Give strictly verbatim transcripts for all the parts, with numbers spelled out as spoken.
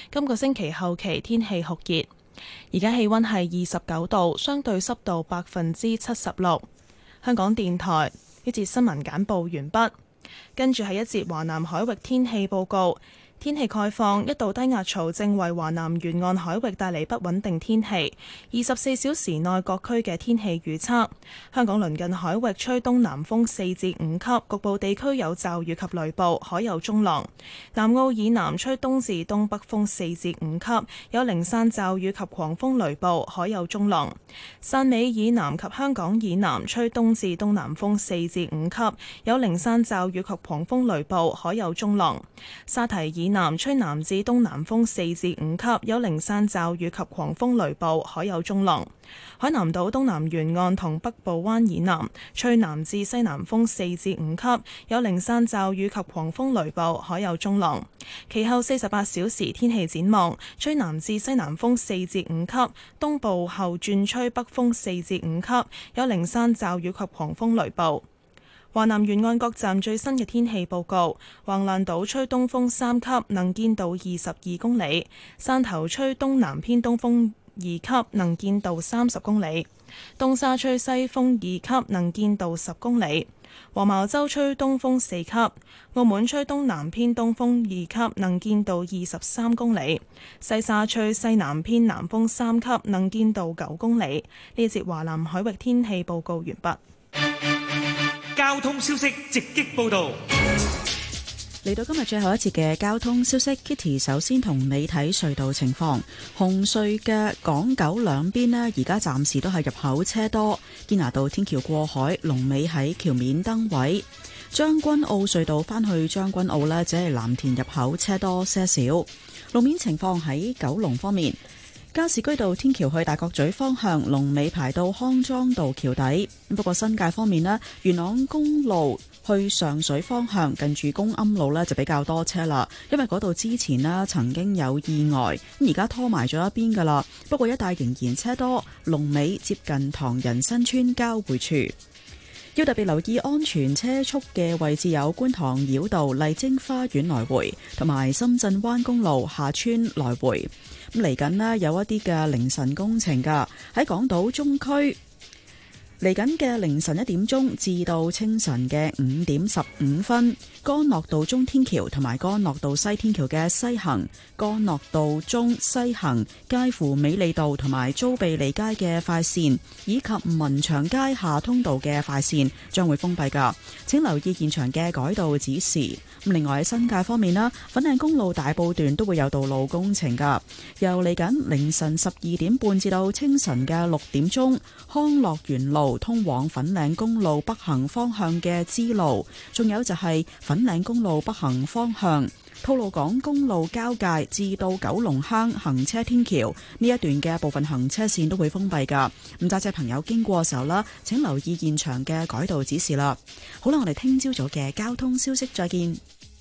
今個星期後期天氣酷熱。而家氣溫係二十九度，相對濕度百分之七十六。香港電台呢節新聞簡報完畢，跟住係一節華南海域天氣報告。天氣概況，一道低壓槽正為華南沿岸海域帶嚟不穩定天氣。二十四小時內各區嘅天氣預測：香港鄰近海域吹東南風四至五級，局部地區有驟雨及雷暴，海有中浪；南澳以南吹東至東北風四至五級，有零散驟雨及狂風雷暴，海有中浪；汕尾以南及香港以南吹東至東南風四至五級，有零散驟雨及狂風雷暴，海有中浪；沙堤以南吹南至東南風四至五級，有零散驟雨及狂風雷暴，海有中浪。海南島東南沿岸同北部灣以南吹南至西南風四至五級，有零散驟雨及狂風雷暴，海有中浪。其後四十八小時天氣展望，吹南至西南風四至五級，東部後轉吹北風四至五級，有零散驟雨及狂風雷暴。華南沿岸各站最新嘅天氣報告：橫瀾島吹東風三級，能見度二十二公里；汕頭吹東南偏東風二級，能見度三十公里；東沙吹西風二級，能見度十公里；黃茅洲吹東風四級；澳門吹東南偏東風二級，能見度二十三公里；西沙吹西南偏南風三級，能見度九公里。呢節華南海域天氣報告完畢。 交通消息直擊報道。 嚟到今日最後一節嘅交通消息 ，Kitty 首先同你睇隧道情況。紅隧嘅港九兩邊呢，而家暫時都係入口車多。堅拿道天橋過海，龍尾喺橋面燈位。將軍澳隧道返去將軍澳呢，只係藍田入口車多些少。路面情況喺九龍方面。加士居道天橋去大角咀方向，龍尾排到康莊道橋底。不過新界方面呢，元朗公路去上水方向近住公庵路呢就比較多車啦，因為嗰度之前呢曾經有意外，咁而家拖埋咗一邊噶啦。不過一帶仍然車多，龍尾接近唐人新村交匯處。要特別留意安全車速嘅位置有觀塘繞道麗晶花園來回，同埋深圳灣公路下村來回。咁嚟緊呢有一啲嘅凌晨工程噶，喺港島中區嚟緊嘅凌晨一點鐘至到清晨嘅五點十五分，干諾道中天橋同埋干諾道西天橋嘅西行，干諾道中西行介乎美利道同埋租庇利街嘅快線，以及文祥街下通道嘅快線將會封閉噶，請留意現場嘅改道指示。另外喺新界方面啦，粉嶺公路大埔段都會有道路工程噶，由嚟緊凌晨十二點半至到清晨嘅六點鐘，康樂園路通往粉嶺公路北行方向嘅支路，仲有就係粉嶺公路北行方向吐露港公路交界至到九龍坑行車天橋呢一段嘅部分行車線都會封閉噶，咁揸車朋友經過嘅時候啦，請留意現場嘅改道指示啦。好啦，我哋聽朝早嘅交通消息再見。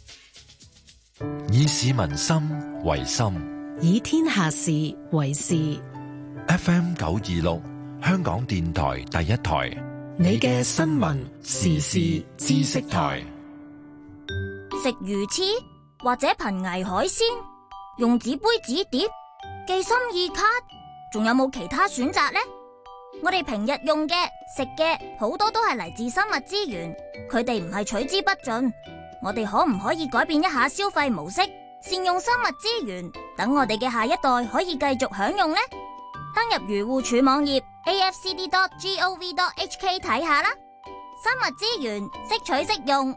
以市民心為心， 以天下事為事。 F M 九二六香港電台第一台， 你嘅新聞時事知識台。 食魚翅或者瀕危海鮮，用紙杯紙碟，寄心意卡，仲有冇其他選擇呢？我哋平日用嘅食嘅好多都係嚟自生物資源，佢哋唔係取之不盡。我哋可唔可以改變一下消費模式，善用生物資源，等我哋嘅下一代可以繼續享用呢？登入漁護署網頁 a f c d dot gov dot h k 睇下啦。生物資源，識取識用。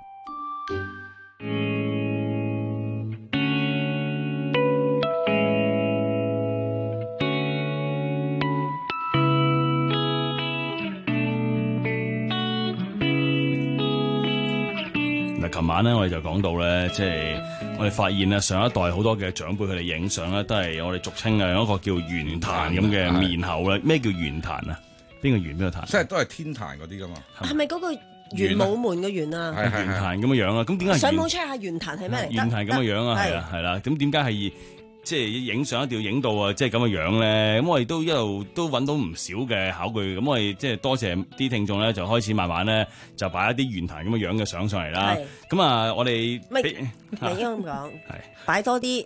琴晚咧，我哋就講到咧，即係我哋發現咧，上一代好多嘅長輩佢哋影相咧，都係我哋俗稱嘅一個叫圓壇咁嘅面口咧。咩叫圓壇啊？邊個圓邊個壇？ 即係都係天壇嗰啲噶嘛？ 係咪嗰個玄武門嘅圓啊？ 係圓壇咁嘅樣啊？咁點解上網 check 下圓壇係咩嚟？ 圓壇咁嘅樣啊？係啊，係啦。咁點解係即係影相一定要影到啊？即係咁嘅樣咧？咁我哋都一路都揾到唔少嘅考據。咁我哋即係多謝啲聽眾咧，就開始慢慢咧就擺一啲圓壇咁嘅樣嘅相上嚟啦。咁啊，我哋唔係，唔應該咁講，係擺多啲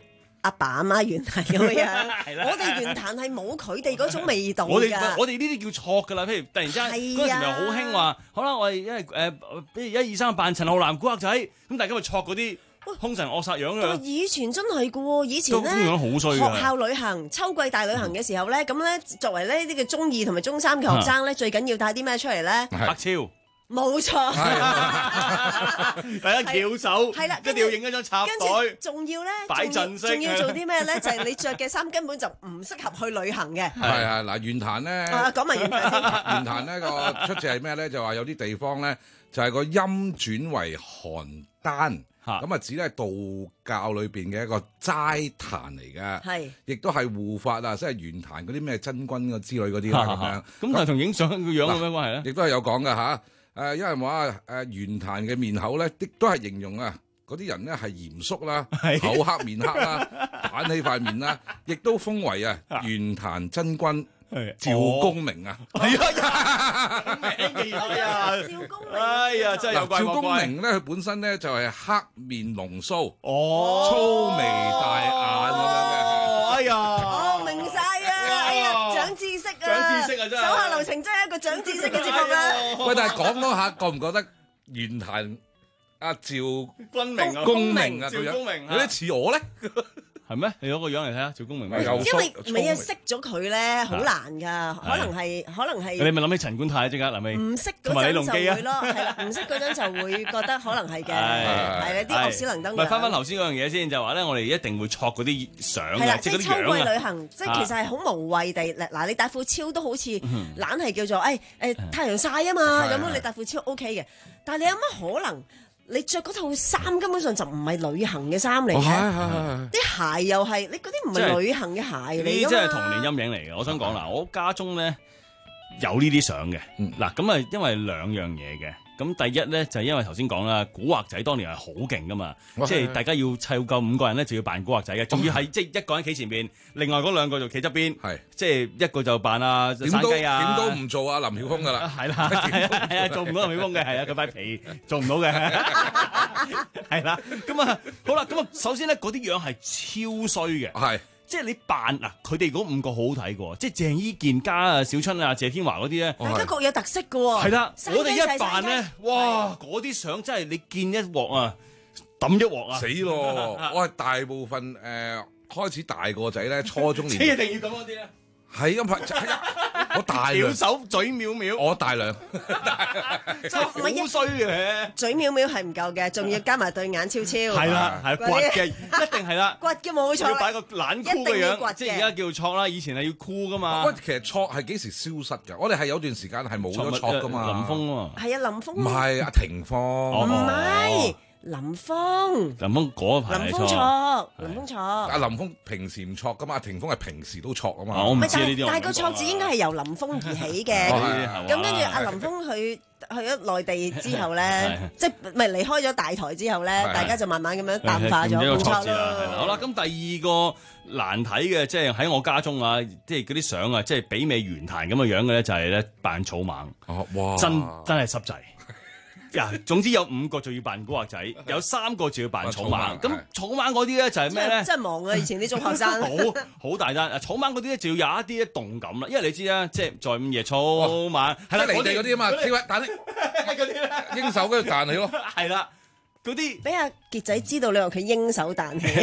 阿爸阿媽袁壇咁樣，我哋袁壇係冇佢哋嗰種味道㗎。 我哋我哋呢啲叫錯㗎啦。譬如突然之間嗰陣時咪好興話，好啦，我哋因為誒，比如一二三扮陳浩南古惑仔，咁大家咪錯嗰啲兇神惡煞樣㗎。 以前真係㗎喎，以前咧好衰學校旅行、秋季大旅行嘅時候咧，咁咧作為呢啲嘅中二同埋中三嘅學生咧，最緊要帶啲咩出嚟咧？ 白超。 冇錯， 大家翹手， 係啦， 一定要影一張插袋， 仲要咧擺陣式， 仲要做啲咩咧？就係你着嘅衫根本就唔適合去旅行嘅。 係啊，嗱，袁壇咧， 啊，講埋袁壇先。 袁壇呢個出自係咩咧？就話有啲地方咧，就係個陰轉為寒丹，咁啊指咧道教裏邊嘅一個齋壇嚟嘅， 係， 亦都係護法啊，即係袁壇嗰啲咩真君啊之類嗰啲啦咁樣。 咁但係同影相個樣有咩關係咧？ 亦都係有講㗎嚇。誒，有人話誒袁壇嘅面口咧，亦都係形容啊嗰啲人咧係嚴肅啦，口黑面黑啦，板起塊面啦，亦都封為啊袁壇真君趙公明啊。 係啊，名嘅呀， 趙公明。 哎呀，真係有怪趙公明咧，佢本身咧就係黑面龍鬚，哦，粗眉大眼咁樣嘅。 哎呀， 哦，明晒啊！哎呀，長知識啊！ 長知識啊，真係。 手下留情真係一個長知識嘅節目啊！ 喂，但係講嗰下，覺唔覺得袁壇阿趙君明啊， 公明啊， 趙公明有啲似我咧？ 係咩？你攞個樣嚟睇下，趙公明。 因為你啊識咗佢咧，好難㗎，可能係可能係。 你咪諗起陳冠泰即刻諗起。 唔識嗰陣就會咯，係啦，唔識嗰陣就會覺得可能係嘅，係啦，啲惡死能登。 咪翻翻頭先嗰樣嘢先，就話咧，我哋一定會錯嗰啲相嘅，即係嗰啲樣啊。 秋季旅行，即係其實係好無謂地嗱，你戴副超都好似懶係叫做誒誒太陽曬啊嘛，咁樣你戴副超 OK 嘅，但係你有乜可能？你着嗰套衫根本上就唔係旅行嘅衫嚟嘅，啲鞋又係你嗰啲唔係旅行嘅鞋嚟㗎嘛。呢啲真係童年陰影嚟嘅。我想講嗱，我家中咧有呢啲相嘅，嗱咁啊，因為兩樣嘢嘅。咁第一咧就係因為頭先講啦，古惑仔當年係好勁噶嘛，即係大家要湊夠五個人咧就要扮古惑仔嘅，仲要係即係一個人企前邊，另外嗰兩個就企側邊，係即係一個就扮啊山雞啊， 點都唔做啊林曉峰噶啦， 係啦係啊係啊，做唔到林曉峰嘅，係啊佢塊皮做唔到嘅，係啦，咁啊好啦，咁啊首先咧嗰啲樣係超衰嘅，係。即係你扮嗱，佢哋嗰五個好好睇嘅，即係鄭伊健加啊小春啊謝天華嗰啲咧， 大家各有特色嘅喎。係啦，我哋一扮咧，哇！嗰啲相真係你見一鑊啊，抌一鑊啊， 死咯！我係大部分誒、呃、開始大個仔咧，初中年， 一定要咁嗰啲咧。 係咁係，我大量手嘴藐藐， 我大量， 真係好衰嘅。 嘴藐藐係唔夠嘅，仲要加埋對眼超超。 係啦，係刮嘅，一定係啦， 刮嘅冇錯。 要擺個懶酷嘅樣，即係而家叫錯啦，以前係要酷噶嘛。 喂，其實錯係幾時消失㗎？我哋係有段時間係冇咗錯㗎嘛。 林峰啊， 係啊，林峰。 唔係阿霆鋒， 唔係。林峰， 林峰嗰排林峰錯，林峰錯。 阿林峰平時唔錯噶嘛，阿霆鋒係平時都錯啊嘛。 我唔知呢啲。 但係個錯字應該係由林峰而起嘅。咁跟住阿林峰去去咗內地之後咧，即係咪離開咗大台之後咧，大家就慢慢咁樣淡化咗個錯咯。 好啦，咁第二個難睇嘅，即係喺我家中啊，即係嗰啲相啊，即係媲美袁壇咁嘅樣嘅咧，就係咧扮草蜢。 哇！ 真真係濕滯。總之有五個就要扮古惑仔，有三個就要扮草蜢。咁草蜢嗰啲咧就係咩咧？ 真係忙啊！以前啲中學生好好大單。啊，草蜢嗰啲咧就要有一啲動感啦，因為你知啦，即係在午夜草蜢係啦， 離地嗰啲啊嘛，跳彈力嗰啲咧， 鷹手嗰度彈起咯， 係啦，嗰啲俾阿傑仔知道你話佢鷹手彈起，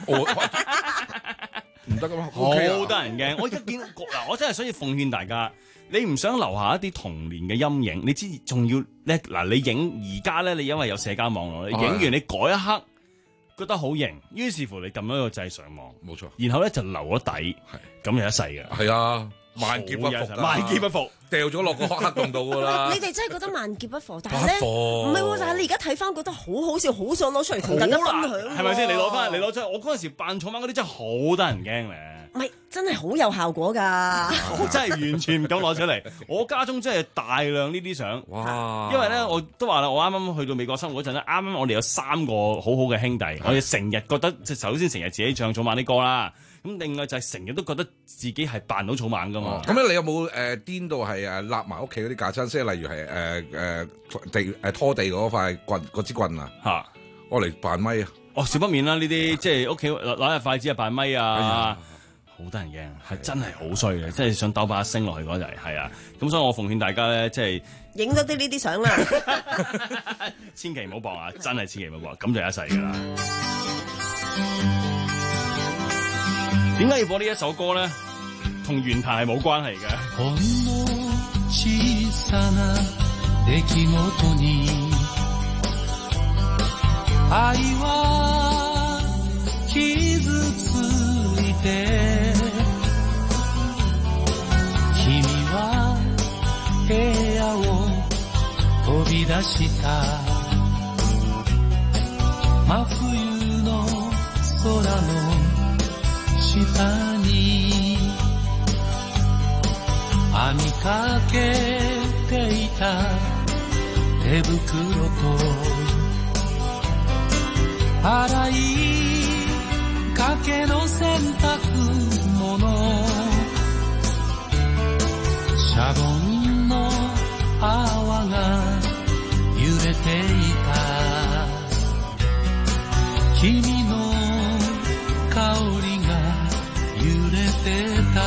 唔得噶嘛， 好得人驚。我一見嗱，我真係想要奉勸大家。你唔想留下一啲童年嘅陰影，你知仲要咧嗱？你影而家咧，你因為有社交網絡，你影完你嗰一刻覺得好型，於是乎你撳咗個掣上網， 冇錯， 然後咧就留咗底，係咁就一世嘅。 係啊，萬劫不復， 萬劫不復， 掉咗落個黑洞度噶啦。 你哋真係覺得萬劫不復，但係咧唔係喎，但係你而家睇翻覺得好好笑，好想攞出嚟同大家分享， 係咪先？你攞翻，你攞出嚟，我嗰陣時扮草蜢嗰啲真係好得人驚咧。 唔係真係好有效果㗎， 我真係完全唔敢攞出嚟。我家中真係大量呢啲相，哇！因為咧我都話啦，我啱啱去到美國生活嗰陣咧，啱啱我哋有三個好好嘅兄弟，我哋成日覺得即係首先成日自己唱草蜢啲歌啦，咁另外就係成日都覺得自己係扮到草蜢㗎嘛。 咁咧、哦，你有冇誒顛到係誒立埋屋企嗰啲架撐，即係例如係誒誒地誒拖地嗰塊棍嗰支棍啊？嚇，我嚟扮咪啊！ 哦，少不免啦，呢啲即係屋企攞下筷子啊，扮咪啊。好得人驚，係真係好衰嘅，真係想兜把聲落去嗰陣，係啊，咁所以我奉勸大家咧，即係影多啲呢啲相啦， 千祈唔好搏啊，真係千祈唔好搏，咁就一世㗎啦。點解要播呢一首歌咧？同圓彈係冇關係嘅。 君は部屋を飛び出した真冬の空の下に編みかけていた手袋と洗いかけの洗濯物シャボンの泡が揺れていた君の香りが揺れてた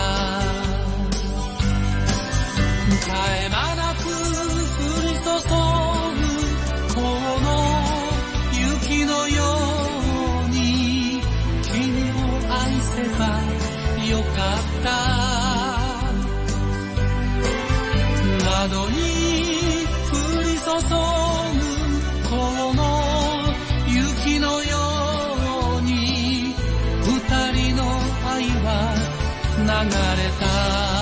絶え間なく降り注ぐこの雪のように君を愛せばよかった窓に降り注ぐこの雪のように二人の愛は流れた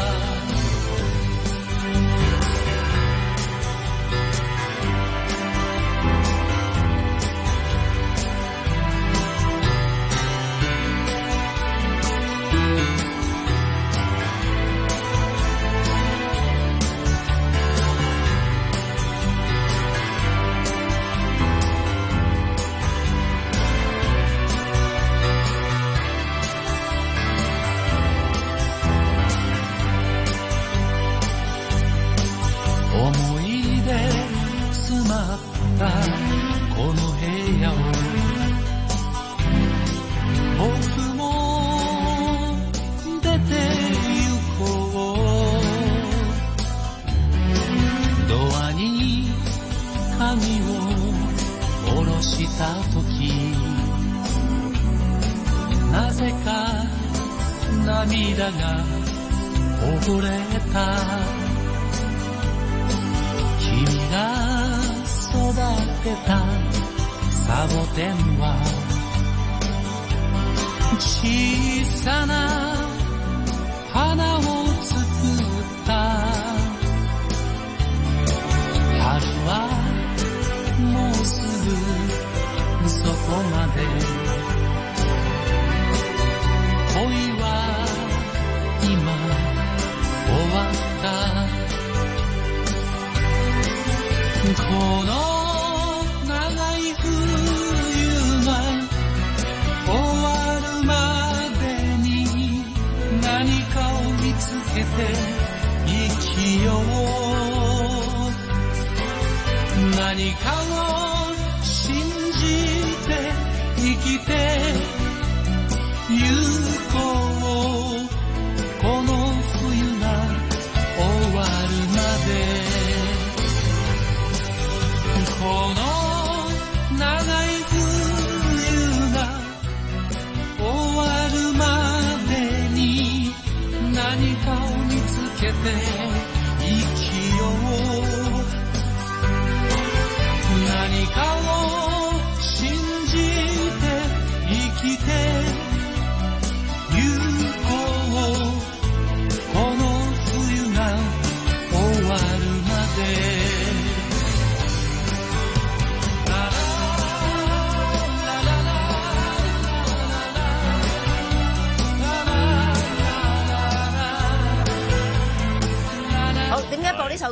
涙がこぼれた君が育てたサボテンは小さな花を作った春はもうすぐそこまで恋は今終わったこの長い冬が終わるまでに何かを見つけて生きよう何かを信じて生きてゆこうこの冬が終わるまでこの長い冬が終わるまでに何かを見つけて生きよう何かを信じて生きてゆこうこの冬が終わるまで「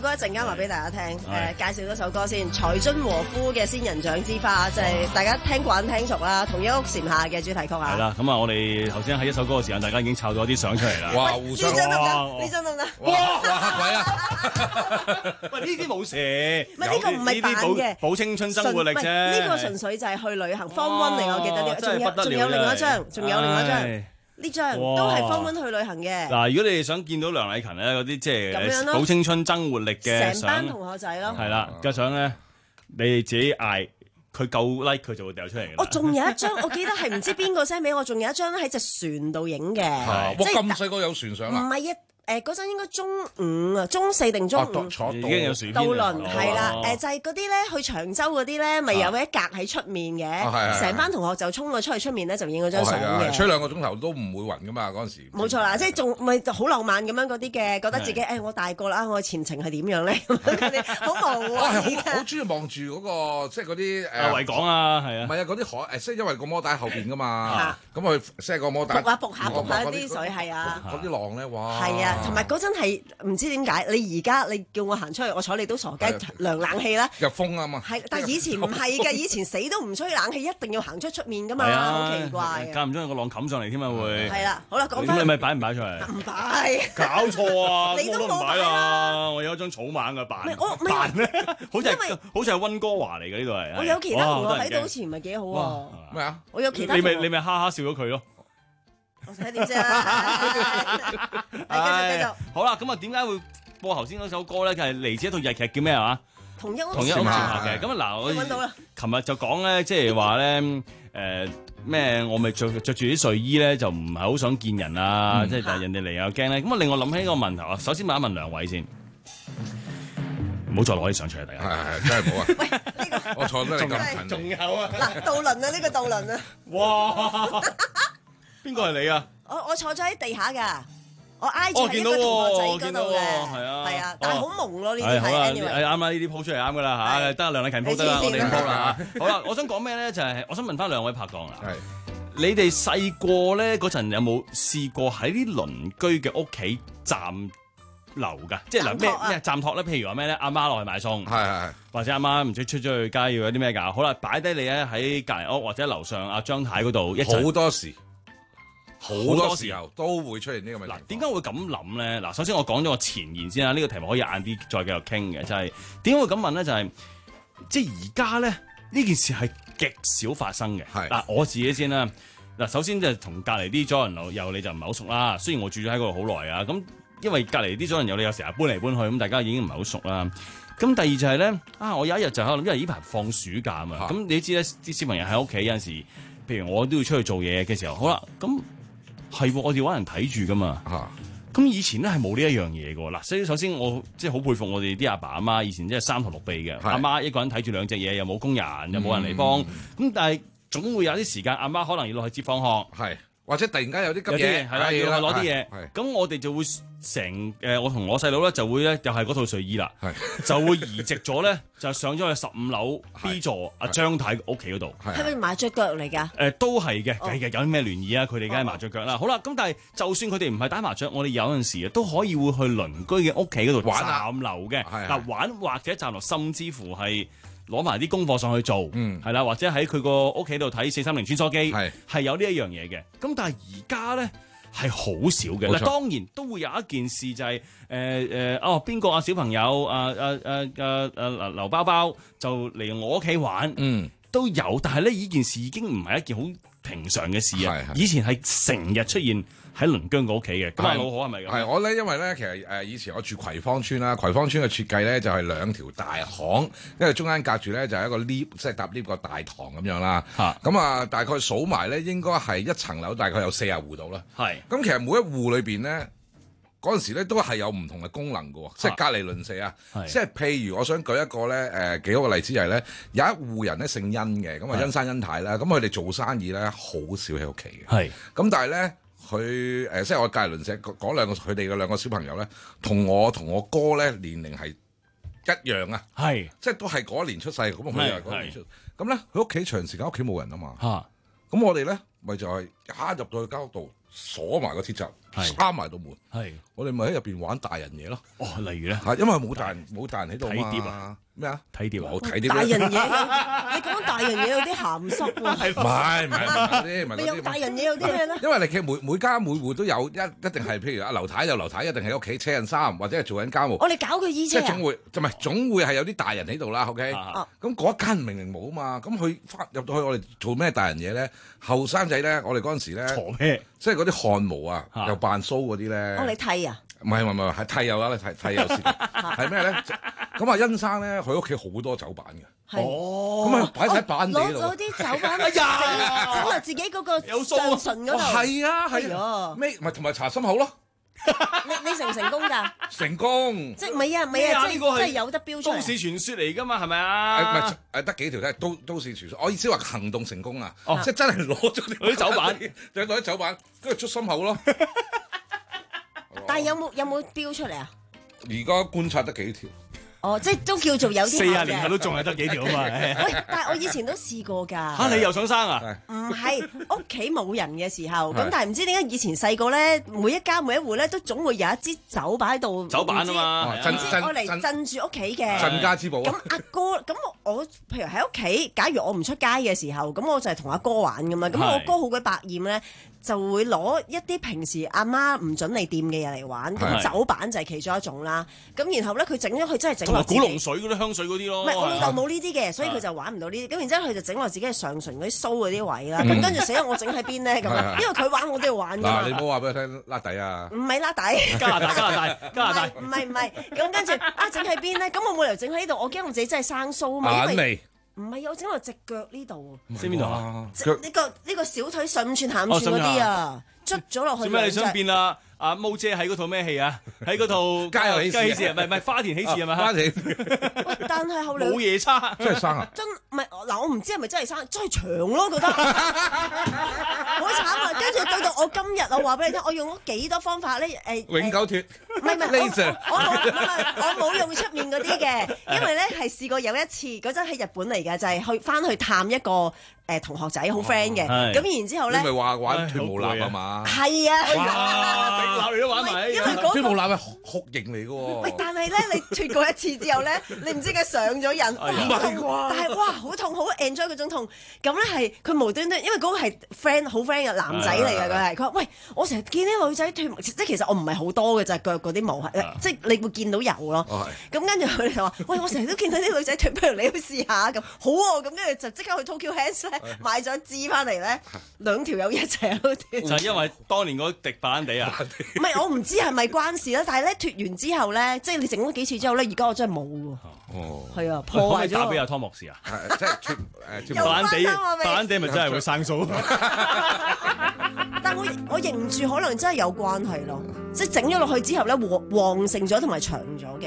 歌一陣間話俾大家聽，誒介紹多首歌先，財津和夫嘅《仙人掌之花》，就係大家聽慣聽熟啦，同一屋檐下嘅主題曲啊。 係啦，咁啊，我哋頭先喺一首歌嘅時間，大家已經湊咗啲相出嚟啦。 哇，互相呢張得唔得？呢張得唔得？ 哇哇嚇鬼啊！ 喂，呢啲冇事， 唔係呢個唔係扮嘅， 保青春生活力啫。 呢個純粹就係去旅行 Form One 嚟，我記得呢，仲有仲有真係不得了另外一張，仲有另外一張。 唉呢張都係 Form One 去旅行嘅。 嗱，如果你哋想見到梁禮勤咧嗰啲即係咁樣咯保青春增活力嘅成相， 班同學仔咯。 係啦嘅相咧，你哋自己嗌佢夠 like 佢就會掉出嚟嘅。 我仲有一張，我記得係唔知邊個 send 俾我，仲有一張喺隻船度影嘅。 哇！ 即係咁細個有船上啦。 唔係啊。誒嗰陣應該中五啊，中四定中五， 已經有船渡輪係啦， 哦誒就係嗰啲咧去長洲嗰啲咧，咪有一格喺出面嘅，成班同學就衝咗出去出面咧，就影嗰張相嘅。 吹兩個鐘頭都唔會暈噶嘛，嗰陣時。 冇錯啦，即係仲咪就好浪漫咁樣嗰啲嘅，覺得自己誒我大個啦，我前程係點樣咧？嗰啲好無謂好好中意望住嗰個即係嗰啲誒維港啊，係啊， 唔係啊嗰啲海誒，即係因為個摩打喺後邊噶嘛，咁佢即係個摩打撲下撲下撲下啲水係啊， 嗰啲浪咧哇！ 係啊，同埋嗰陣係。唔知點解，你而家你叫我行出去，我睬你都傻雞，涼冷氣啦， 入風啊嘛。 係，但係以前唔係嘅，以前死都唔吹冷氣，一定要行出出面噶嘛，好奇怪啊！ 間唔中有個浪冚上嚟添啊會。 係啦，好啦，講翻。 咁你咪擺唔擺出嚟？ 唔擺。 搞錯啊！ 你都冇擺啦！我有一張草蜢嘅扮。扮咩？好似係好似係溫哥華嚟嘅呢度係。 我有其他同學睇到，好似唔係幾好喎。 咩啊？ 我有其他。 你咪你咪哈哈笑咗佢咯。 我睇點啫啦。繼續繼續。 好啦，咁啊點解會播頭先嗰首歌咧？就係嚟自一套日劇叫咩話？ 同一屋同一屋檐下嘅。咁啊嗱，我琴日就講咧，即係話咧，誒咩？我咪着着住啲睡衣咧，就唔係好想見人啊！即係但係人哋嚟又驚咧。咁啊令我諗起一個問題啊。首先問一問兩位先，唔好再攞啲相出嚟，大家係係真係唔好啊！ 喂，呢個我坐得你咁近， 仲有啊！ 嗱，渡輪啊，呢個渡輪啊！ 哇！邊個係你啊？ 我我坐咗喺地下㗎。我挨住哦， 喺一個同學仔嗰度嘅， 係啊， 係啊，但係好朦咯呢啲係。 係啱啦，呢啲鋪出嚟啱噶啦嚇，得梁禮勤鋪得啦，我哋唔鋪啦嚇。好啦，我想講咩咧？就係我想問翻兩位拍檔啦。 係你哋細個咧嗰陣有冇試過喺啲鄰居嘅屋企暫留㗎？即係嗱咩咩暫託咧？譬如話咩咧？阿媽落去買餸， 係係或者阿媽唔知出咗去街要有啲咩㗎？好啦，擺低你咧喺隔離屋或者樓上阿張太嗰度一陣。 好多時。好多時候都會出現呢個問題。 嗱，點解會咁諗咧？嗱，首先我講咗個前言先啦，呢、這個題目可以晏啲再繼續傾嘅，就係點解會咁問咧？就係、是、即係而家咧呢件事係極少發生嘅。係嗱，我自己先啦。嗱，首先就係同隔離啲左鄰右你就唔係好熟啦。雖然我住咗喺嗰度好耐啊，咁因為隔離啲左鄰右你有時候搬嚟搬去，咁大家已經唔係好熟啦。咁第二就係咧啊，我有一日就喺度諗，因為呢排放暑假啊嘛，咁你知咧啲小朋友喺屋企有陣時，譬如我都要出去做嘢嘅時候，好啦咁。係喎，我哋揾人睇住噶嘛。咁、啊、以前咧係冇呢一樣嘢嘅。嗱，所以首先我即係好佩服我哋啲阿爸阿媽，以前即係三頭六臂嘅。阿媽一個人睇住兩隻嘢，又冇工人，又冇人嚟幫。咁、嗯、但係總會有啲時間，阿媽可能要落去接放學， 係或者突然間有啲急嘢， 係啦，要攞啲嘢。咁我哋就會成誒，我同我細佬咧就會咧，又係嗰套睡衣啦，就會移植咗咧，就上咗去十五樓 B 座阿張太屋企嗰度。 係咪麻雀腳嚟㗎？ 誒都係嘅，其實有啲咩聯誼啊？佢哋梗係麻雀腳啦。好啦，咁但係就算佢哋唔係打麻雀，我哋有陣時都可以會去鄰居嘅屋企嗰度暫留嘅。嗱，玩或者暫留，甚至乎係攞埋啲功課上去做，係啦，或者喺佢個屋企度睇四三零穿梭機，係有呢一樣嘢嘅。咁但係而家咧係好少嘅。嗱，當然都會有一件事就係誒誒哦，邊個啊小朋友啊啊啊啊啊劉包包就嚟我屋企玩，嗯，都有。但係咧呢件事已經唔係一件好平常嘅事啊。以前係成日出現喺鄰居個屋企嘅。咁啊老好係咪咁？ 係我咧，因為咧其實誒以前我住葵芳村啦，葵芳村嘅設計咧就係兩條大巷，因為中間隔住咧就係一個 lift，即係搭 lift 個大堂咁樣啦。咁啊，大概數埋咧應該係一層樓大概有四十戶到啦。係。咁其實每一戶裏邊咧嗰陣時咧都係有唔同嘅功能嘅喎，即係隔離鄰舍啊。即係譬如我想舉一個咧誒幾好嘅例子，就係咧有一戶人咧姓殷嘅，咁啊殷生殷太啦，咁佢哋做生意咧好少喺屋企嘅。係。咁但係咧。佢誒、呃、即係我隔離鄰舍嗰兩個佢哋嘅兩個小朋友咧，同我同我哥咧年齡係一樣啊，係即係都係嗰年出世，咁佢又係嗰年出世，咁咧佢屋企長時間屋企冇人啊嘛，嚇、啊，咁我哋咧咪就係一入到去間屋度鎖埋個鐵閘， 係閂埋道門。 係， 我哋咪喺入邊玩大人嘢咯。 哦，例如咧， 係因為冇大人冇大人喺度睇碟啊？ 咩啊？ 睇碟啊？ 我睇碟。 大人嘢，你講大人嘢有啲鹹濕喎。 唔係唔係唔係嗰啲，唔係嗰啲。 你有大人嘢有啲咩咧？ 因為你其實每每家每戶都有一一定係，譬如阿劉太有劉太，一定喺屋企車緊衫，或者係做緊家務。 我哋搞佢衣車啊！ 即係總會，就唔係總會係有啲大人喺度啦。OK， 啊咁嗰一間明明冇啊嘛，咁佢翻入到去，我哋做咩大人嘢咧？後生仔咧，我哋嗰陣時咧， 錯咩？ 即係嗰啲汗毛啊， 啊又扮鬚嗰啲咧。 哦，你剃啊？ 唔係唔係唔係，係剃有啦，剃剃有先。係咩咧？咁啊，欣生咧，佢屋企好多酒板嘅。 哦， 咁啊，擺晒喺板地度。 攞攞啲酒板， 哎呀整落自己嗰個有數啊上唇嗰度。 係啊係係啊啊， 咩？咪同埋搽心口咯。 你你成唔成功㗎？ 成功。 即係唔係啊？唔咩係啊！即啊呢個係係即係有得標出都市嚟。 傳說嚟㗎嘛，係咪誒唔啊？ 係誒得幾條都係都都市傳說。我意思話行動成功啊！ 哦即係真係攞咗啲嗰啲酒板， 就攞啲酒板，跟住出心口咯。 但係有冇有冇標出嚟啊？ 而家觀察得幾條？ 哦，即係都叫做有啲四效嘅十年後都仲係得幾條啊嘛。 喂，但係我以前都試過㗎。 嚇你又想生啊？ 唔係屋企冇人嘅時候，咁係但係唔知點解以前細個咧，每一家每一戶咧都總會有一支酒擺喺度， 酒板啊嘛， 震唔知我嚟鎮住屋企嘅。 鎮家之寶咁啊！ 阿哥，咁我譬如喺屋企，假如我唔出街嘅時候，咁我就係同阿哥玩咁嘛。咁係我哥好鬼百厭咧，就會攞一啲平時阿媽唔準你掂嘅嘢嚟玩。咁係酒板就係其中一種啦。咁然後咧，佢整咗佢真係整同埋古落自己龍水嗰啲香水嗰啲咯。 唔係我老係豆冇呢啲嘅，所以佢就玩唔到呢啲。咁然之後佢就整落自己嘅上唇嗰啲鬚嗰啲位啦。 嗯咁跟住死啦！我整喺邊咧咁啊？ 係係因為佢玩我都要玩㗎嗱，你唔嘛。 好話俾佢聽拉底啊！ 唔係拉底。 加拿大加拿大加拿大唔係唔係，咁跟住啊整喺邊咧？咁我冇理由整喺呢度，我驚我自己真係生鬚啊嘛。因為眼眉唔係啊，我整落隻腳呢度， 知邊度啊？ 即腳呢個呢個小腿上五寸下五哦寸嗰上下啲啊，捽咗落去做咩你想兩隻。 變啊？阿毛姐喺嗰套咩戲啊？喺嗰套家有喜事家有喜事啊？唔係唔係花田喜事係咪？ 翻嚟喂但係後來冇夜叉， 真係生啊！ 真唔係嗱，我唔知係咪真係生，真係長咯，覺得好慘啊！跟住到到我今日，我話俾你聽，我用咗幾多方法咧？誒， 永久脱唔係唔係， Laser 我我冇唔係我冇用出面嗰啲嘅，因為咧係試過有一次嗰陣喺日本嚟嘅，就係去翻去探一個誒同學仔，好 friend 嘅， 係咁然之後咧你咪話玩脱毛蠟啊嘛？ 係啊， 哇！鬧你都玩埋， 因為嗰個脱毛蠟係酷刑嚟嘅喂， 喎。 但係咧，你脱過一次之後咧，你唔知佢上咗癮，哇哎呀好痛！但係哇，好痛，好 enjoy 嗰種痛。咁咧係佢無端端，因為嗰個係 friend 好 friend 嘅男仔嚟嘅，佢係佢話：喂，我成日見啲女仔脱毛，即係其實我唔係好多嘅，就係腳嗰啲毛係， 啊即係你會見到有咯。 哦咁跟住佢哋就話：喂，我成日都見到啲女仔脱，不如你去試下咁。好喎，咁跟住就即刻去 Tokyo Hands 咧買咗支翻嚟咧，兩條友一齊喺度脱。 就係因為當年嗰滴白蘭地啊！ 唔係，我唔知係咪關事啦，但係咧脱完之後咧，即係你整咗幾次之後咧，而家我真係冇喎。 哦， 係啊， 可唔破壞咗我。 可以打俾阿湯莫士啊？ 係即係脱誒脱有毛白蘭地關啊咪白蘭地咪真係會生鬚。 但我我認住可能真係有關係咯，即係整咗落去之後咧，旺旺盛咗同埋長咗嘅。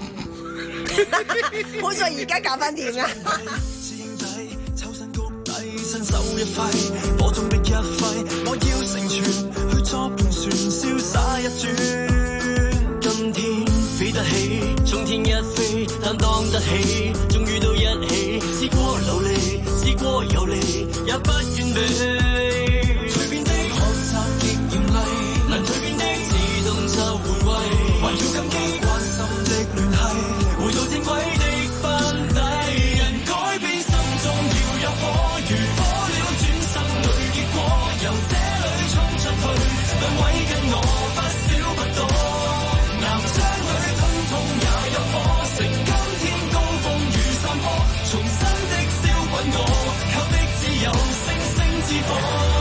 好在而家搞翻掂啊！ 師兄弟抽身谷底，伸手一揮，火中的一揮，我要成全，去作盤旋，瀟灑一轉。今天飛得起，衝天一飛，擔當得起，終於到一起，試過流離，試過遊離，也不完美。隨便的學習極嚴厲，能蛻變的自動就換位，還要感激關心的聯繫，回到正軌的班底。人改變心中要有火，如火了轉生裏結果，由這裏衝出去，兩位跟我不少不多，男雙女通通也有火，成今天高峰如山坡，重新的燒滾我，靠的只有星星之火。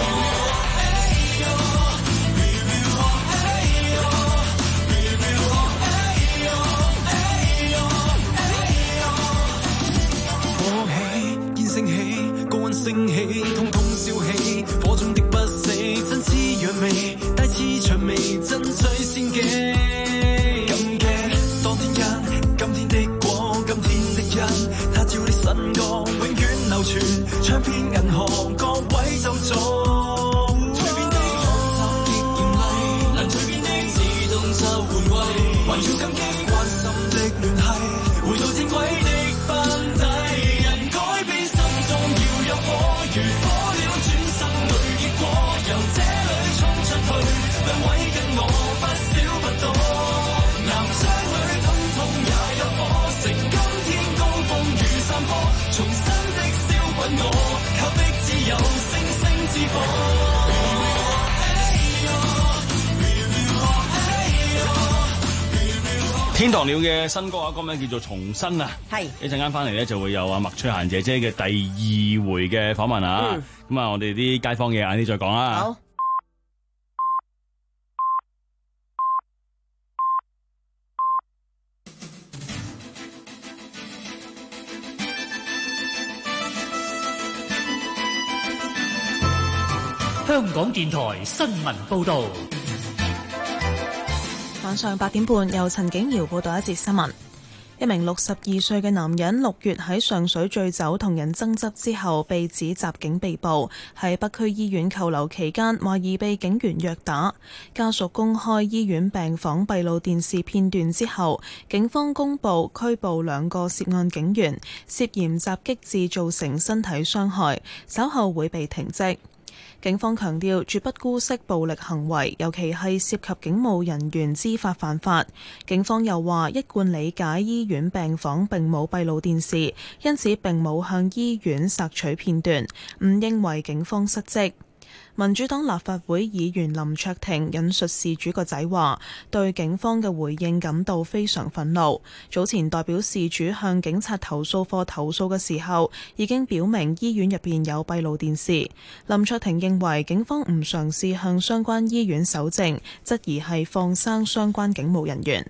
升起，通通燒起，火中的不死，真似揚眉，帶刺薔眉，真取仙境。感激當天因，今天的果，今天的因，他照的新歌，永遠流傳，唱遍銀河各位就做。隨便的學習極嚴厲，能隨便的自動就換位，還要感激關心的聯繫，回到正軌的班底。人改變心中要有火，如火了轉生裏結果，由這裏衝天堂鳥嘅新歌啊，歌名叫做《重新》啊。 係一陣間翻嚟咧，就會有阿麥翠嫻姐姐嘅第二回嘅訪問啊。咁啊、嗯，我哋啲街坊嘅晏啲再講啦。 好。 香港電台新聞報導。 晚上八點半，由陳景瑤報道一節新聞。一名六十二歲嘅男人六月喺上水醉酒同人爭執之後，被指襲警被捕，喺北區醫院扣留期間，懷疑被警員虐打。家屬公開醫院病房閉路電視片段之後，警方公布拘捕兩個涉案警員，涉嫌襲擊致造成身體傷害，稍後會被停職。警方強調絕不姑息暴力行為，尤其係涉及警務人員知法犯法。警方又話一貫理解醫院病房並冇閉路電視，因此並冇向醫院索取片段，唔認為警方失職。民主黨立法會議員林卓廷引述事主個仔話，對警方嘅回應感到非常憤怒。早前代表事主向警察投訴課投訴嘅時候，已經表明醫院入邊有閉路電視。林卓廷認為警方唔嘗試向相關醫院搜證，質疑係放生相關警務人員。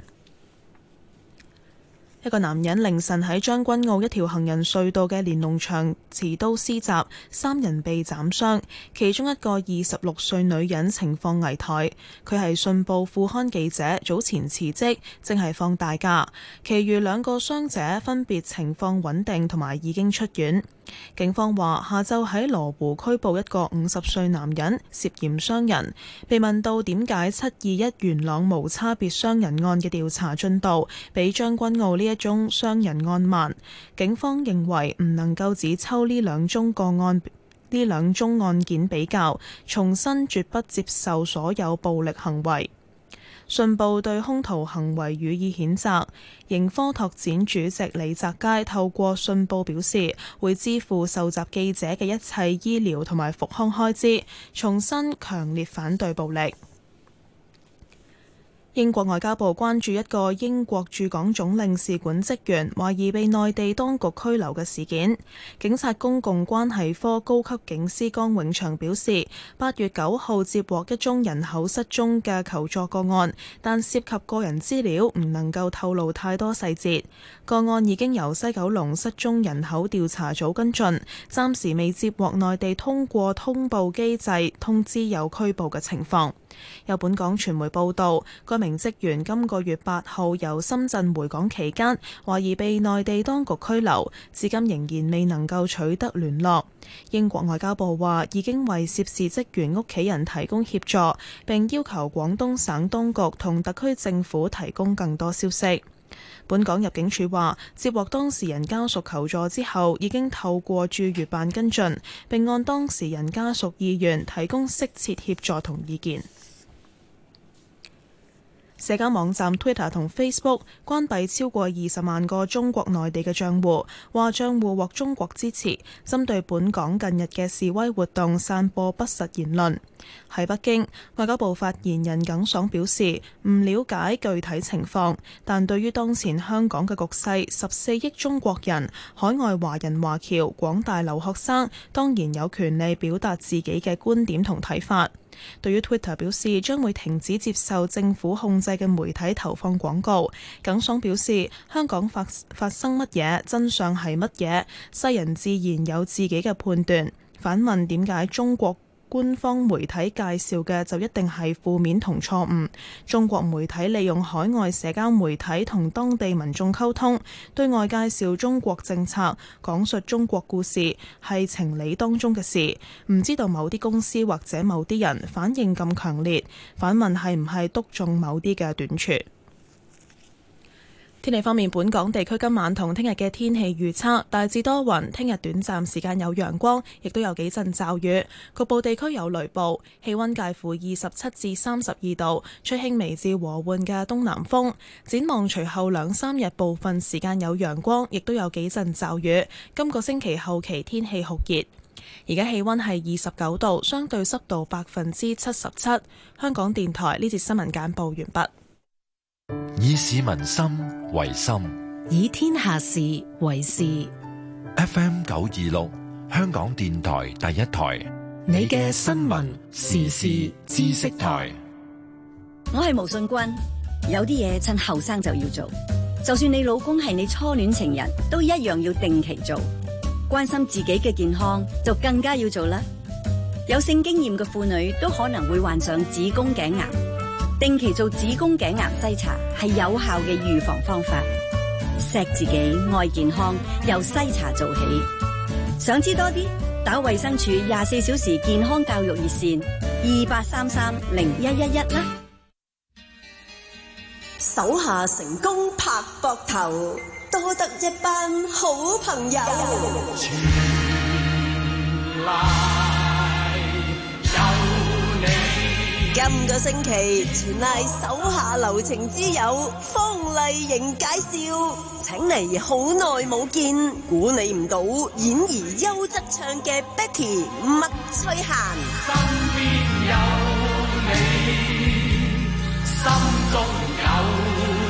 一個男人凌晨喺將軍澳一條行人隧道嘅連儂牆持刀施襲，三人被斬傷，其中一個二十六歲女人情況危殆。佢係信報副刊記者，早前辭職，正係放大假。其餘兩個傷者分別情況穩定同埋已經出院。警方話下晝喺羅湖拘捕一個五十歲男人，涉嫌傷人。被問到點解七二一元朗無差別傷人案嘅調查進度比將軍澳呢一宗傷人案慢，警方認為唔能夠只抽呢兩宗個案呢兩宗案件比較，重申絕不接受所有暴力行為。信報對兇徒行為予以譴責，盈科拓展主席李澤楷透過信報表示，會支付受襲記者嘅一切醫療同埋復康開支，重申強烈反對暴力。英國外交部關注一個英國駐港總領事館職員懷疑被內地當局拘留嘅事件。警察公共關係科高級警司江永祥表示，八月九號接獲一宗人口失蹤嘅求助個案，但涉及個人資料，唔能夠透露太多細節。個案已經由西九龍失蹤人口調查組跟進，暫時未接獲內地通過通報機制通知有拘捕嘅情況。有本港傳媒報道，該名職員今個月八號由深圳回港期間，懷疑被內地當局拘留，至今仍然未能夠取得聯絡。英國外交部話已經為涉事職員屋企人提供協助，並要求廣東省當局同特區政府提供更多消息。本港入境處話，接獲當事人家屬求助之後，已經透過駐粵辦跟進，並按當事人家屬意願提供適切協助同意見。社交網站 Twitter 同 Facebook 關閉超過二十萬個中國內地嘅賬戶，話賬戶獲中國支持，針對本港近日嘅示威活動散播不實言論。喺北京，外交部發言人耿爽表示唔了解具體情況，但對於當前香港嘅局勢，十四億中國人、海外華人華僑、廣大留學生當然有權利表達自己嘅觀點同睇法。對於 Twitter 表示將會停止接受政府控制嘅媒體投放廣告，耿爽表示香港發發生乜嘢，真相係乜嘢，世人自然有自己嘅判斷。反問點解中國官方媒體介紹嘅就一定係負面同錯誤？中國媒體利用海外社交媒體同當地民眾溝通，對外介紹中國政策，講述中國故事，係情理當中嘅事。唔知道某啲公司或者某啲人反應咁強烈，反問係唔係篤中某啲嘅短處？天氣方面，本港地區今晚同聽日嘅天氣預測大致多雲，聽日短暫時間有陽光，亦都有幾陣驟雨，局部地區有雷暴，氣溫介乎二十七至三十二度，吹輕微至和緩嘅東南風。展望隨後兩三日部分時間有陽光，亦都有幾陣驟雨。今個星期後期天氣酷熱，而家氣溫係二十九度，相對濕度百分之七十七。香港電台呢節新聞簡報完畢。 以市民心為心， 以天下事為事。 F M 九二六，香港電台第一台， 你嘅新聞時事知識台。 我係毛信君，有啲嘢趁後生就要做，就算你老公係你初戀情人，都一樣要定期做。關心自己嘅健康就更加要做啦。有性經驗嘅婦女都可能會患上子宮頸癌，定期做子宮頸癌篩查係有效嘅預防方法。錫自己愛健康，由篩查做起。想知多啲，打衛生署廿四小時健康教育熱線二八三三零一一一啦。 手下成功拍膊頭，多得一班好朋友。前來有你。今個星期全賴手下留情之友方麗瑩介紹，請嚟好耐冇見，估你唔到演而優則唱嘅 Betty 麥翠嫻。身邊有你，心中有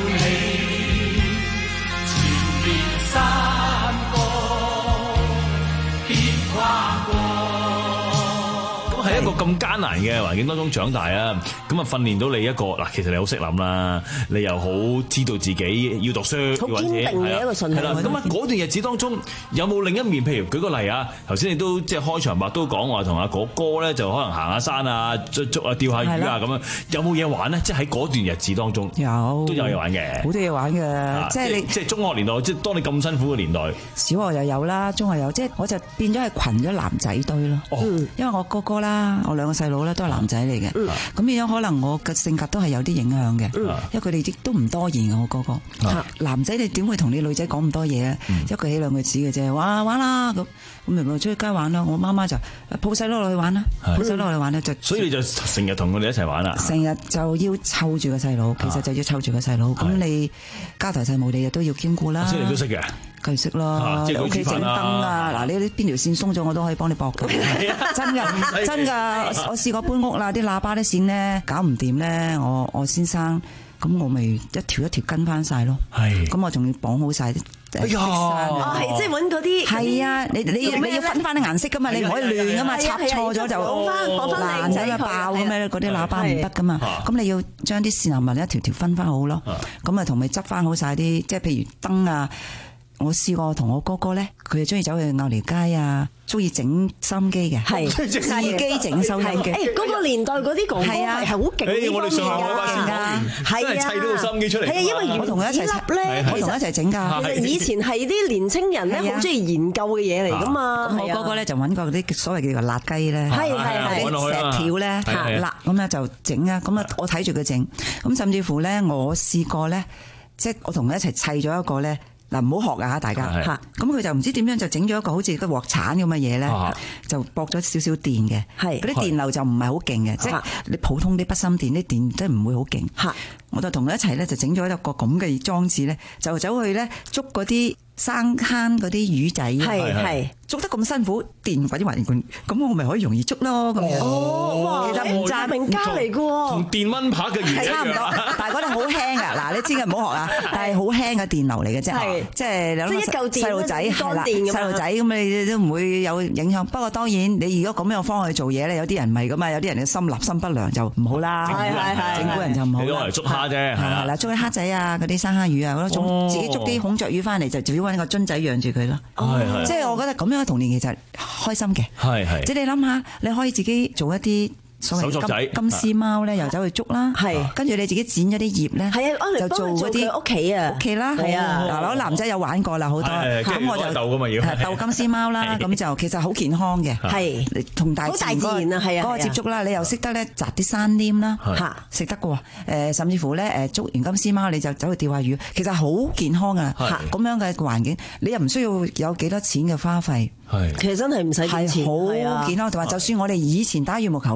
山歌必跨過。 咁喺一個咁艱難嘅環境當中長大啊，咁啊訓練到你一個嗱，其實你好識諗啦，你又好知道自己要讀書， 好堅定嘅一個信念。 係啦，咁啊嗰段日子當中有冇另一面？譬如舉個例啊，頭先你都即係開場白都講話同阿哥哥咧就可能行下山啊，捉捉啊釣下魚啊咁樣，有冇嘢玩咧？即係喺嗰段日子當中有都有嘢玩嘅， 好多嘢玩嘅，即係你即係中學年代，即係當你咁辛苦嘅年代， 小學又有啦，中學有，即係我就變咗係群咗男仔堆咯。因為我哥哥啦，我兩個細佬咧都係男仔嚟嘅，咁變咗可能我嘅性格都係有啲影響嘅，因為佢哋亦都唔多言嘅。我哥哥男仔你點會同你女仔講咁多嘢啊？一句起兩句止嘅啫，玩玩啦咁，咁咪出去街玩咯。我媽媽就抱細佬落去玩啦，抱細佬落去玩咧就， 所以你就成日同佢哋一齊玩啦。 成日就要湊住個細佬，其實就要湊住個細佬。咁你家頭細務你都要兼顧啦。 即係你都識嘅。 佢識啦，你屋企整燈啊，嗱，你啲邊條線鬆咗，我都可以幫你駁嘅，真㗎，真㗎，我試過搬屋啦，啲喇叭啲線咧搞唔掂咧，我我先生咁我咪一條一條跟翻晒咯，係，咁我仲要綁好晒啲。 哎呀，係即係揾嗰啲係啊！你你你要分翻啲顏色噶嘛，你唔可以亂噶嘛，插錯咗就爛仔啊爆咁樣，嗰啲喇叭唔得噶嘛。咁你要將啲線頭紋一條條分翻好咯。咁啊同咪執翻好晒啲，即係譬如燈啊。我試過同我哥哥咧，佢就中意走去鴨寮街啊，中意整收音機嘅，係自己整收音機。 誒，嗰個年代嗰啲哥哥係係好勁呢方面㗎，係啊， 砌到個收音機出嚟。 係啊，因為我同佢一齊咧，我同佢一齊整㗎。 其實以前係啲年青人咧，好中意研究嘅嘢嚟㗎嘛。 咁我哥哥咧就揾過啲所謂叫做辣雞咧， 係係啲石條咧辣咁咧就整啊。咁啊，我睇住佢整。咁甚至乎咧，我試過咧，即係我同佢一齊砌咗一個咧。嗱，唔好學啊！大家嚇，咁佢就唔知點樣就整咗一個好似個鑊鏟咁嘅嘢咧，就駁咗少少電嘅，嗰啲電流就唔係好勁嘅，即係你普通啲筆芯電啲電真係唔會好勁。我就同佢一齊咧，就整咗一個咁嘅裝置咧，就走去咧捉嗰啲生坑嗰啲魚仔，係係捉得咁辛苦，電或者還電，咁我咪可以容易捉咯咁樣。 哦，哇！其實唔詐名家嚟嘅喎， 同電蚊拍嘅原理差唔多，但係嗰啲好輕㗎。嗱，你知嘅唔好學啊，但係好輕嘅電流嚟嘅啫，即係兩個細路仔係啦，細路仔咁你都唔會有影響。不過當然你如果咁樣方向去做嘢咧，有啲人唔係咁啊，有啲人嘅心立心不良就唔好啦，係係係，整蠱人就唔好啦。 你攞嚟捉蝦啫，係啦， 嗱，捉啲蝦仔啊，嗰啲生蝦魚啊，嗰種自己捉啲孔雀魚翻嚟就只要揾個樽仔養住佢咯。即係我覺得咁樣嘅童年其實開心嘅，係係。即係你諗下，你可以自己做一啲所謂金金絲貓咧，又走去捉啦，係。跟住你自己剪咗啲葉咧，係啊，就做嗰啲屋企啊，屋企啦，係啊。嗱，我男仔有玩過啦，好多。咁我就鬥㗎嘛要。鬥金絲貓啦，咁就其實好健康嘅，係同大自然嗰個接觸啦，你又識得咧摘啲山黏啦，嚇食得嘅喎。誒，甚至乎咧誒捉完金絲貓你就走去釣下魚，其實好健康啊。嚇咁樣嘅環境，你又唔需要有幾多錢嘅花費。 係，其實真係唔使錢， 係好健康。同埋就算我哋以前打羽毛球咧，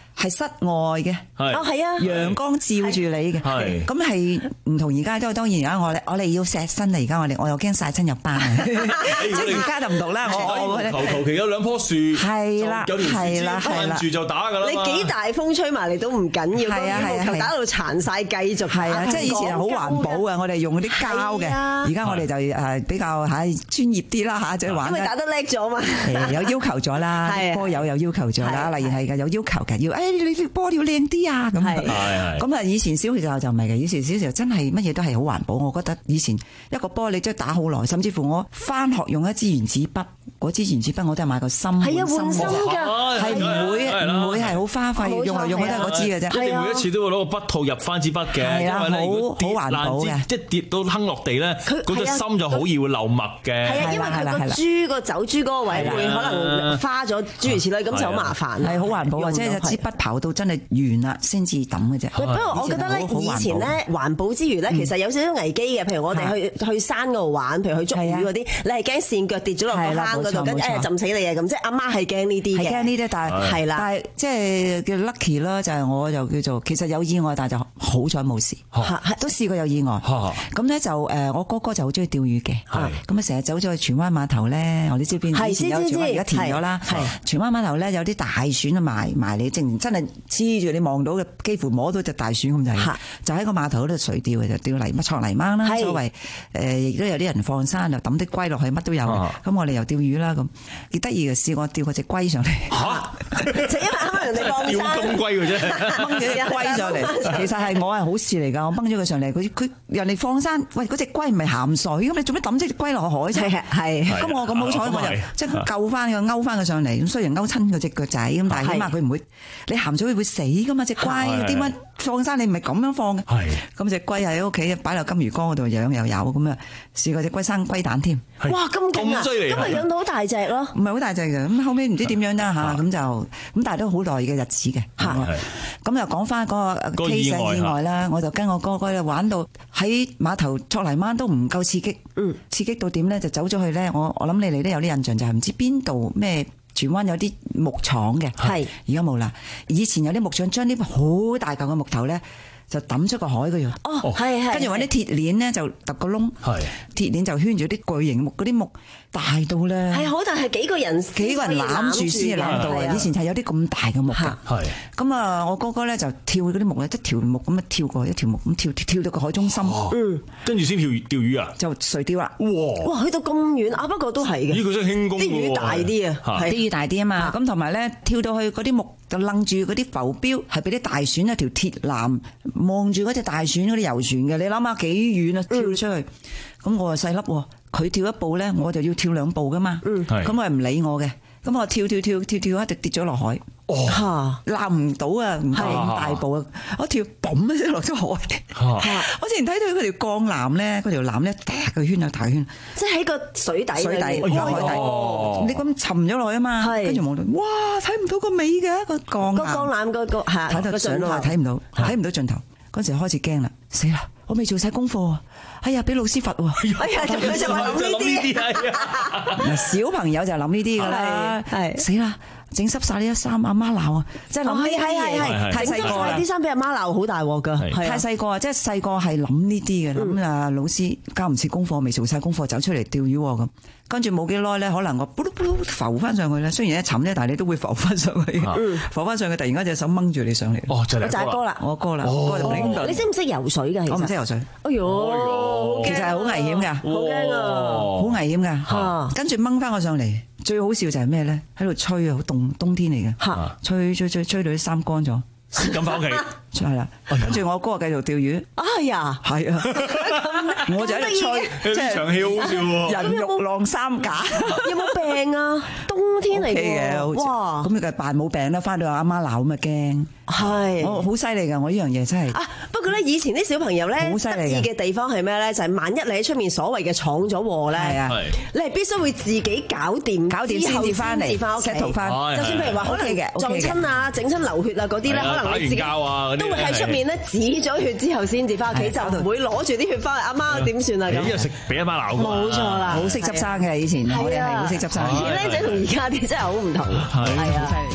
係室外嘅， 哦係啊， 陽光照住你嘅，咁係唔同而家都當然而家我哋我哋要錫身啦，而家我哋我又驚曬親入班，即係而家就唔同啦，我我求求其有兩棵樹， 係啦， 有條樹枝撐住就打㗎啦。 你幾大風吹埋嚟都唔緊要， 係啊係啊， 球打到殘曬繼續係啊，即係以前係好環保嘅，我哋用嗰啲膠嘅，而家我哋就誒比較嚇專業啲啦嚇，即係玩。 因為打得叻咗嘛， 有要求咗啦，波友有要求咗啦，例如係嘅有要求嘅，要誒你啲波要靚啲啊咁。係係。咁啊，以前小時候就唔係嘅，以前小時候真係乜嘢都係好環保。我覺得以前一個波你即係打好耐，甚至乎我翻學用一支原子筆，嗰支原子筆我都係買個芯換芯，係啊換芯㗎，係唔會唔會係好花費，用嚟用去都係嗰支嘅啫。 一定每一次都會攞個筆套入翻支筆嘅，因為咧如果跌爛支，即係跌到坑落地咧，嗰隻芯就好易會漏墨嘅。 係啊，因為佢個珠個走珠嗰個位會可能花咗諸如此類，咁就好麻煩。 係好環保啊，即係支筆刨到真係完啦先至抌嘅啫。 不過我覺得咧，以前咧環保之餘咧，其實有少少危機嘅。譬如我哋去去山嗰度玩，譬如去捉魚嗰啲，你係驚跣腳跌咗落個坑嗰度，跟住誒浸死你啊咁。即係阿媽係驚呢啲嘅， 係驚呢啲，但係係啦，但係即係叫 lucky 啦，就係我就叫做其實有意外，但係就好彩冇事，都試過有意外。咁咧就誒，我哥哥就好中意釣魚嘅，咁啊成日走咗去荃灣碼頭咧，我哋知邊以前有荃灣，而家填咗啦。荃灣碼頭咧有啲大船啊埋埋你，正真係黐住你望到嘅，幾乎摸到隻大船咁就係，就喺個碼頭嗰度垂釣嘅，就釣泥乜錯泥鯭啦，所謂誒亦都有啲人放生就抌啲龜落去，乜都有。咁我哋又釣魚啦，咁幾得意嘅，試過釣嗰隻龜上嚟。嚇！ 就因為啱啱人哋放生釣金龜嘅啫， 掹咗隻龜上嚟。其實係我係好事嚟㗎，我掹咗佢上嚟，佢佢人哋放生，喂嗰隻龜唔係鹹水，咁你做咩抌隻龜落海啫？係。咁我咁好彩，我就即係救翻佢，勾翻佢上嚟。咁雖然勾親佢隻腳仔，咁但係起碼佢唔會，你鹹水會死㗎嘛隻龜，點解放生你唔係咁樣放嘅？係。咁隻龜喺屋企擺落金魚缸嗰度養又有，咁啊試過隻龜生龜蛋添。 哇！咁勁啊！咁咪養到好大隻咯？ 唔係好大隻嘅，咁後尾唔知點樣啦嚇，咁就咁，但係都好耐嘅日子嘅嚇。咁又講翻嗰個 case 意外啦，我就跟我哥哥咧玩到喺碼頭捉泥鯭都唔夠刺激，嗯，刺激到點咧就走咗去咧。我我諗你哋都有啲印象，就係唔知邊度咩荃灣有啲木廠嘅，係而家冇啦。以前有啲木廠將啲好大嚿嘅木頭咧，就抌出個海嗰度，哦，係係，跟住揾啲鐵鏈咧就揼個窿，係鐵鏈就圈住啲巨型木，嗰啲木大到咧， 係好大，係幾個人幾個人攬住先攬到啊！以前係有啲咁大嘅木㗎，係咁啊！我哥哥咧就跳嗰啲木咧，一條木咁啊跳過一條木咁跳跳跳到個海中心，嗯， 跟住先跳釣魚啊， 就垂釣啦， 哇！哇，去到咁遠啊！不過都係嘅， 呢個真係輕功喎， 啲魚大啲啊， 啲魚大啲啊嘛，咁同埋咧跳到去嗰啲木就楞住嗰啲浮標，係俾啲大船一條鐵纜望住嗰隻大船嗰啲遊船嘅，你諗下幾遠啊？跳出去，咁我係細粒喎，佢跳一步咧，我就要跳兩步噶嘛，咁佢係唔理我嘅，咁我跳跳跳跳跳一直跌咗落海。哦，攬唔到啊，唔係咁大步啊！我跳嘣一聲落咗海。我之前睇到佢條鋼纜咧，嗰條纜咧，大個圈啊，大圈， 即係喺個水底。 水底，海底。你咁沉咗落去啊嘛，跟住望到，哇！睇唔到個尾嘅個鋼纜。 個鋼纜個個係睇到上落睇唔到，睇唔到盡頭。嗰時開始驚啦，死啦！我未做晒功課啊！哎呀，俾老師罰喎！ 哎呀，佢就話諗呢啲。 小朋友就諗呢啲㗎啦，係死啦！整濕晒呢啲衫，阿媽鬧啊！即係諗呢啲嘢，太細個啦！ 啲衫俾阿媽鬧好大鑊㗎， 太細個啊！即係細個係諗呢啲嘅，諗啊老師交唔切功課，未做晒功課走出嚟釣魚喎咁。跟住冇幾耐咧，可能我噗嚕噗嚕浮翻上去咧，雖然一沉啫，但係你都會浮翻上去，浮翻上去，突然間隻手掹住你上嚟。 哦，就係我哥啦， 我哥啦，我哥就拎到。 你識唔識游水㗎？ 我唔識游水。 哎呦， 其實係好危險㗎， 好驚啊， 好危險㗎。跟住掹翻我上嚟。最好笑就係咩咧？喺度吹啊，好凍，冬天嚟嘅，吹吹吹吹到啲衫乾咗， 咁翻屋企， 係啦。跟住我哥繼續釣魚。 哎呀， 係啊，我就喺度吹， 即係場戲好笑喎。 人肉晾衫架， 有冇病啊？冬天嚟嘅，哇！ 咁你梗係扮冇病啦，翻到阿媽鬧咁啊驚。係，我好犀利㗎！我呢樣嘢真係。 啊，不過咧，以前啲小朋友咧，好犀利嘅地方係咩咧？就係萬一你喺出面所謂嘅闖咗禍咧，係啊，你係必須會自己搞掂，搞掂先至翻嚟，翻屋企。就算譬如話可能撞親啊、整親流血啊嗰啲咧，可能你自己都會喺出面咧止咗血之後先至翻屋企，就唔會攞住啲血翻嚟。阿媽點算啊？咁因為食俾阿媽鬧㗎嘛。 冇錯啦， 好識執生嘅以前，我哋係好識執生。 以前僆仔同而家啲真係好唔同。係啊。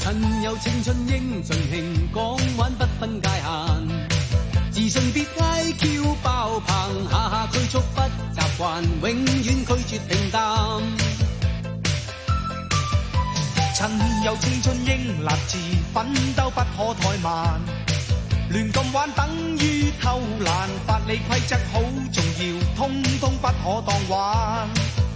趁有青春應盡興，講玩不分界限。自信別嗌叫爆棚，下下拘束不習慣，永遠拒絕平淡。 趁有青春應立志，奮鬥不可怠慢。亂咁玩等於偷懶，法理規則好重要，通通不可當玩。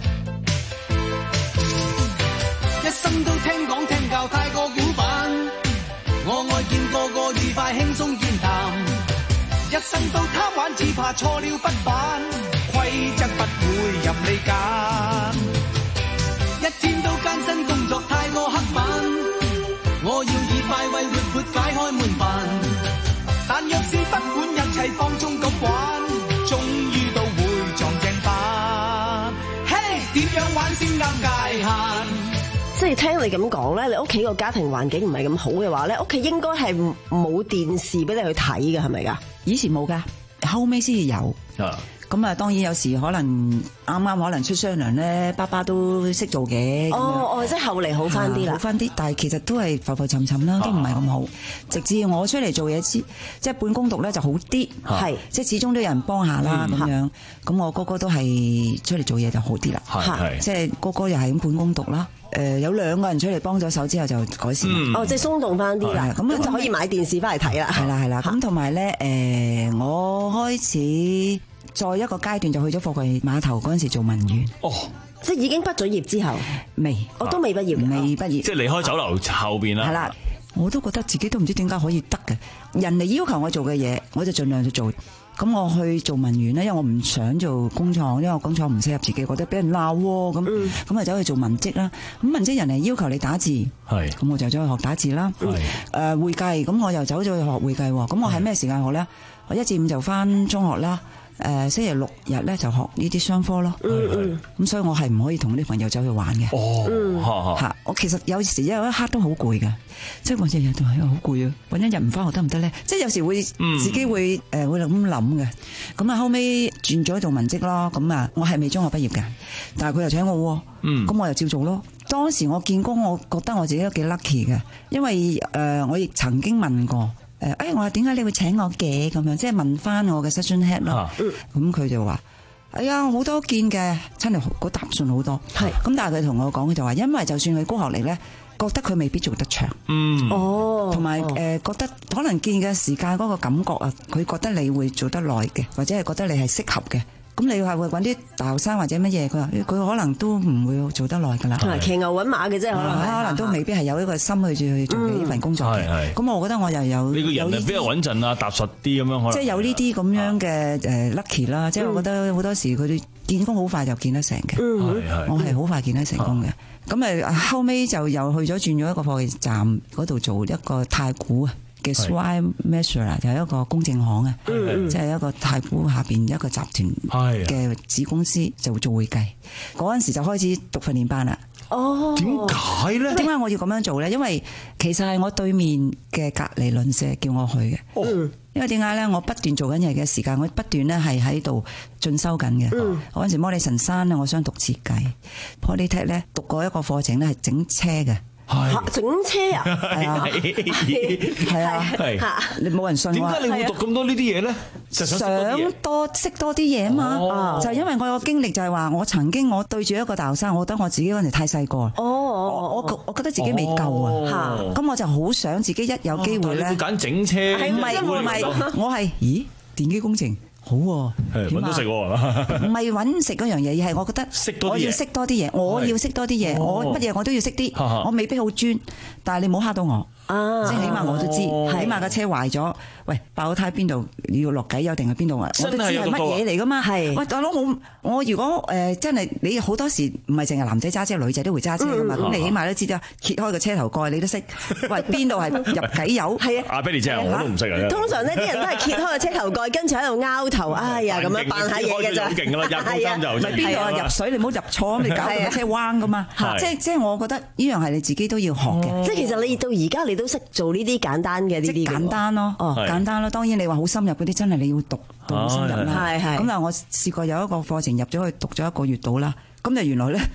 一生都聽講聽教太過古板，我愛見個個愉快輕鬆健談。 一生都貪玩，只怕錯了不返，規則不會任你揀。 一天都艱辛工作太過刻板，我要以快慰活潑解開悶煩。 但若是不管一切放縱咁玩，終於都會撞正板。嘿，點樣玩先啱界限？ 即係聽你咁講咧，你屋企個家庭環境唔係咁好嘅話咧，屋企應該係冇電視俾你去睇嘅，係咪㗎？ 以前冇㗎，後尾先至有。咁啊，當然有時可能啱啱可能出雙糧咧，爸爸都識做嘅。 哦哦，即係後嚟好翻啲啦， 好翻啲，但係其實都係浮浮沉沉啦，都唔係咁好。直至我出嚟做嘢之，即係半工讀咧就好啲，係即係始終都有人幫下啦咁樣。咁我哥哥都係出嚟做嘢就好啲啦，即係哥哥又係咁半工讀啦。誒有兩個人出嚟幫咗手之後就改善。 哦，即係鬆動翻啲啦，咁就可以買電視翻嚟睇啦。 係啦係啦，咁同埋咧誒，我開始。再一個階段就去咗貨櫃碼頭嗰陣時做文員。 哦， 即係已經畢咗業之後， 未， 我都未畢業， 未畢業， 即係離開酒樓後邊啦。 係啦，我都覺得自己都唔知點解可以得嘅。人哋要求我做嘅嘢，我就盡量去做。咁我去做文員咧，因為我唔想做工廠，因為工廠唔適合自己，覺得俾人鬧喎。咁咁啊走去做文職啦。咁文職人哋要求你打字，係咁我就走去學打字啦。係誒會計，咁我又走咗去學會計。咁我喺咩時間學咧？我一至五就翻中學啦。誒星期六日咧就學呢啲商科咯，咁、嗯、所以我係唔可以同啲朋友走去玩嘅。哦，嚇、嗯！我其實有時有一刻都好攰嘅，即係我日日都係好攰啊！揾一日唔翻學得唔得咧？即係有時會自己會誒、嗯呃、會咁諗嘅。咁啊後尾轉咗做文職咯。咁啊我係未中學畢業嘅，但係佢又請我喎。咁、嗯、我又照做咯。當時我見工，我覺得我自己都幾 lucky 嘅，因為誒、呃、我亦曾經問過。誒，哎，我話點解你會請我嘅咁樣，即係問翻我嘅 section head 咯。咁佢就話：哎呀，好多見嘅，真係嗰答信好多。係。咁但係佢同我講，佢就話，因為就算佢高學歷咧，覺得佢未必做得長。嗯。哦。同埋誒，覺得可能見嘅時間嗰個感覺啊，佢覺得你會做得耐嘅，或者係覺得你係適合嘅。咁你係會揾啲大學生或者乜嘢？佢話佢可能都唔會做得耐㗎啦。 同埋騎牛揾馬嘅啫，可能可能都未必係有一個心去去做呢份工作嘅。咁、嗯、我覺得我又有你個人係比較穩陣啊，踏實啲咁樣可能。 即係有呢啲咁樣嘅誒 lucky 啦、嗯，即係我覺得好多時佢哋見工好快就見得成嘅、嗯。我係好快見得成功嘅。咁誒、嗯、後尾就又去咗轉咗一個貨櫃站嗰度做一個太古啊。嘅 Swire Measure 就係一個公證行啊，即係、就是、一個太古下邊一個集團嘅子公司就做會計。嗰陣時就開始讀訓練班啦。 哦， 點解咧？ 點解我要咁樣做咧？因為其實係我對面嘅隔離鄰舍叫我去嘅。哦，因為點解咧？我不斷做緊嘢嘅時間，我不斷咧係喺度進修緊嘅。嗯，嗰陣時摩理神山咧，我想讀設計。Polytech 咧讀過一個課程咧係整車嘅。 整車啊，係啊， 係啊，係，你冇人信我。 點解你會讀咁多呢啲嘢咧？ 想多識多啲嘢啊嘛，哦、就係因為我個經歷就係話，我曾經我對住一個大學生，我覺得我自己嗰陣時太細個，哦，我我我覺得自己未夠啊，咁、哦、我就好想自己一有機會咧， 揀、哦、整車， 唔係唔係，我係，咦，電機工程。好喎， 揾到食喎， 唔係揾食嗰樣嘢，而係我覺得我要識多啲嘢，我要識多啲嘢，我乜嘢我都要識啲，我未必好專，但係你唔好嚇到我。啊！即係起碼我都知，起碼架車壞咗，喂，爆咗胎邊度要落計油定係邊度啊？我都知係乜嘢嚟噶嘛？係喂，大佬我我如果誒、呃、真係你好多時唔係淨係男仔揸車，女仔都會揸車噶嘛？咁、嗯、你起碼都知啦，揭開個車頭蓋你都識，喂邊度係入計油？係啊， 阿 Billy 姐我都唔識啊！ 通常呢啲人都係揭開個車頭蓋，跟住喺度拗頭，哎呀咁樣扮下嘢嘅咋？ 好勁㗎啦，入高三就唔係邊度啊？入水你唔好入錯，你搞到架車彎噶嘛？即係即係我覺得呢樣係你自己都要學嘅。 即係其實你到而家你都識做呢啲簡單嘅呢啲簡單咯，哦簡單咯。當然你話好深入嗰啲真係你要讀到好深入啦。係係。咁但係我試過有一個課程入咗去讀咗一個月到啦，咁就原來咧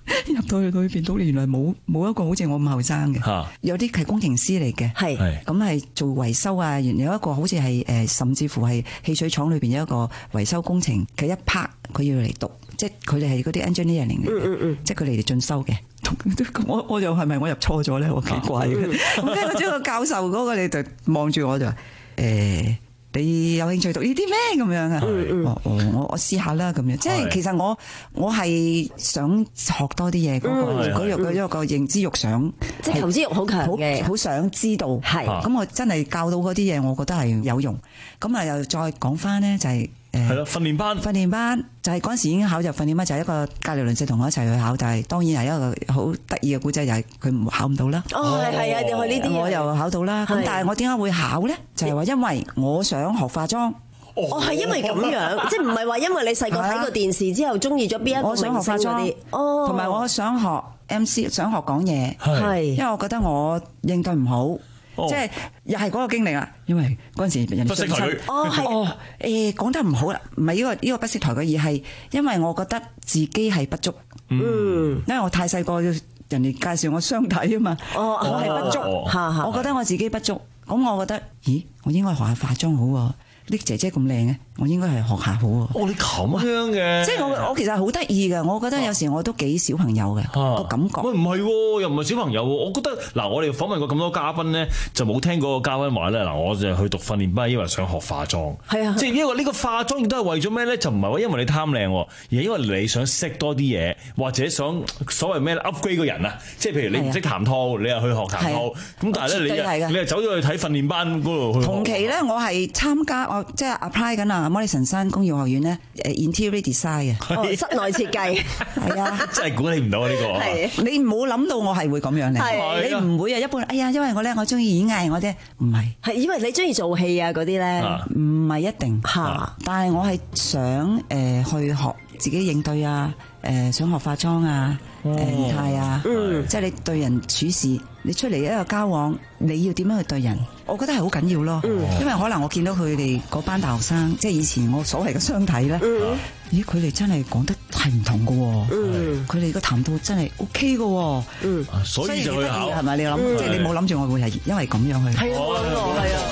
入到去裏邊都原來冇冇一個好似我咁後生嘅，有啲係工程師嚟嘅，係咁係做維修啊，原來有一個好似係誒，甚至乎係汽水廠裏邊有一個維修工程，佢一 part 佢要嚟讀，即係佢哋係嗰啲 engineering 嚟嘅，嗯嗯即係佢哋嚟進修嘅。我我又係咪我入錯咗咧？好奇怪嘅。咁跟住之後個教授嗰個你就望住我就話誒。你有興趣讀呢啲咩咁樣啊？我我我試下啦咁樣，即係其實我我係想學多啲嘢，嗰個嗰個嗰個認知欲想， 即係求知欲好強嘅， 好想知道。係咁，我真係教到嗰啲嘢，我覺得係有用。咁啊，又再講翻咧，就係誒係咯，訓練班， 訓練班就係嗰陣時已經考入訓練班，就係一個隔離鄰舍同我一齊去考，但係當然係一個好得意嘅故仔，就係佢考唔到啦。 哦，係係啊，你去呢啲， 我又考到啦。咁但係我點解會考咧？就係話因為我想學化妝。 哦，係因為咁樣，即係唔係話因為你細個睇過電視之後中意咗邊一個明星嗰啲？哦， 同埋我想學 M C， 想學講嘢， 係因為我覺得我應對唔好。即係又係嗰個經歷啦，因為嗰陣時人哋進親，哦係哦誒講得唔好啦，唔係呢個呢個不識抬舉，而係因為我覺得自己係不足，嗯，因為我太細個，人哋介紹我相睇啊嘛，哦我係不足，我覺得我自己不足，咁我覺得，咦，我應該學下化妝好喎。啲姐姐咁靚嘅，我應該係學下好喎。 哦，你咁樣嘅， 即係我我其實好得意嘅，我覺得有時我都幾小朋友嘅個感覺。 喂，唔係喎，又唔係小朋友喎。我覺得嗱，我哋訪問過咁多嘉賓咧，就冇聽過個嘉賓話咧，嗱，我就去讀訓練班，因為想學化妝。係啊，即係因為呢個化妝亦都係為咗咩咧？就唔係話因為你貪靚，而係因為你想識多啲嘢，或者想所謂咩 upgrade 個人啊。即係譬如你唔識談吐，你又去學談吐。咁但係咧，你又你又走咗去睇訓練班嗰度去。 同期咧，我係參加我即係 apply 緊啊，摩利臣山工業學院咧，誒 interior design 嘅，室內設計係啊， 真係估你唔到啊呢個。 係你唔好諗到我係會咁樣咧，你唔會啊。一般哎呀，因為我咧我中意演藝，我啫唔係， 係因為你中意做戲啊嗰啲咧， 唔係一定嚇。但係我係想誒去學自己應對啊，誒想學化妝啊，誒儀態啊，即係你對人處事，你出嚟一個交往，你要點樣去對人？我覺得係好緊要咯，因為可能我見到佢哋嗰班大學生，即係以前我所謂嘅相睇咧，咦佢哋真係講得係唔同嘅，佢哋個談吐真係 OK 嘅， 所以就去考係咪？你諗即係你冇諗住我會係因為咁樣去？ 係啊，係啊。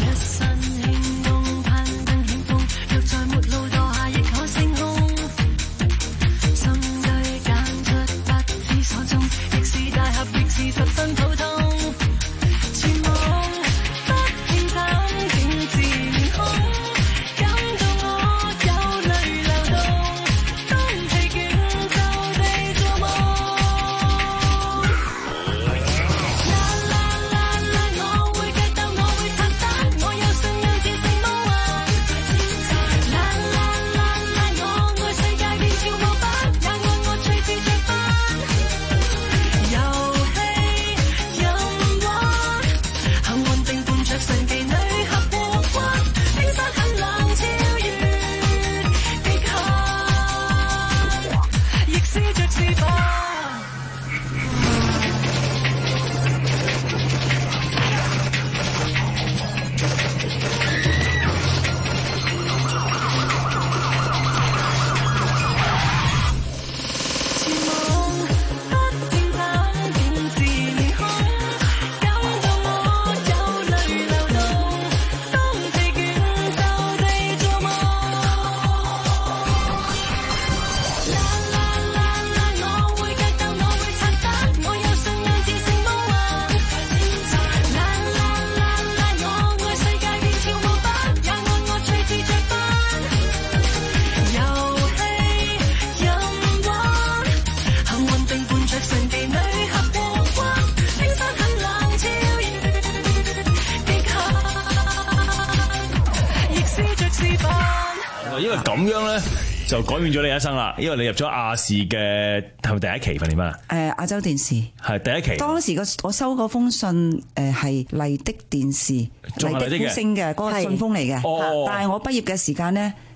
因為咁樣咧，就改變咗你一生啦。因為你入咗亞視嘅係咪第一期訓練班啊？ 誒，亞洲電視係第一期。 當時個我收嗰封信誒係麗的電視麗的呼聲嘅嗰個信封嚟嘅。但係我畢業嘅時間咧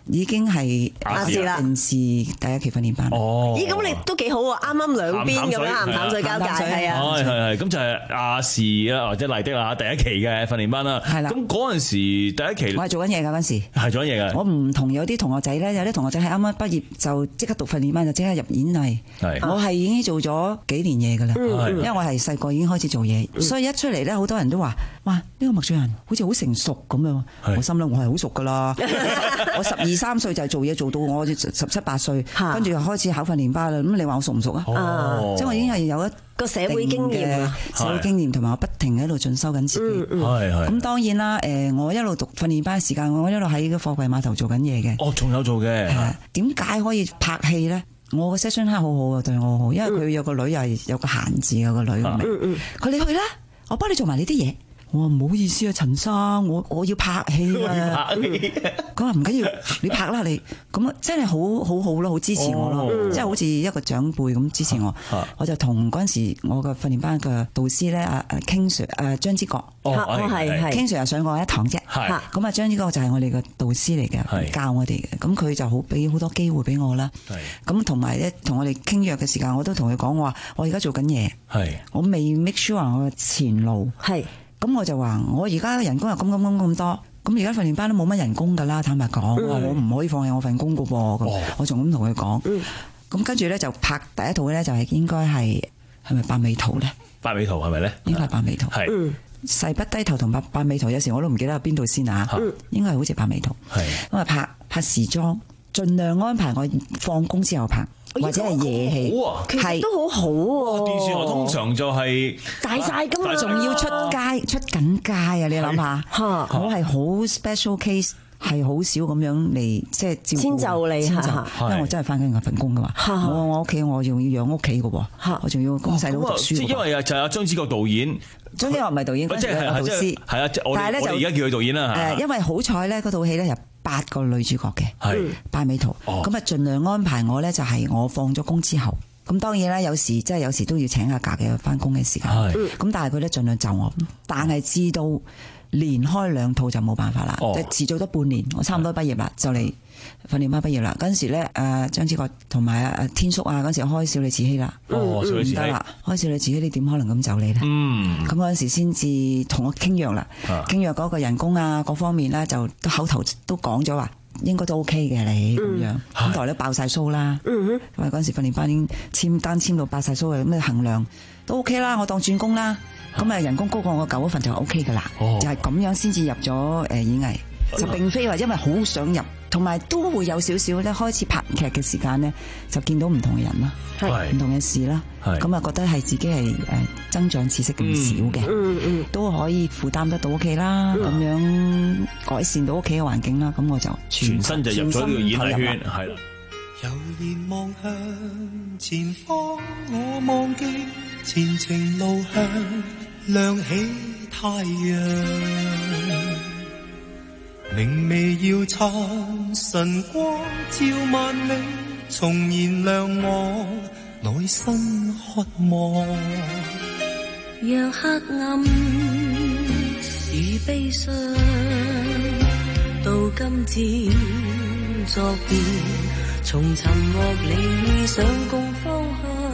已經係亞視啦， 電視第一期訓練班。 哦， 咦，咁你都幾好喎，啱啱兩邊咁樣鹹淡水交界，係啊， 係係係，咁就係亞視啦或者麗的啦第一期嘅訓練班啦。係啦，咁嗰陣時第一期我係做緊嘢㗎嗰陣時， 係做緊嘢㗎。 我唔同有啲同學仔咧，有啲同學仔係啱啱畢業就即刻讀訓練班，就即刻入演藝。係，我係已經做咗幾年嘢㗎啦，因為我係細個已經開始做嘢，所以一出嚟咧，好多人都話：哇，呢個麥浚人好似好成熟咁樣。我心諗我係好熟㗎啦，我十二三歲就係做嘢做到我十七八歲，跟住又開始考訓練班啦。咁你話我熟唔熟啊？即係我已經係有一個社會經驗， 社會經驗同埋我不停喺度進修緊自己。係係。咁當然啦，誒，我一路讀訓練班時間，我一路喺個貨櫃碼頭做緊嘢嘅。 哦，仲有做嘅。 點解可以拍戲咧？我個 session 好好啊，對我好，因為佢有個女又係有個閒字有個女咁明。佢你去啦，我幫你做埋你啲嘢。我話唔好意思啊，陳生，我我要拍戲啊！佢話唔緊要，你拍啦你，咁真係好好好咯，好支持我咯，即係好似一個長輩咁支持我。我就同嗰陣時我個訓練班嘅導師咧，阿阿 King Sir，誒張之國， 哦係係 King Sir 又上過一堂啫。咁啊張之國就係我哋嘅導師嚟嘅，教我哋嘅。咁佢就好俾好多機會俾我啦。咁同埋咧，同我哋傾約嘅時間，我都同佢講話，我而家做緊嘢，我未 make sure 我嘅前路。咁我就話：我而家人工又咁咁咁咁多，咁而家訓練班都冇乜人工㗎啦。坦白講，嗯、我唔可以放棄我份工㗎噃。咁、哦、我仲咁同佢講。咁、嗯、跟住咧就拍第一套咧，就係應該係係咪八尾圖咧？ 八尾圖係咪咧？ 應該係八尾圖。係、嗯。誓不低頭同八八尾圖，有時我都唔記得喺邊度先啊。嗯、應該係好似八尾圖。係。咁啊拍拍時裝，盡量安排我放工之後拍。或者係夜戲， 其實都好好喎。 電視台通常就係大晒㗎嘛， 仲要出街出緊街啊！你諗下，我係好 special case，係好少咁樣嚟即係照顧遷就你，因為我真係翻緊我份工㗎嘛。我我屋企我仲要養屋企㗎喎，我仲要供細佬讀書。 因為就係阿張之國導演， 張之國唔係導演，即係導師。係啊， 但係咧就而家叫佢導演啦。 誒，因為好彩咧，嗰套戲咧入八個女主角嘅，係八尾圖，咁啊盡量安排我咧就係我放咗工之後，咁當然啦，有時即係有時都要請下假嘅翻工嘅時間，咁但係佢咧盡量就我，但係至到連開兩套就冇辦法啦，即係遲做咗半年，我差唔多畢業啦，就嚟訓練班畢業啦。嗰陣時咧，誒張之國同埋阿天叔啊，嗰陣時開少女慈禧啦，唔得啦，開少女慈禧你點可能咁走你咧？咁嗰陣時先至同我傾約啦，傾約嗰個人工啊各方面咧就都口頭都講咗話應該都 OK 嘅你咁樣，咁台都爆晒須啦，因為嗰陣時訓練班已經簽單簽到爆晒須嘅，咁你衡量都 OK 啦，我當轉工啦，咁啊人工高過我舊嗰份就 OK 噶啦，就係咁樣先至入咗誒演藝。就並非話因為好想入，同埋都會有少少咧開始拍劇嘅時間咧，就見到唔同嘅人啦，唔同嘅事啦，咁啊覺得係自己係誒增長知識咁少嘅，嗯嗯、都可以負擔得到屋企啦，咁、嗯、樣改善到屋企嘅環境啦，咁我就全身就入咗呢個演藝圈，係啦。 悠然望向前方，我忘記前程路向，亮起太陽。明媚耀燦晨光，照萬里，重燃亮我內心渴望。 讓黑暗與悲傷到今漸作變，從沉默理想共方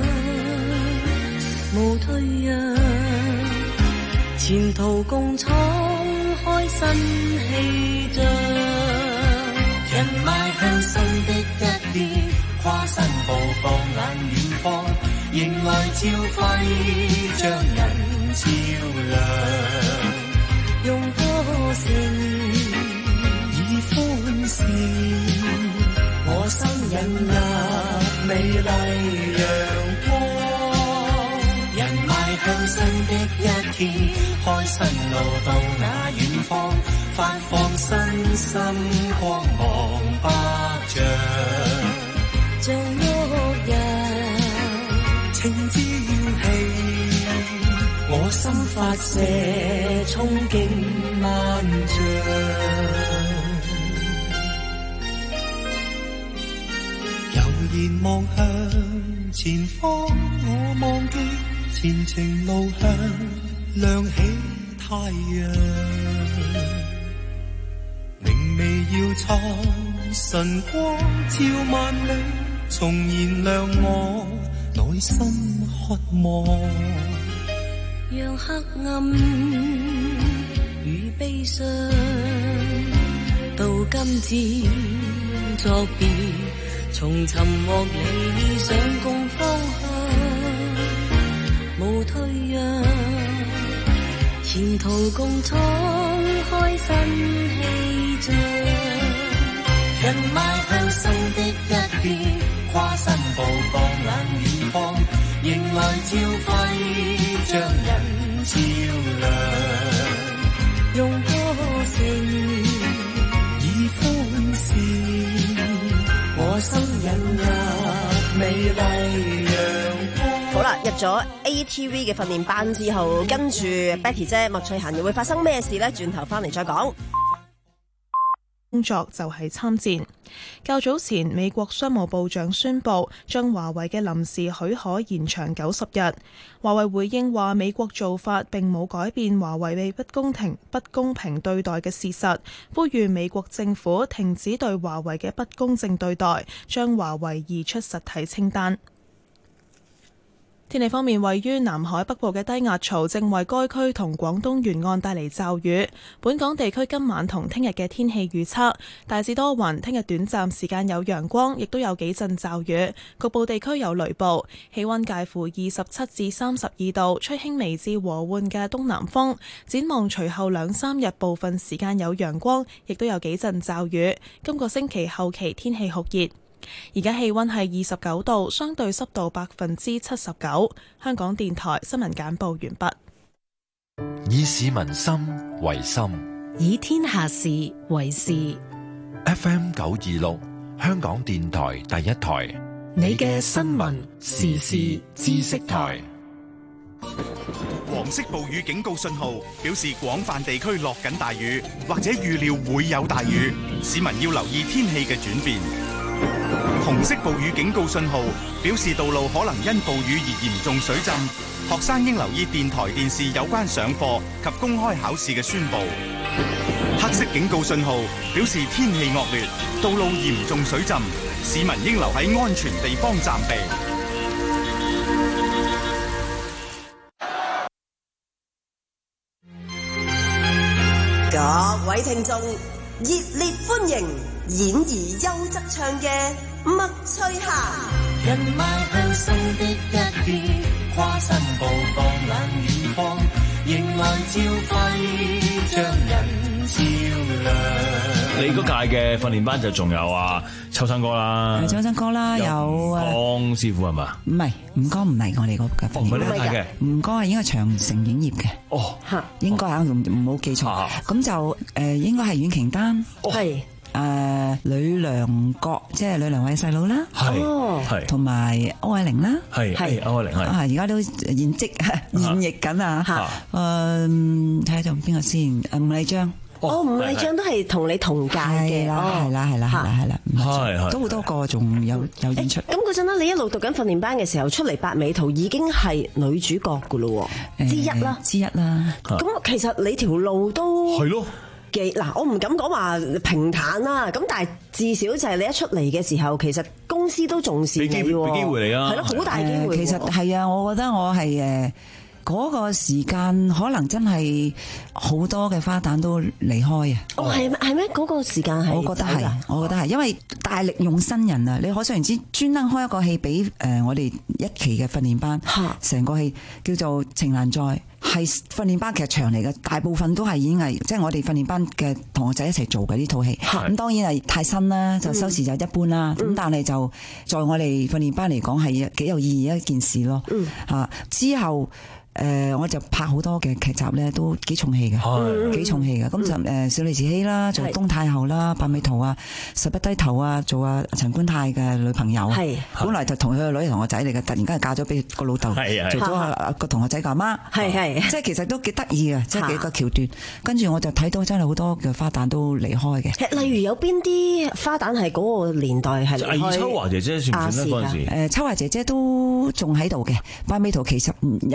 向，無退讓，前途共闖開新氣象，人邁向新的一天，跨新步放眼遠方，迎來朝輝將人照亮，用歌聲以歡笑，我心引入美麗陽光，人邁向新的一天，開新路到那遠方，發放身心光芒百丈，像旭日情朝氣，我心發射憧憬萬丈。悠然望向前方，我忘記前程路向，亮起太陽。明媚耀燦晨光照萬里，重燃亮我內心渴望。 讓黑暗與悲傷到今朝作別，從尋獲理想共方向，無退讓，前途共敞開新氣象。人邁向新的一天，跨新步放眼遠方，迎來朝暉將人照亮，用歌聲以歡笑，我心引入美麗陽光。 好啦，入咗 A T V 嘅訓練班之後，跟住 Betty 姐麥翠嫻又會發生咩事呢？轉頭翻嚟再講。 工作就係參戰。較早前，美國商務部長宣布將華為嘅臨時許可延長九十日。華為回應話，美國做法並冇改變華為被不公平、不公平對待嘅事實，呼籲美國政府停止對華為嘅不公正對待，將華為移出實體清單。天氣方面，位於南海北部嘅低壓槽正為該區同廣東沿岸帶嚟驟雨。本港地區今晚同聽日嘅天氣預測大致多雲，聽日短暫時間有陽光，亦都有幾陣驟雨，局部地區有雷暴。氣溫介乎二十七至三十二度，吹輕微至和緩嘅東南風。展望隨後兩三日部分時間有陽光，亦都有幾陣驟雨。今個星期後期天氣酷熱。而家氣溫係二十九度，相對濕度百分之七十九。香港電台新聞簡報完畢。 以市民心為心， 以天下事為事。 F M 九二六，香港電台第一台， 你嘅新聞時事知識台。 黃色暴雨警告信號表示廣泛地區落緊大雨，或者預料會有大雨，市民要留意天氣嘅轉變。紅色暴雨警告信號表示道路可能因暴雨而嚴重水浸，學生應留意電台電視有關上課及公開考試嘅宣佈。黑色警告信號表示天氣惡劣，道路嚴重水浸，市民應留喺安全地方暫避。 各位聽眾，熱烈歡迎演而優則唱嘅麥翠嫻。 人邁向新的一天，跨新步放眼遠方，迎來朝暉將人照亮。 你嗰屆嘅訓練班就仲有啊，秋生哥啦， 秋生哥啦，有江師傅係嘛？ 唔係，吳哥唔係我哋嗰個訓練班。 唔係呢屆嘅， 吳哥係應該長城影業嘅。 哦， 應該啊，唔好記錯。咁就誒，應該係阮瓊丹。係。誒，呂良國即係呂良偉細佬啦，係，同埋歐靄玲啦， 係，係歐靄玲係， 啊，而家都現職現役緊啊，誒，睇下仲邊個先，誒，吳麗章， 哦，吳麗章都係同你同屆嘅， 係啦，係啦，係啦，係啦， 係係， 都好多個仲有有演出。 咁嗰陣咧，你一路讀緊訓練班嘅時候，出嚟八尾圖已經係女主角噶咯，之一啦， 之一啦。 咁其實你條路都係咯。 嗱，我唔敢講話平坦啦，咁但係至少就係你一出嚟嘅時候，其實公司都重視你喎，俾機會你啊， 係咯，好大機會。 其實係啊，我覺得我係誒嗰個時間可能真係好多嘅花旦都離開啊。 哦，係咩？係咩？嗰個時間係， 我覺得係，我覺得係，因為大力用新人啊！你可想而知，專登開一個戲俾誒我哋一期嘅訓練班，成個戲叫做《情難再》。係訓練班劇場嚟嘅，大部分都係已經係即係我哋訓練班嘅同學仔一齊做嘅呢套戲。咁當然係太新啦，就收視就一般啦。咁、嗯、但係就在我哋訓練班嚟講係幾有意義一件事咯。嚇、嗯、之後。誒、呃，我就拍好多嘅劇集咧，都幾重戲嘅，幾重戲嘅。咁就誒，小李慈禧啦，做東太后啦，八尾圖啊，十不低頭啊，做阿陳官泰嘅女朋友。係，本來就同佢個女同學仔嚟嘅，突然間嫁咗俾個老豆，做咗個同學仔個阿媽。係係，即係其實都幾得意嘅，即係幾個橋段。跟住我就睇到真係好多嘅花旦都離開嘅。例如有邊啲花旦係嗰個年代係離開？秋華姐姐算唔算咧嗰陣時？誒，秋華姐姐都仲喺度嘅。八尾圖其實有一個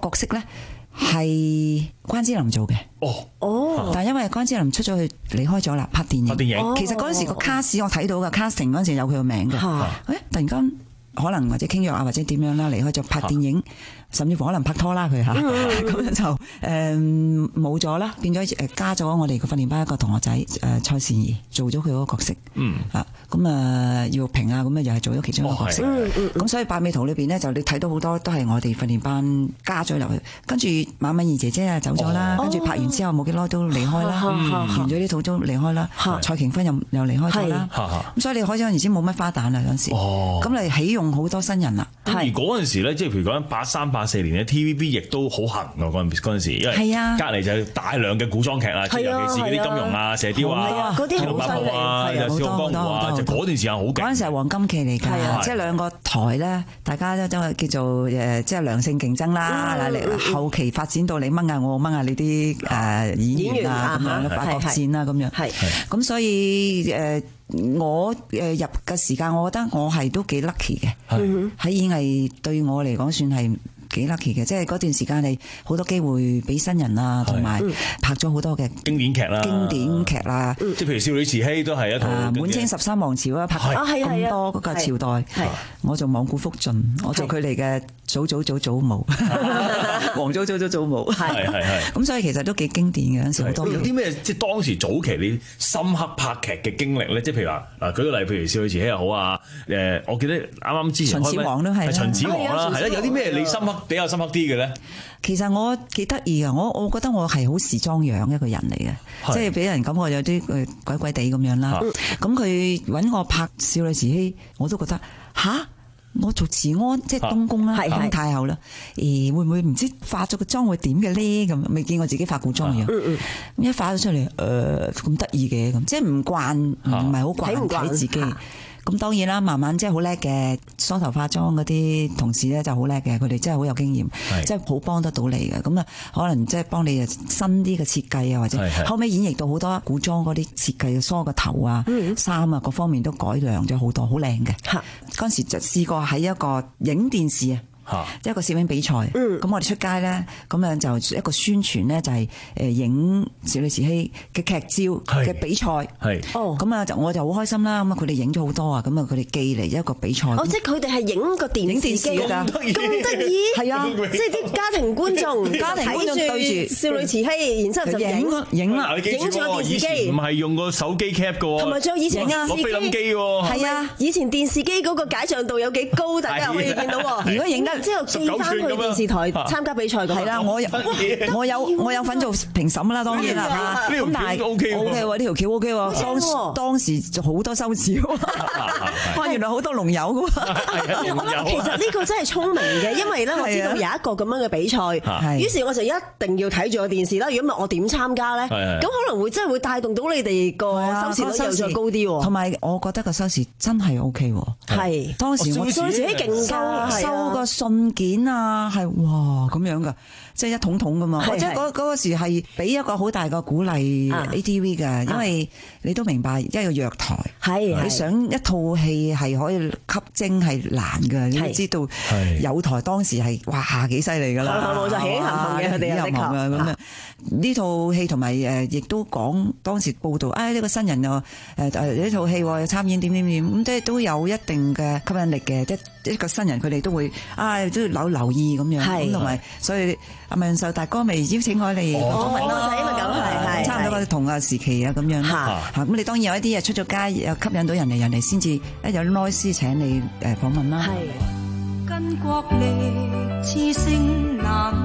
個角色咧係關之琳做嘅。 哦哦， 但係因為關之琳出咗去離開咗啦，拍電影。 拍電影其實嗰陣時個卡士我睇到嘅 casting 嗰陣時有佢個名嘅。誒，突然間可能或者傾約啊，或者點樣啦，離開咗拍電影。甚至乎可能拍拖啦佢嚇，咁就誒冇咗啦，變咗誒加咗我哋個訓練班一個同學仔誒蔡善儀做咗佢嗰個角色， 嗯啊咁啊姚玉萍啊咁啊又係做咗其中一個角色，咁所以百美圖裏邊咧就你睇到好多都係我哋訓練班加咗入去，跟住馬敏儀姐姐啊走咗啦，跟住拍完之後冇幾耐都離開啦，完咗呢套都離開啦，蔡瓊芬又又離開咗啦，咁所以你可想而知冇乜花旦啦嗰陣時，咁你起用好多新人啦。 而嗰陣時咧，即係譬如講八三八四年咧 T V B 亦都好行啊！嗰陣嗰陣時，因為隔離就係大量嘅古裝劇啦，尤其是嗰啲金庸啊、射雕啊、 嗰啲好犀利啊、又《笑傲江湖》啊，就嗰段時間好勁。 嗰陣時係黃金期嚟㗎，即係兩個台咧，大家都都係叫做誒，即係良性競爭啦。嗱，後期發展到你掹下我掹下你啲誒演員啊咁樣，八國戰啦咁樣。係咁，所以誒。我誒入嘅時間，我覺得我係都幾 lucky 嘅，喺演藝對我嚟講算係幾 lucky 嘅，即係嗰段時間你好多機會俾新人啊，同埋拍咗好多嘅經典劇啦， 經典劇啦， 即係譬如《少女慈禧》都係一套滿清十三王朝啊，拍咁多嗰個朝代，我做罔顧福晉，我做佢哋嘅祖祖祖祖母，皇祖祖祖祖母， 係係係， 咁所以其實都幾經典嘅，嗰陣時好多。 有啲咩即係當時早期你深刻拍劇嘅經歷咧？即係譬如話嗱，舉個例，譬如《少女慈禧》又好啊，誒，我記得啱啱之前秦始皇都係秦始皇啦，係啦，有啲咩你深刻比較深刻啲嘅咧？ 其實我幾得意啊！我我覺得我係好時裝樣一個人嚟嘅，即係俾人感覺有啲誒鬼鬼地咁樣啦。咁佢揾我拍《少女慈禧》，我都覺得吓，我做慈安即係東宮啦，東太后啦，誒會唔會唔知化咗個妝會點嘅咧？咁未見過自己化古裝樣，咁一化咗出嚟，誒咁得意嘅咁，即係唔慣，唔係好慣睇自己。咁當然啦，慢慢即係好叻嘅梳頭化妝嗰啲同事咧就好叻嘅，佢哋真係好有經驗，即係好幫得到你嘅。咁啊，可能即係幫你新啲嘅設計啊，或者後尾演繹到好多古裝嗰啲設計，梳個頭啊、衫啊各方面都改良咗好多，好靚嘅。嗰陣時就試過喺一個影電視啊。一個攝影比賽，咁、嗯、我哋出街咧，咁樣就一個宣傳咧，就係誒影少女慈禧嘅劇照嘅比賽，哦，咁啊就我就好開心啦，咁啊佢哋影咗好多啊，咁啊佢哋寄嚟一個比賽， 哦，即係佢哋係影個電視機㗎，咁得意，係啊，即係啲家庭觀眾，家庭觀眾對住少女慈禧，然之後就影影啦，影住個電視機， 唔係用個手機 cap 㗎喎， 同埋仲有以前攞菲林機喎， 係啊，以前電視機嗰個解像度有幾高，大家可以見到喎，如果影得。之後寄翻去電視台參加比賽咁， 係啦，我有我有我有份做評審啦，當然啦，咁但係 O K O K 喎，呢條橋 O K 喎，當當時就好多收視喎，哇原來好多龍友嘅喎， 我諗其實呢個真係聰明嘅，因為咧我知道有一個咁樣嘅比賽，於是我就一定要睇住個電視啦。如果唔係我點參加咧？咁可能會真係會帶動到你哋個收視率又再高啲喎。 同埋我覺得個收視真係 O K 喎，係當時我自己勁收收個信件啊，係哇咁樣噶，即係一桶桶噶嘛。即係嗰嗰個時係俾一個好大個鼓勵 A T V 嘅，因為你都明白一個藥台，係你想一套戲係可以吸睛係難嘅，你都知道有台當時係哇幾犀利噶啦， 冇錯，起行行嘅佢哋有的確咁啊。呢套戲同埋誒亦都講當時報道，誒呢個新人又誒誒呢套戲又參演點點點，咁即係都有一定嘅吸引力嘅，即係一個新人佢哋都會啊都要留留意咁樣，咁同埋所以阿文秀大哥未邀請我嚟訪問咯， 就因為咁係係差唔多同個時期啊咁樣啦嚇，咁你當然有一啲嘢出咗街又吸引到人嚟，人哋先至一有 noise 請你誒訪問啦。 跟國力雌性男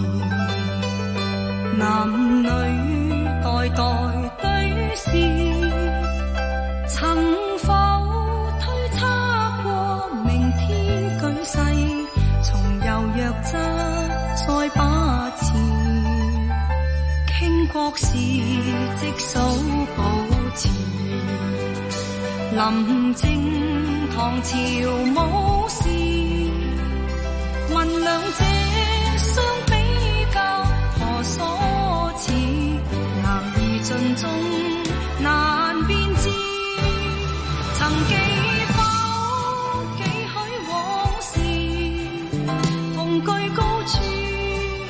兒，男女代代對視，曾否推測過明天舉世，重遊弱質再把持，傾國事即數保持，臨正唐朝武士，雲兩者相比較何所似，男兒盡中難辨知，曾記否幾許往事，同居高處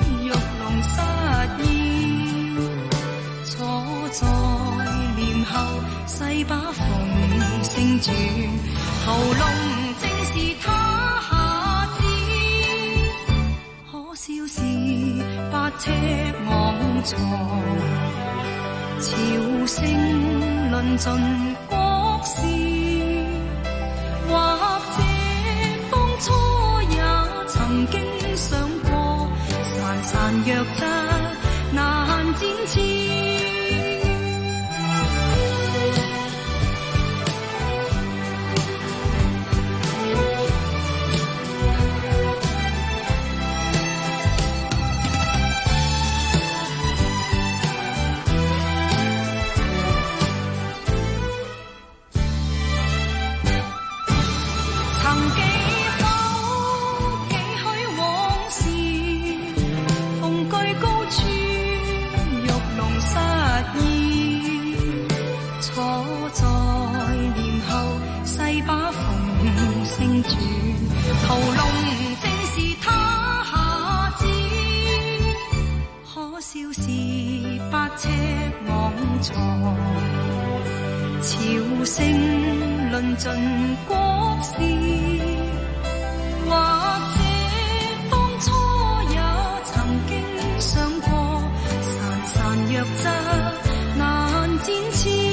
把縫聲轉，喉嚨正是他下旨。可笑是八尺昂藏，潮聲論盡國事，或者當初也曾經想過，潺潺弱質難展翅。喉嚨正是他下旨，可笑是八尺昂藏，潮聲論盡國事，或者當初也曾經想過，潺潺弱質難展翅。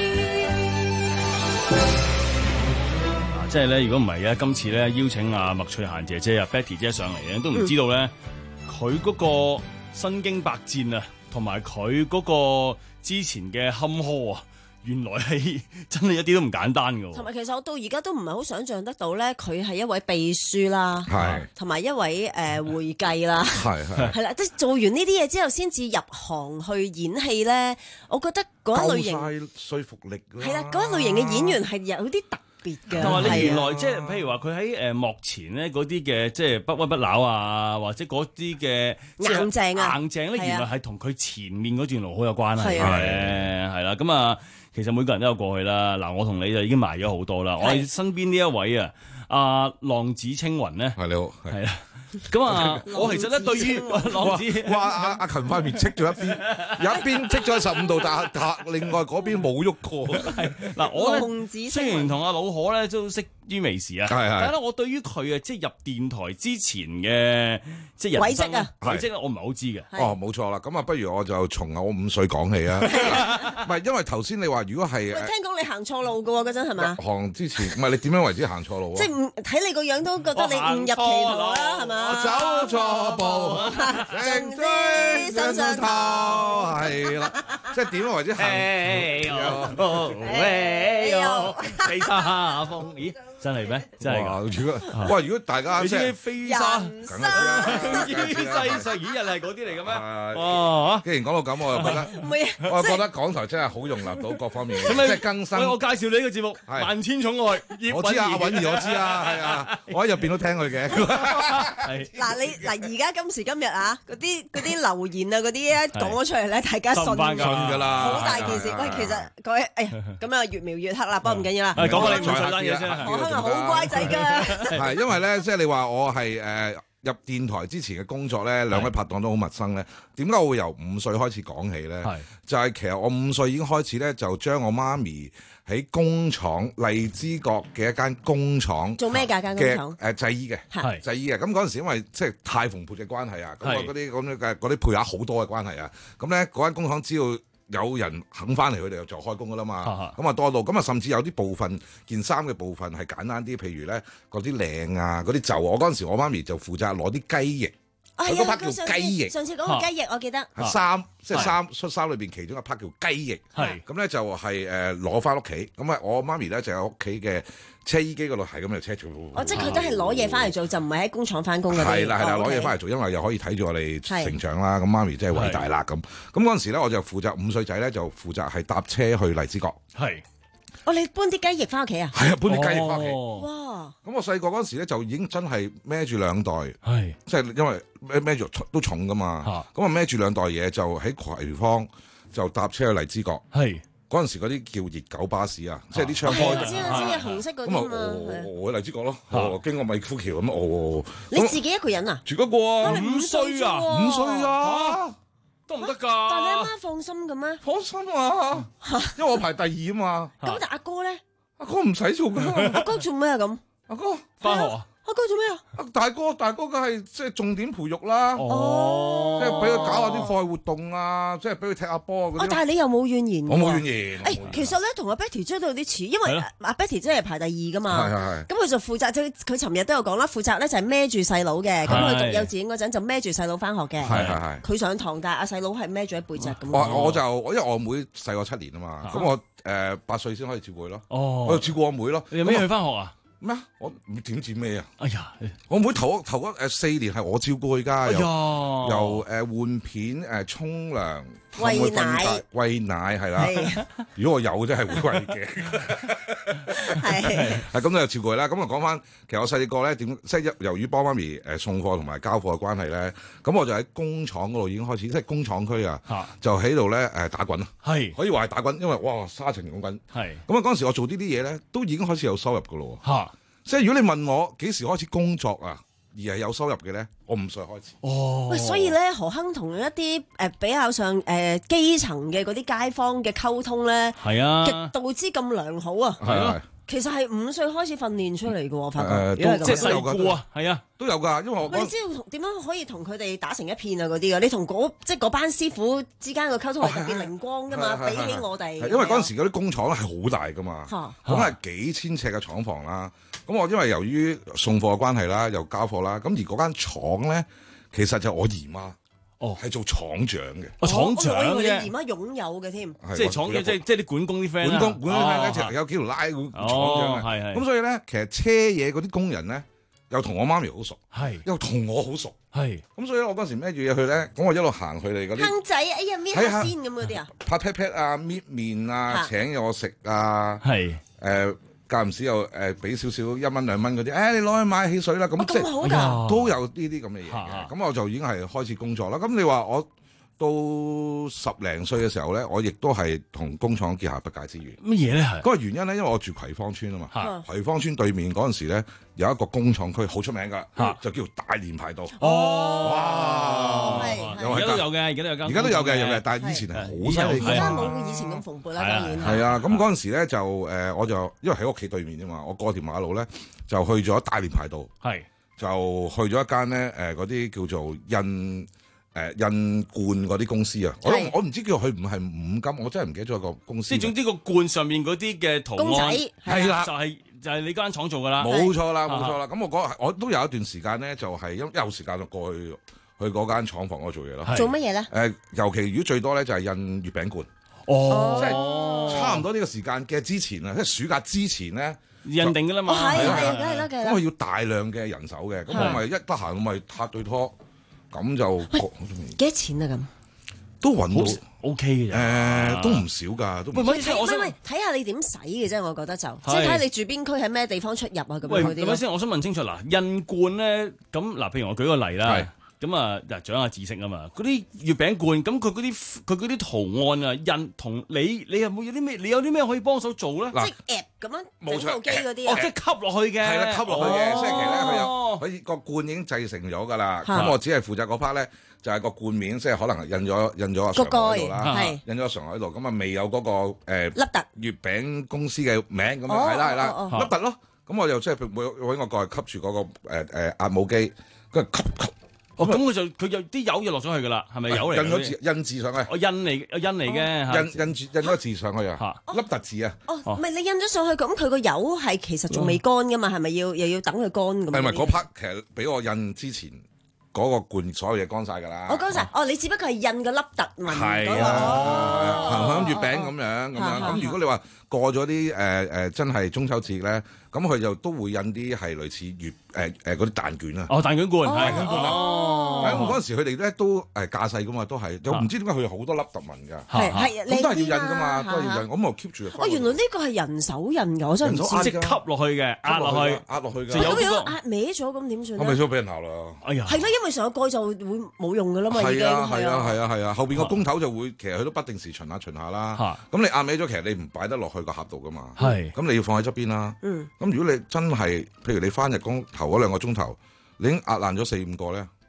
即係咧，如果唔係啊，今次咧邀請阿麥翠嫻姐姐啊 Betty 姐上嚟咧，都唔知道咧佢嗰個身經百戰啊，同埋佢嗰個之前嘅坎坷啊，原來係真係一啲都唔簡單㗎。 同埋其實我到而家都唔係好想像得到咧，佢係一位秘書啦，係同埋一位誒、呃、會計啦，係係係啦，即係做完呢啲嘢之後，先至入行去演戲咧。我覺得嗰一類型夠曬說服力啦， 係啦，嗰一類型嘅演員係有啲特同埋你原來即係譬如話佢喺誒幕前咧嗰啲嘅即係不屈不撓啊，或者嗰啲嘅硬淨啊硬淨咧，原來係同佢前面嗰段路好有關係嘅，係啦。咁啊，其實每個人都有過去啦。嗱，我同你就已經埋咗好多啦。我哋身邊呢一位啊，阿浪子青雲咧， 係你好， 係啊。咁啊，我其實咧對於浪子， 哇阿阿勤塊面戚咗一邊，有一邊戚咗十五度，但係另外嗰邊冇喐過。 係嗱，我咧雖然同阿老可咧都識於微時啊，係係，但係咧我對於佢啊，即係入電台之前嘅即係人生啊，軌跡我唔係好知嘅。 哦，冇錯啦，咁啊，不如我就從我五歲講起啊。唔係，因為頭先你話如果係， 喂，聽講你行錯路嘅喎，嗰陣係嘛？ 行之前唔係你點樣為之行錯路啊？ 即係唔睇你個樣都覺得你誤入歧途啦，係嘛？ 我走錯步，正追上上頭，係啦，即係點樣為之行？哎呦， 哎呦，飛沙風，咦，真係咩？真係㗎！ 如果哇，如果大家你知飛沙梗係知啦， 於世世咦，人係嗰啲嚟嘅咩？ 哦，既然講到咁，我又覺得，我又覺得港台真係好容納到各方面嘅，即係更新。 我介紹你呢個節目《萬千寵愛》， 我知啊，阿允兒我知啊，係啊，我喺入邊都聽佢嘅。 嗱你嗱而家今時今日啊，嗰啲嗰啲留言啊嗰啲咧講咗出嚟咧，大家信㗎啦， 好大件事。喂，其實各位，哎呀，咁啊越描越黑啦，不過唔緊要啦。 講下你五歲單嘢先。 我可能好乖仔㗎。 係因為咧，即係你話我係誒入電台之前嘅工作咧，兩位拍檔都好陌生咧。點解我會由五歲開始講起咧？就係其實我五歲已經開始咧，就將我媽咪喺工廠荔枝角嘅一間工廠做咩㗎？間工廠誒製衣嘅，係製衣嘅。咁嗰陣時因為即係太蓬勃嘅關係啊，咁我嗰啲咁嘅嗰啲配額好多嘅關係啊，咁咧嗰間工廠只要有人肯翻嚟，佢哋就開工噶啦嘛。咁啊多到咁啊，甚至有啲部分件衫嘅部分係簡單啲，譬如咧嗰啲領啊、嗰啲袖。我嗰陣時我媽咪就負責攞啲雞翼。佢嗰 part 叫雞翼， 上次講個雞翼我記得。 衫即係衫恤衫裏邊其中一 part 叫雞翼，咁咧就係誒攞翻屋企。咁啊，我媽咪咧就喺屋企嘅車衣機嗰度係咁就車住。 哦，即係佢都係攞嘢翻嚟做，就唔係喺工廠翻工嗰啲。 係啦係啦，攞嘢翻嚟做，因為又可以睇住我哋成長啦。咁媽咪真係偉大啦咁。咁嗰陣時咧，我就負責五歲仔咧，就負責係搭車去荔枝角。係。 哦，你搬啲雞翼翻屋企啊？ 係啊，搬啲雞翼翻屋企。 哇！ 咁我細個嗰陣時咧，就已經真係孭住兩袋，係即係因為孭孭住都重噶嘛。咁啊孭住兩袋嘢就喺葵芳就搭車去荔枝角。係嗰陣時嗰啲叫熱狗巴士啊，即係啲窗開。 知啊知啊，紅色嗰啲嘛。 我喺荔枝角咯，經過米夫橋咁哦。 你自己一個人啊？ 住嗰個啊？五歲啊？五歲啊？ 都唔得㗎。 但係你阿媽放心嘅咩？ 放心啊，因為我排第二啊嘛。 咁但阿哥咧？ 阿哥唔使做㗎。 阿哥做咩啊咁？ 阿哥返學啊？ 阿哥做咩啊？ 大哥大哥梗係即係重點培育啦， 哦， 即係俾佢搞下啲課外活動啊，即係俾佢踢下波嗰啲。 哦，但係你又冇怨言。 我冇怨言。 誒，其實咧同阿 Betty 姐都有啲似，因為阿 Betty 姐係排第二噶嘛。 係係係。 咁佢就負責，即係佢尋日都有講啦，負責咧就係孭住細佬嘅。咁佢讀幼稚園嗰陣就孭住細佬翻學嘅。 係係係。 佢上堂，但係阿細佬係孭住喺背脊咁。 我我就因為我妹細我七年啊嘛，咁我誒八歲先可以照顧佢咯。 哦， 我就照顧我妹咯。 你有咩去翻學啊？ 咩啊？我點知咩啊？ 哎呀！ 我妹頭頭嗰誒四年係我照顧佢㗎， 哎呀， 由誒換片誒沖涼、 餵奶、 餵奶係啦。如果我有真係會餵嘅。係係咁就照顧佢啦。咁啊講翻，其實我細個咧點即係由於幫媽咪誒送貨同埋交貨嘅關係咧，咁我就喺工廠嗰度已經開始，即係工廠區啊，就喺度咧誒打滾啦。係可以話係打滾，因為哇沙塵咁滾。係咁啊嗰陣時我做呢啲嘢咧，都已經開始有收入㗎咯。嚇！即係如果你問我幾時開始工作啊，而係有收入嘅咧，我五歲開始。哦， 喂，所以咧何鏗同一啲誒比較上誒、呃、基層嘅嗰啲街坊嘅溝通咧，係啊，極度之咁良好啊。係啊。其實係五歲開始訓練出嚟嘅喎，我發覺。誒， 即係細個啊，係啊， 都有㗎。因為我你知道點樣可以同佢哋打成一片啊嗰啲㗎？你同嗰即係嗰班師傅之間嘅溝通係特別靈光㗎嘛，比起我哋。 因為嗰陣時嗰啲工廠咧係好大㗎嘛，咁係幾千尺嘅廠房啦。咁我因為由於送貨嘅關係啦，又交貨啦，咁而嗰間廠咧其實就我姨媽。哦，係做廠長嘅。哦， 廠長嘅。 我以為你姨媽擁有嘅添。 即係廠長，即係即係啲管工啲 friend 管工管工 friend 一齊有幾條拉廠長嘅。係係。咁所以咧，其實車嘢嗰啲工人咧，又同我媽咪好熟，係又同我好熟，係。咁所以我嗰時孭住嘢去咧，咁我一路行佢哋嗰啲。坑仔，哎呀搣下先咁嗰啲啊。 拍 pat pat 啊，搣麵啊，請我食啊，係誒。間唔時又誒俾少少一蚊兩蚊嗰啲，誒你攞去買汽水啦，咁即係都有呢啲咁嘅嘢嘅。咁我就已經係開始工作啦。咁你話我到十零歲嘅時候咧，我亦都係同工廠結下不解之緣。乜嘢咧？係嗰個原因咧，因為我住葵芳村啊嘛。葵芳村對面嗰陣時咧，有一個工廠區好出名㗎，就叫大連排道。哦，哇！ 而家都有嘅，而家都有間。 而家都有嘅，有嘅，但係以前係好犀利。 而家冇以前咁蓬勃啦，當然係啊，咁嗰陣時咧就誒，我就因為喺屋企對面啫嘛，我過條馬路咧就去咗大連排道，係就去咗一間咧誒嗰啲叫做印。誒印罐嗰啲公司啊，我我唔知叫佢唔係五金，我真係唔記得咗個公司。 即係總之個罐上面嗰啲嘅圖案係啦，就係就係你間廠做㗎啦。 冇錯啦，冇錯啦。咁我嗰我都有一段時間咧，就係因有時間就過去去嗰間廠房嗰度做嘢咯。 做乜嘢咧？ 誒，尤其如果最多咧就係印月餅罐。哦，即係差唔多呢個時間嘅之前啊，即係暑假之前咧。 印定㗎啦嘛。 係啊係啊，梗係啦梗係啦。 咁我要大量嘅人手嘅，咁我咪一得閒我咪撻對拖。咁就幾多錢啊？咁都揾到 O K 嘅， 誒都唔少㗎，都唔係唔係唔係睇下你點使嘅啫，我覺得就即係睇下你住邊區喺咩地方出入啊咁樣嗰啲。 喂，先，我想問清楚嗱，印罐咧咁嗱，譬如我舉個例啦。咁啊，嗱，長下知識啊嘛！嗰啲月餅罐，咁佢嗰啲佢嗰啲圖案啊，印同你，你有冇有啲咩？你有啲咩可以幫手做咧？ 即係 app 咁樣整部機嗰啲哦，即係吸落去嘅。 係啦，吸落去嘅。即係其實咧，佢有佢個罐已經製成咗㗎啦。咁我只係負責嗰 part 咧，就係個罐面，即係可能印咗印咗個上海度啦，印咗個上海度。咁啊，未有嗰個誒凹凸月餅公司嘅名咁樣，係啦係啦，凹凸咯。咁我就即係會揾個過嚟吸住嗰個誒誒壓模機，跟住吸吸。 哦，咁佢就佢有啲油就落咗去噶啦，係咪油嚟？ 印咗字，印字上去。 哦，印嚟，印嚟嘅。 印印印咗個字上去啊，凹凸字啊。 哦，唔係你印咗上去，咁佢個油係其實仲未乾噶嘛？係咪要又要等佢乾咁？ 唔係唔係，嗰 part 其實俾我印之前嗰個罐所有嘢乾晒㗎啦。 我乾晒，哦，你只不過係印個凹凸紋嗰個。 係啊，行響月餅咁樣咁樣。咁如果你話過咗啲誒誒真係中秋節咧，咁佢就都會印啲係類似月誒誒嗰啲蛋卷啊。 哦，蛋卷罐係。 哦。咁嗰陣時佢哋咧都誒架勢噶嘛，都係又唔知點解佢有好多粒凸紋㗎。 係係， 咁都係要印㗎嘛，都係要印。咁我 keep 住。 哦，原來呢個係人手印㗎，我真係唔知。 即係吸落去嘅，壓落去， 壓落去㗎。 咁如果壓歪咗，咁點算咧？ 我咪想俾人鬧啦。 哎呀！ 係啦，因為上個蓋就會冇用㗎啦嘛，已經。 係啊係啊係啊係啊，後邊個工頭就會其實佢都不定時巡下巡下啦。咁你壓歪咗，其實你唔擺得落去個盒度㗎嘛。係。咁你要放喺側邊啦。嗯。咁如果你真係，譬如你翻日工頭嗰兩個鐘頭，你已經壓爛咗四五個咧。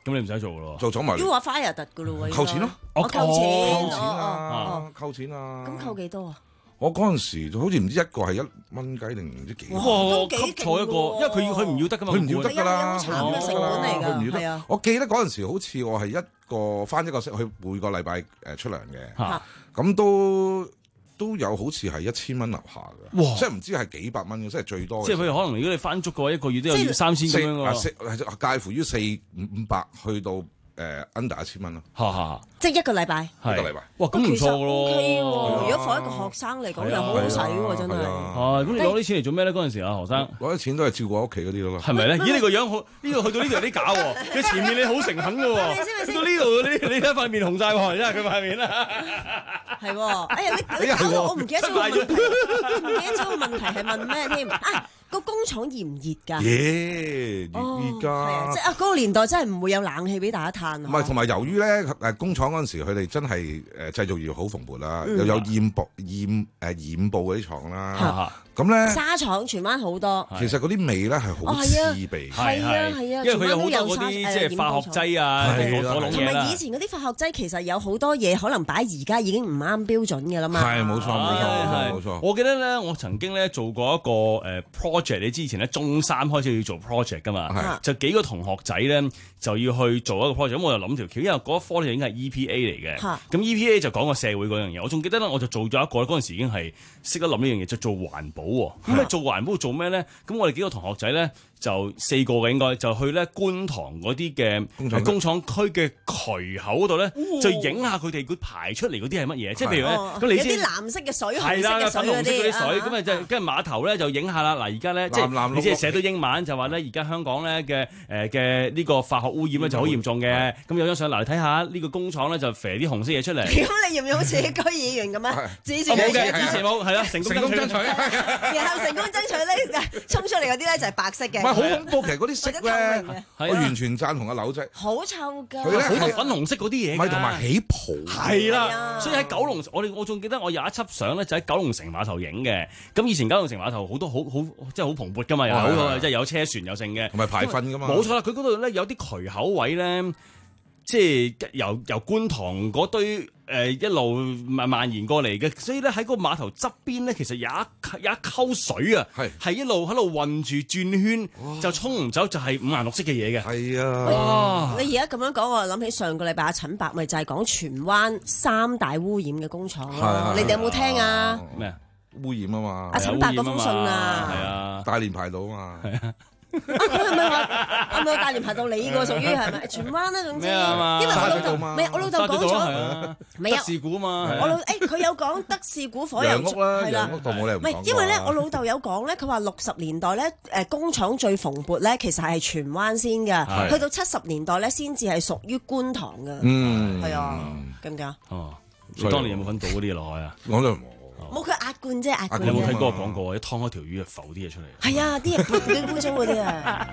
咁你唔使做咯， 做總埋。 要話 fire 突噶咯喎， 扣錢咯， 我扣錢， 扣錢啊，扣錢啊。 咁扣幾多啊？ 我嗰陣時好似唔知一個係一蚊雞定唔知幾， 哇都幾勁喎！ 一個，因為佢佢唔要得噶嘛， 佢唔要得㗎啦， 係啊，成本嚟㗎， 佢唔要係啊。 我記得嗰陣時好似我係一個翻一個息，佢每個禮拜誒出糧嘅，咁都都有好似係一千蚊樓下嘅，即係唔知係幾百蚊嘅，即係最多嘅。 即係譬如可能如果你翻足嘅話，一個月都有三千咁樣㗎，介乎於四五百去到誒 under 一千蚊咯。 嚇嚇， 即係一個禮拜， 一個禮拜。 哇，咁唔錯咯。 O K 喎，如果放一個學生嚟講又好好使喎，真係。 係，咁你攞啲錢嚟做咩咧？嗰陣時啊，何生攞啲錢都係照顧屋企嗰啲咯。 係咪咧？咦，你個樣好，呢度去到呢度有啲假喎。佢前面你好誠懇嘅喎，去到呢度你你睇塊面紅晒喎，真係佢塊面啊。 係喎，哎呀，你你搞到我唔記得咗個問題，唔記得咗個問題係問咩添啊？個工廠熱唔熱㗎？ 熱熱㗎， 係啊，即係啊嗰個年代真係唔會有冷氣俾大家嘆。 唔係，同埋由於咧誒工廠嗰陣時，佢哋真係誒製造業好蓬勃啦，又有染布染誒染布嗰啲廠啦。咁咧沙廠荃灣好多， 其實嗰啲味咧係好刺鼻， 係啊係啊， 因為佢有好多嗰啲即係化學劑啊，嗰種嘢啦。 同埋以前嗰啲化學劑其實有好多嘢可能擺而家已經唔啱標準嘅啦嘛。 係冇錯冇錯冇錯。 我記得咧，我曾經咧做過一個誒 project，你之前咧中三開始要做 project 噶嘛，就幾個同學仔咧就要去做一個 project，咁我就諗條橋，因為嗰一科咧已經係 E P A 嚟嘅，咁 E P A 就講個社會嗰樣嘢。我仲記得咧，我就做咗一個嗰陣時已經係識得諗呢樣嘢，就做環保。咁你做環保做咩咧？咁我哋幾個同學仔咧就四個嘅應該就去咧觀塘嗰啲嘅工廠區嘅渠口嗰度咧，就影下佢哋佢排出嚟嗰啲係乜嘢？即係譬如咧，咁你知有啲藍色嘅水， 係啦，粉紅色嗰啲水，咁啊就跟住碼頭咧就影下啦。嗱而家咧即係你即係寫到英文就話咧，而家香港咧嘅誒嘅呢個化學污染咧就好嚴重嘅。咁有張相嗱，你睇下呢個工廠咧就肥啲紅色嘢出嚟。 咁你要唔要好似區議員咁啊？支持冇嘅，支持冇係啦，成功爭取。 然後成功爭取咧，衝出嚟嗰啲咧就係白色嘅。 唔係好恐怖，其實嗰啲色咧，我完全贊同阿柳仔。 好臭㗎！ 佢咧好多粉紅色嗰啲嘢， 唔係同埋起泡。 係啦，所以喺九龍，我哋我仲記得我有一輯相咧，就喺九龍城碼頭影嘅。咁以前九龍城碼頭好多好好即係好蓬勃㗎嘛，又好即係有車船有剩嘅， 同埋排糞㗎嘛。 冇錯啦，佢嗰度咧有啲渠口位咧，即係由由觀塘嗰堆。誒一路蔓蔓延過嚟嘅，所以咧喺個碼頭側邊咧，其實有一有一溝水啊，係係一路喺度混住轉圈，就沖唔走，就係五顏六色嘅嘢嘅。 係啊， 你而家咁樣講，我諗起上個禮拜阿陳伯咪就係講荃灣三大污染嘅工廠咯。你哋有冇聽啊？ 咩啊？ 污染啊嘛！ 阿陳伯嗰封信啊， 係啊， 大連排到啊嘛。 啊！佢係咪話係咪有大連排到你個屬於係咪荃灣咧？總之，因為我老豆唔係我老豆講咗， 德士古啊嘛。 我老誒佢有講德士古火油屋啦， 係啦， 屋度冇理由唔講。 唔係因為咧，我老豆有講咧，佢話六十年代咧誒工廠最蓬勃咧，其實係荃灣先㗎，去到七十年代咧先至係屬於觀塘㗎。嗯，係啊，咁唔咁？ 哦，你當年有冇揾到嗰啲嘢落去啊？ 我就冇。 冇佢壓罐啫，壓罐。 你有冇睇過個廣告啊？一劏開條魚啊，浮啲嘢出嚟。 係啊，啲嘢啲污糟嗰啲啊。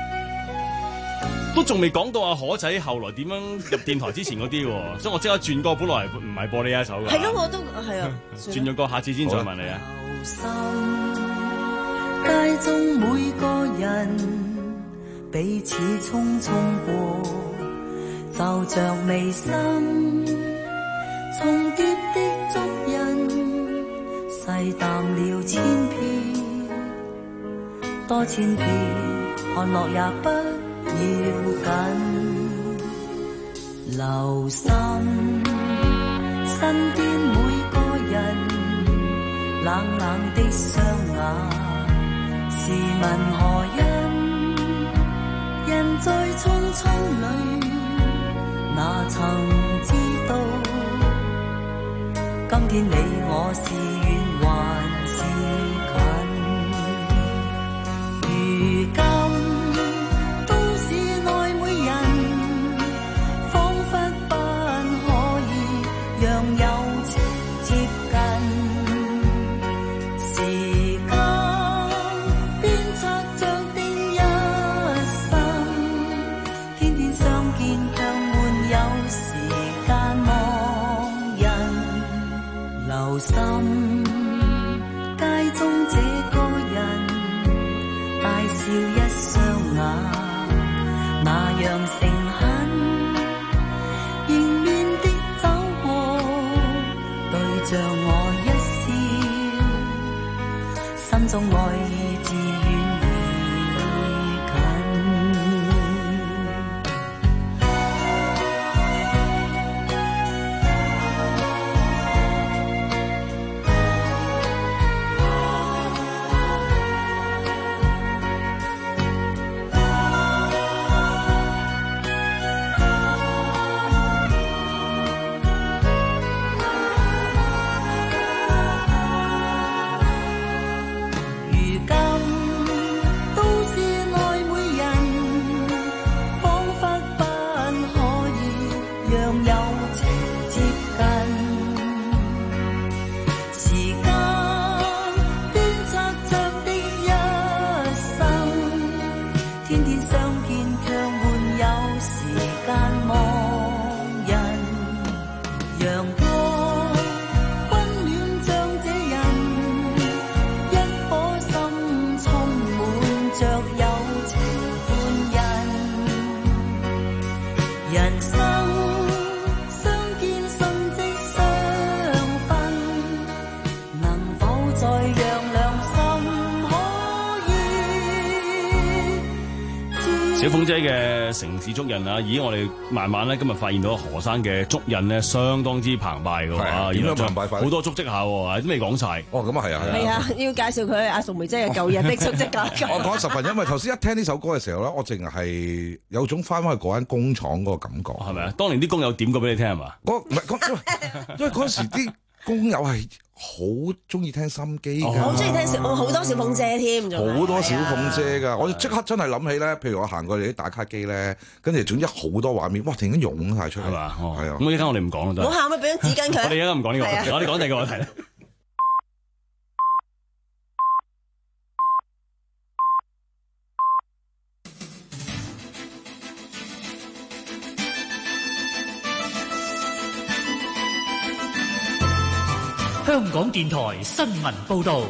都仲未講到阿可仔後來點樣入電台之前嗰啲喎，所以我即刻轉歌，本來唔係播呢一首㗎。 係咯，我都係啊。 轉咗歌，下次先再問你啊。 街中每個人彼此匆匆過，就像眉心重疊的足印，細淡了千遍，多千遍，看落也不要緊。留心身邊每個人冷冷的雙眼，試問何因？人在匆匆裏，哪曾知道？今天你我是遠還是近？如今都市內每人，彷彿不可以讓友情接近。時間鞭策着定一生，天天相見卻沒有時間忘人。留心街中這個人，大笑一雙眼，那樣誠懇。 心中愛意自遠而近。 小鳳姐嘅城市足印啊！咦，我哋慢慢咧今日發現到何生嘅足印咧，相當之澎湃嘅喎。 點樣澎湃法？ 好多足跡下喎，都未講晒。 哦，咁啊係啊， 係啊，要介紹佢阿淑梅姐嘅舊日的足跡㗎。 我講十分，因為頭先一聽呢首歌嘅時候咧，我淨係有種翻返去嗰間工廠嗰個感覺。 係咪啊？當年啲工友點過俾你聽係嘛？ 嗰唔係嗰，因為嗰時啲工友係好中意聽心機㗎， 好中意聽小，我好多小鳳姐添， 好多小鳳姐㗎。我即刻真係諗起咧，譬如我行過嚟啲打卡機咧，跟住總之好多畫面，哇！突然間湧晒出嚟，係嘛？ 係啊。 咁依家我哋唔講啦，都唔好喊啊！俾張紙巾佢。 我哋而家唔講呢個話題，我哋講第二個話題咧。 香港電台新聞報導，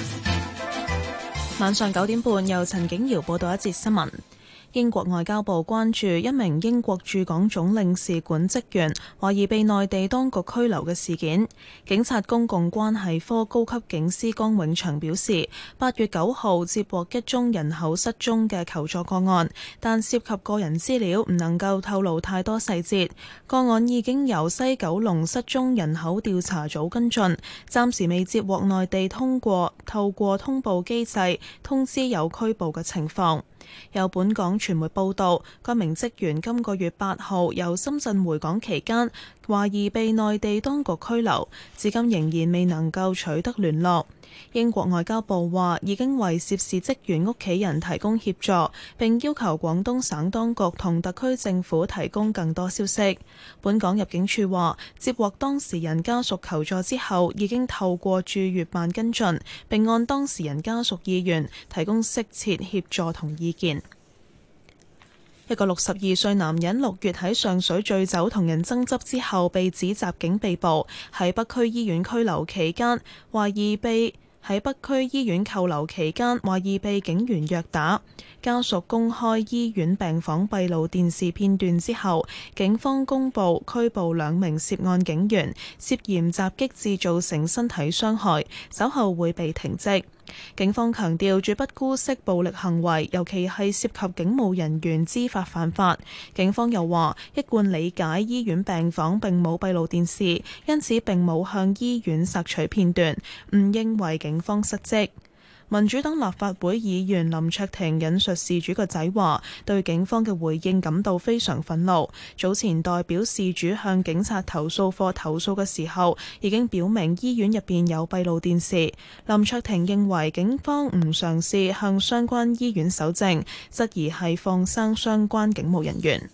晚上九點半由陳景瑤報道一節新聞。英國外交部關注一名英國駐港總領事館職員懷疑被內地當局拘留嘅事件。警察公共關係科高級警司江永祥表示，八月九號接獲一宗人口失蹤嘅求助個案，但涉及個人資料，唔能夠透露太多細節。個案已經由西九龍失蹤人口調查組跟進，暫時未接獲內地通過透過通報機制通知有拘捕嘅情況。有本港傳媒報道，該名職員今個月八號由深圳回港期間，懷疑被內地當局拘留，至今仍然未能夠取得聯絡。英國外交部話已經為涉事職員屋企人提供協助，並要求廣東省當局同特區政府提供更多消息。本港入境處話，接獲當事人家屬求助之後，已經透過駐粵辦跟進，並按當事人家屬意願提供適切協助同意見。一個六十二歲男人六月喺上水醉酒同人爭執之後，被指襲警被捕，喺北區醫院拘留期間，懷疑被喺北區醫院扣留期間，懷疑被警員虐打。家屬公開醫院病房閉路電視片段之後，警方公布拘捕兩名涉案警員，涉嫌襲擊致造成身體傷害，稍後會被停職。警方強調絕不姑息暴力行為，尤其係涉及警務人員知法犯法。警方又話一貫理解醫院病房並冇閉路電視，因此並冇向醫院索取片段，唔認為警方失職。民主黨立法會議員林卓廷引述事主個仔話，對警方嘅回應感到非常憤怒。早前代表事主向警察投訴課投訴嘅時候，已經表明醫院入邊有閉路電視。林卓廷認為警方唔嘗試向相關醫院搜證，質疑係放生相關警務人員。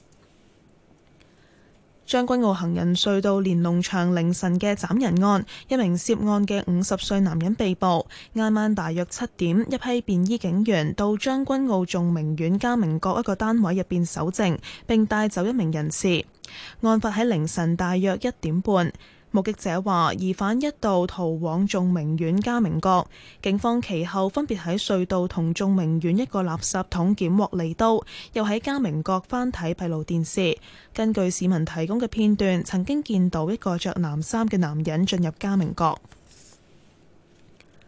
將軍澳行人隧道連儂牆凌晨嘅斬人案，一名涉案嘅五十歲男人被捕。挨晚大約七點，一批便衣警員到將軍澳眾明苑嘉明閣一個單位入邊搜證，並帶走一名人士。案發喺凌晨大約一點半。目擊者話，疑犯一度逃往眾明苑嘉明閣，警方其後分別喺隧道同眾明苑一個垃圾桶檢獲利刀，又喺嘉明閣翻睇閉路電視。根據市民提供嘅片段，曾經見到一個着藍衫嘅男人進入嘉明閣。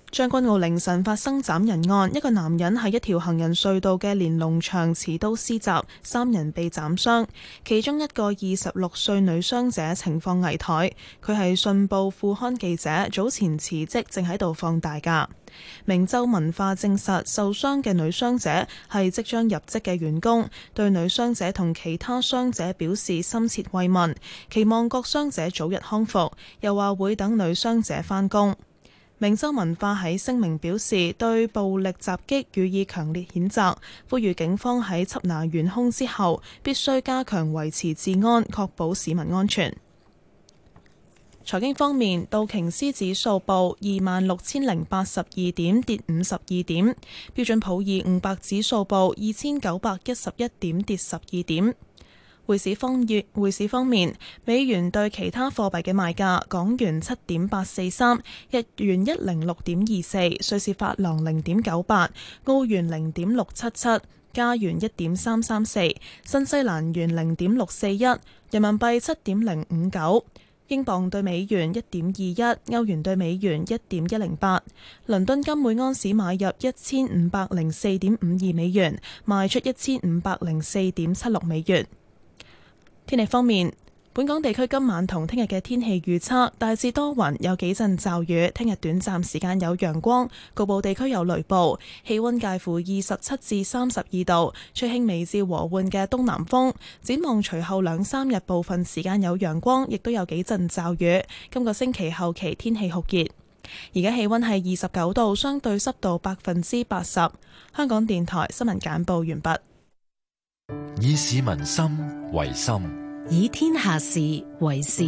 將軍澳凌晨發生斬人案，一個男人喺一條行人隧道嘅連儂牆持刀施襲，三人被斬傷，其中一個二十六歲女傷者情況危殆。佢係信報副刊記者，早前辭職，正喺度放大假。明州文化證實受傷嘅女傷者係即將入職嘅員工，對女傷者同其他傷者表示深切慰問，期望各傷者早日康復，又話會等女傷者返工。明州文化喺聲明表示，對暴力襲擊予以強烈譴責，呼籲警方喺緝拿元兇之後，必須加強維持治安，確保市民安全。財經方面，道瓊斯指數報二萬六千零八十二點，跌五十二點；標準普爾五百指數報二千九百一十一點，跌十二點。匯市方面，匯市方面，美元對其他貨幣嘅賣價：港元七點八四三，日元一零六點二四，瑞士法郎零點九八，澳元零點六七七，加元一點三三四，新西蘭元零點六四一，人民幣七點零五九，英鎊對美元一點二一，歐元對美元一點一零八。倫敦金每安士買入一千五百零四點五二美元，賣出一千五百零四點七六美元。天氣方面，本港地區今晚同聽日嘅天氣預測大致多雲，有幾陣驟雨。聽日短暫時間有陽光，局部地區有雷暴。氣溫介乎二十七至三十二度，吹輕微至和緩嘅東南風。展望隨後兩三日部分時間有陽光，亦都有幾陣驟雨。今個星期後期天氣酷熱。而家氣溫係二十九度，相對濕度百分之八十。香港電台新聞簡報完畢。 以市民心為心， 以天下事為事。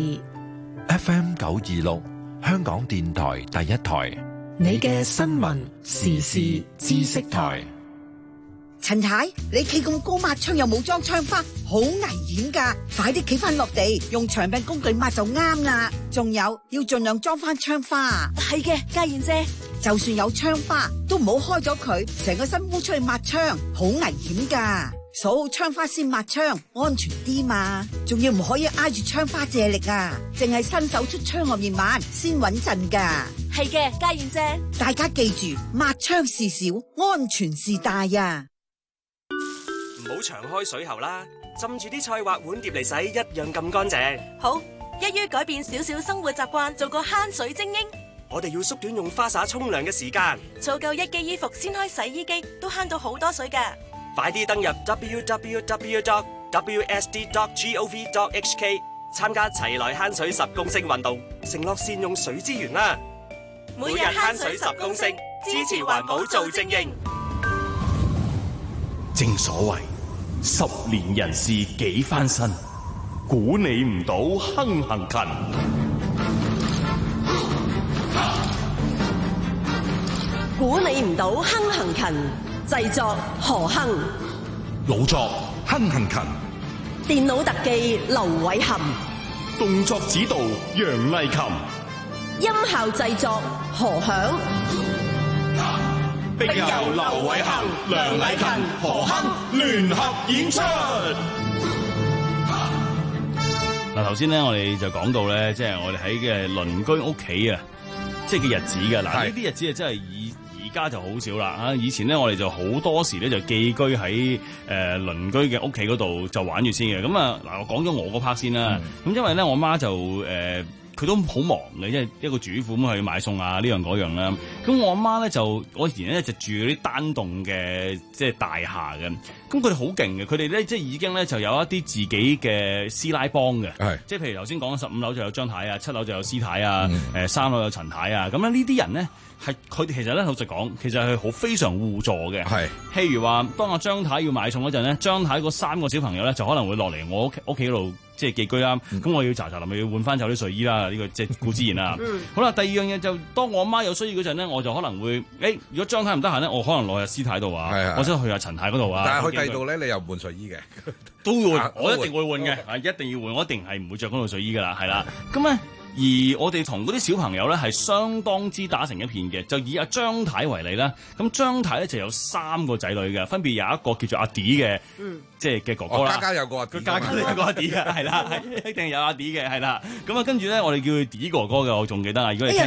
F M 九二六，香港電台第一台， 你嘅新聞時事知識台。 陳太，你企咁高抹窗又冇裝窗花，好危險噶！快啲企翻落地，用長柄工具抹就啱啦。仲有，要盡量裝翻窗花。係嘅，家燕姐，就算有窗花，都唔好開咗佢，成個身污出去抹窗，好危險噶。數好窗花先抹窗，安全啲嘛。仲要唔可以挨住窗花借力啊，淨係伸手出窗外面抹先穩陣噶。係嘅，家燕姐，大家記住，抹窗事小，安全事大呀。 唔好長開水喉啦，浸住啲菜或碗碟嚟洗，一樣咁乾淨。 好，一於改變少少生活習慣，做個慳水精英。 我哋要縮短用花灑沖涼嘅時間， 儲夠一機衣服先開洗衣機，都慳到好多水噶。 快啲登入 w w w dot w s d dot gov dot h k 參加齊來慳水十公升運動，承諾善用水資源啦！ 每日慳水十公升，支持環保做精英。 正所謂十年人事幾翻身，估你唔到亨行勤。 估你唔到亨行勤，製作何亨， 老作亨行勤， 電腦特技劉偉含， 動作指導楊麗琴， 音效製作何響， 並由劉偉含、梁麗琴、何亨聯合演出。嗱，頭先咧，我哋就講到咧，即係我哋喺嘅鄰居屋企啊，即係嘅日子嘅。嗱，呢啲日子啊，真係以而家就好少啦嚇。以前咧，我哋就好多時咧就寄居喺誒鄰居嘅屋企嗰度就玩住先嘅。咁啊，嗱，我講咗我嗰 part 先啦。咁、嗯、因為咧，我媽就誒。呃佢都好忙嘅，即係一個主婦咁去買餸啊，呢樣嗰樣啦。咁我阿媽咧就，我以前咧就住嗰啲單棟嘅即係大廈嘅。咁佢哋好勁嘅，佢哋咧即係已經咧就有一啲自己嘅師奶幫嘅。係，即係譬如頭先講十五樓就有張太啊，七樓就有師太啊，誒、嗯、三樓有陳太啊。咁咧呢啲人咧係佢哋其實咧老實講，其實係好非常互助嘅。係，譬如話當阿張太要買餸嗰陣咧，張太嗰三個小朋友咧就可能會落嚟我屋屋企嗰度。即係寄居啦，咁、嗯、我要查查，咪要換翻走啲睡衣啦。呢、這個即係固之然啦。嗯、好啦，第二樣嘢就當我阿媽有需要嗰陣咧，我就可能會，誒、欸，如果張太唔得閒咧，我可能落去師太度啊，或者去下陳太嗰度啊。但係去第二度咧，你又換睡衣嘅，都會，啊、我一定會換嘅，係一定要換，我一定係唔會着嗰套睡衣噶啦，係啦。咁咧。而我哋同嗰啲小朋友咧係相當之打成一片嘅，就以阿張太為例啦。咁張太咧就有三個仔女嘅，分別有一個叫做阿 D 嘅，嗯、即係嘅哥哥啦。家家有個阿 D，佢家家有個阿 D 嘅，係啦，係一定有阿 D 嘅，係啦。咁啊，跟住咧，我哋叫佢 D 哥哥嘅，我仲記得啊。如果你聽。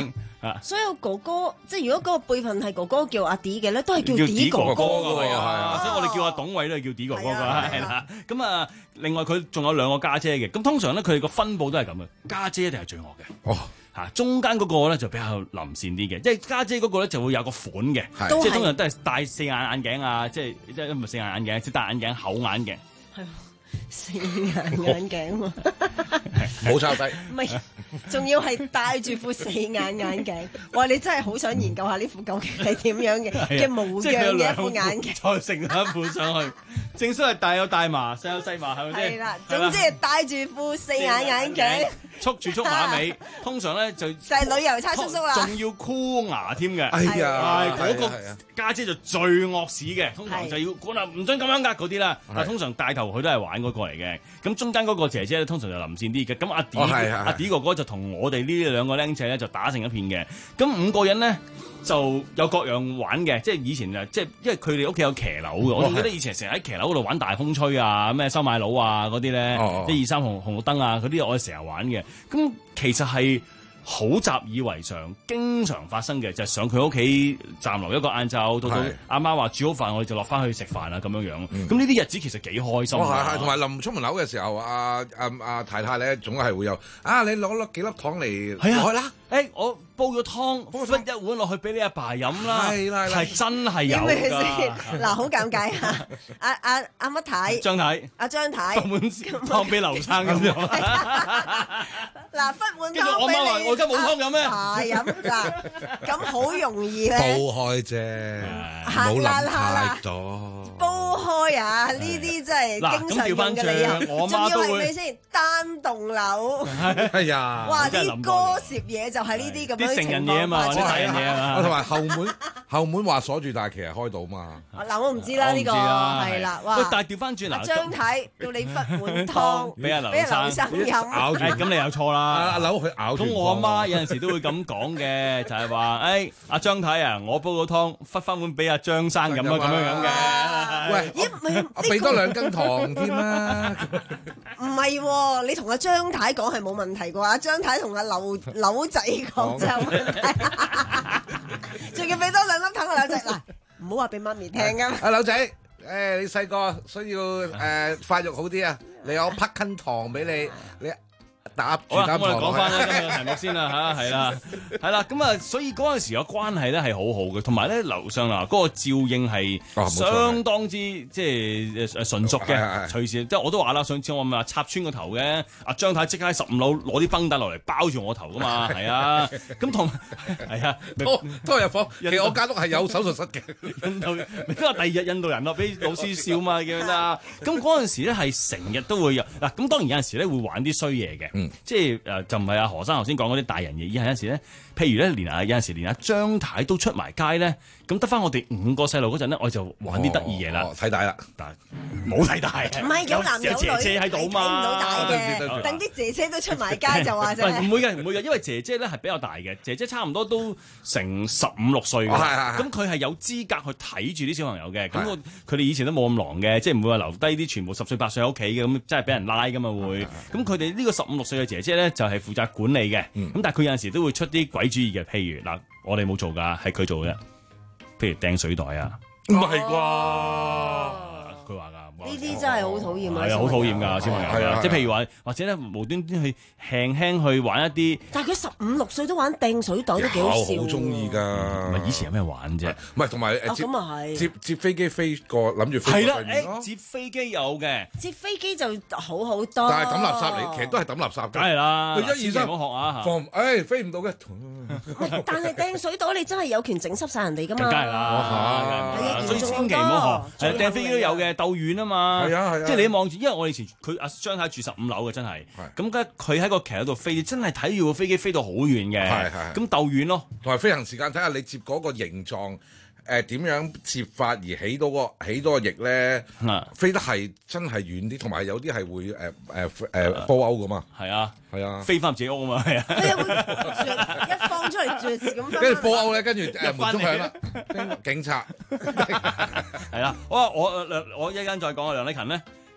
所有哥哥即係如果嗰個輩份係哥哥叫阿 D 嘅咧，都係叫 D 哥哥㗎㗎喎，所以我哋叫阿董偉都係叫 D 哥哥㗎，係啦。咁啊，另外佢仲有兩個家姐嘅，咁通常咧佢哋個分佈都係咁嘅，家姐一定係最惡嘅。 哦。 嚇，中間嗰個咧就比較臨善啲嘅，即係家姐嗰個咧就會有個款嘅，即係通常都係戴四眼眼鏡啊，即係即係唔係四眼眼鏡，即係戴眼鏡厚眼鏡。 係四眼眼鏡喎， 冇抄低。 唔係，仲要係戴住副四眼眼鏡。哇！你真係好想研究下呢副究竟係點樣嘅嘅模樣嘅一副眼鏡， 再成一副上去。正所謂大有大麻，細有細麻，係咪先？ 係啦，總之係戴住副四眼眼鏡， 束住束馬尾，通常咧就就係旅遊差叔叔啦， 仲要箍牙添嘅。 哎呀， 嗰個家姐就最惡屎嘅，通常就要管啊，唔准咁樣呃嗰啲啦。但通常帶頭佢都係玩嗰個嚟嘅。咁中間嗰個姐姐咧，通常就臨線啲嘅。咁阿 D 阿 D 哥哥就同我哋呢兩個僆仔咧就打成一片嘅。咁五個人咧就有各樣玩嘅，即係以前啊，即係因為佢哋屋企有騎樓嘅，我仲記得以前成日喺騎樓嗰度玩大風吹啊，咩收買佬啊嗰啲咧，一二三紅紅綠燈啊嗰啲，我哋成日玩嘅。咁其實係好習以為常，經常發生嘅就係、是、上佢屋企站留一個晏晝，到到阿媽話煮好飯，我哋就落翻去食飯啊咁樣樣。咁呢啲日子其實幾開心。 係係，同埋臨出門口嘅時候，阿阿阿太太咧總係會有啊，你攞攞幾粒糖嚟攞啦。 誒，我煲咗湯，分一碗落去俾你阿爸飲啦。係啦，係真係有㗎。 嗱，好尷尬啊！阿阿阿乜太？ 張太。 阿張太。 分碗湯俾劉生咁樣。 嗱，分碗湯俾你。 跟住我媽話：我而家冇湯飲咩？ 係飲㗎，咁好容易咧。 煲開啫，冇諗太多。 煲開啊！呢啲真係經常用嘅理由。仲要係咩先？單棟樓。 係呀。 哇！啲歌攝嘢就係呢啲咁樣啲成人嘢啊嘛，啲大人嘢啊嘛。 同埋後門後門話鎖住，但係其實開到嘛。 嗱，我唔知啦呢個係啦。 喂，但係調翻轉嗱， 張太叫你忽碗湯俾阿劉生飲， 咬住咁你有錯啦。 阿劉佢咬住。 咁我阿媽有陣時都會咁講嘅，就係話誒阿張太啊，我煲個湯忽翻碗俾阿張生飲啊，咁樣樣嘅。 喂，我俾多兩羹糖添啦。 唔係喎，你同阿張太講係冇問題嘅話，張太同阿劉劉仔講就有問題，仲要俾多兩粒糖阿劉仔嗱，唔好話俾媽咪聽啊！ 阿劉仔，誒你細個需要誒發育好啲啊，你有匹根糖俾你，你。打住好啦，咁我哋間講翻咧今日嘅題目先啦嚇，係啦，係啦，咁啊，所以嗰陣時嘅關係咧係好好嘅，同埋咧樓上嗱嗰個照應係相當之即係誒純熟嘅，隨時即係我都話啦，上次我咪話插穿個頭嘅，阿張太即刻喺十五樓攞啲繃帶落嚟包住我頭噶嘛，係啊，咁同係啊， 拖拖入房，其實我間屋係有手術室嘅， 印度人，咪今日第二日印度人咯，俾老師笑嘛，記唔記得啊？咁嗰陣時咧係成日都會有嗱，咁當然有陣時咧會玩啲衰嘢嘅。嗯、即係誒、呃，就唔係阿何生頭先講嗰啲大人嘢，而係有陣時咧，譬如咧，連啊有陣時連阿張太都出埋街咧，咁得翻我哋五個細路嗰陣咧，我就玩啲得意嘢啦， 睇大啦， 但係冇睇大， 唔係有男有女， 姐姐喺度嘛， 睇唔到大嘅，等啲姐姐都出埋街就話啫。 唔會嘅，唔會嘅，因為姐姐咧係比較大嘅，姐姐差唔多都成十五六歲嘅，咁佢係有資格去睇住啲小朋友嘅，咁佢哋以前都冇咁狼嘅，即係唔會話留低啲全部十歲八歲喺屋企嘅，咁真係俾人拉噶嘛會，咁佢哋呢個十五六歲嘅姐姐咧就係負責管理嘅，咁、嗯、但係佢有陣時都會出啲鬼主意嘅，譬如嗱，我哋冇做㗎，係佢做嘅，譬如掟水袋啊，唔係啩？佢話㗎。 呢啲真係好討厭啊！ 係啊，好討厭㗎小朋友係啊，即係譬如話，或者咧無端端去輕輕去玩一啲， 但係佢十五六歲都玩掟水袋都幾好笑， 好中意㗎。 唔係以前有咩玩啫？ 唔係同埋誒接接飛機飛過，諗住飛過對面咯。 接飛機有嘅， 接飛機就好好多。 但係抌垃圾嚟，其實都係抌垃圾。 梗係啦， 一二三， 唔好學啊！ 放誒飛唔到嘅。 但係掟水袋你真係有權整濕晒人哋㗎嘛？ 梗係啦，所以千祈唔好學。係掟飛機都有嘅，鬥遠啊嘛。 係啊係啊。 即係你望住，因為我以前佢阿張太住十五樓嘅，真係。咁嘅佢喺個騎樓度飛，真係睇住個飛機飛到好遠嘅。係係。咁鬥遠咯， 同埋飛行時間睇下你接嗰個形狀。誒點樣接法而起到個起到個翼咧？飛得係真係遠啲，同埋有啲係會誒誒誒波歐噶嘛。係啊係啊，飛翻自己屋啊嘛係啊。 係啊，一放出嚟絕咁。 跟住波歐咧，跟住誒門鐘響啦，警察係啦。好啊，我我一陣間再講啊，梁禮勤咧。一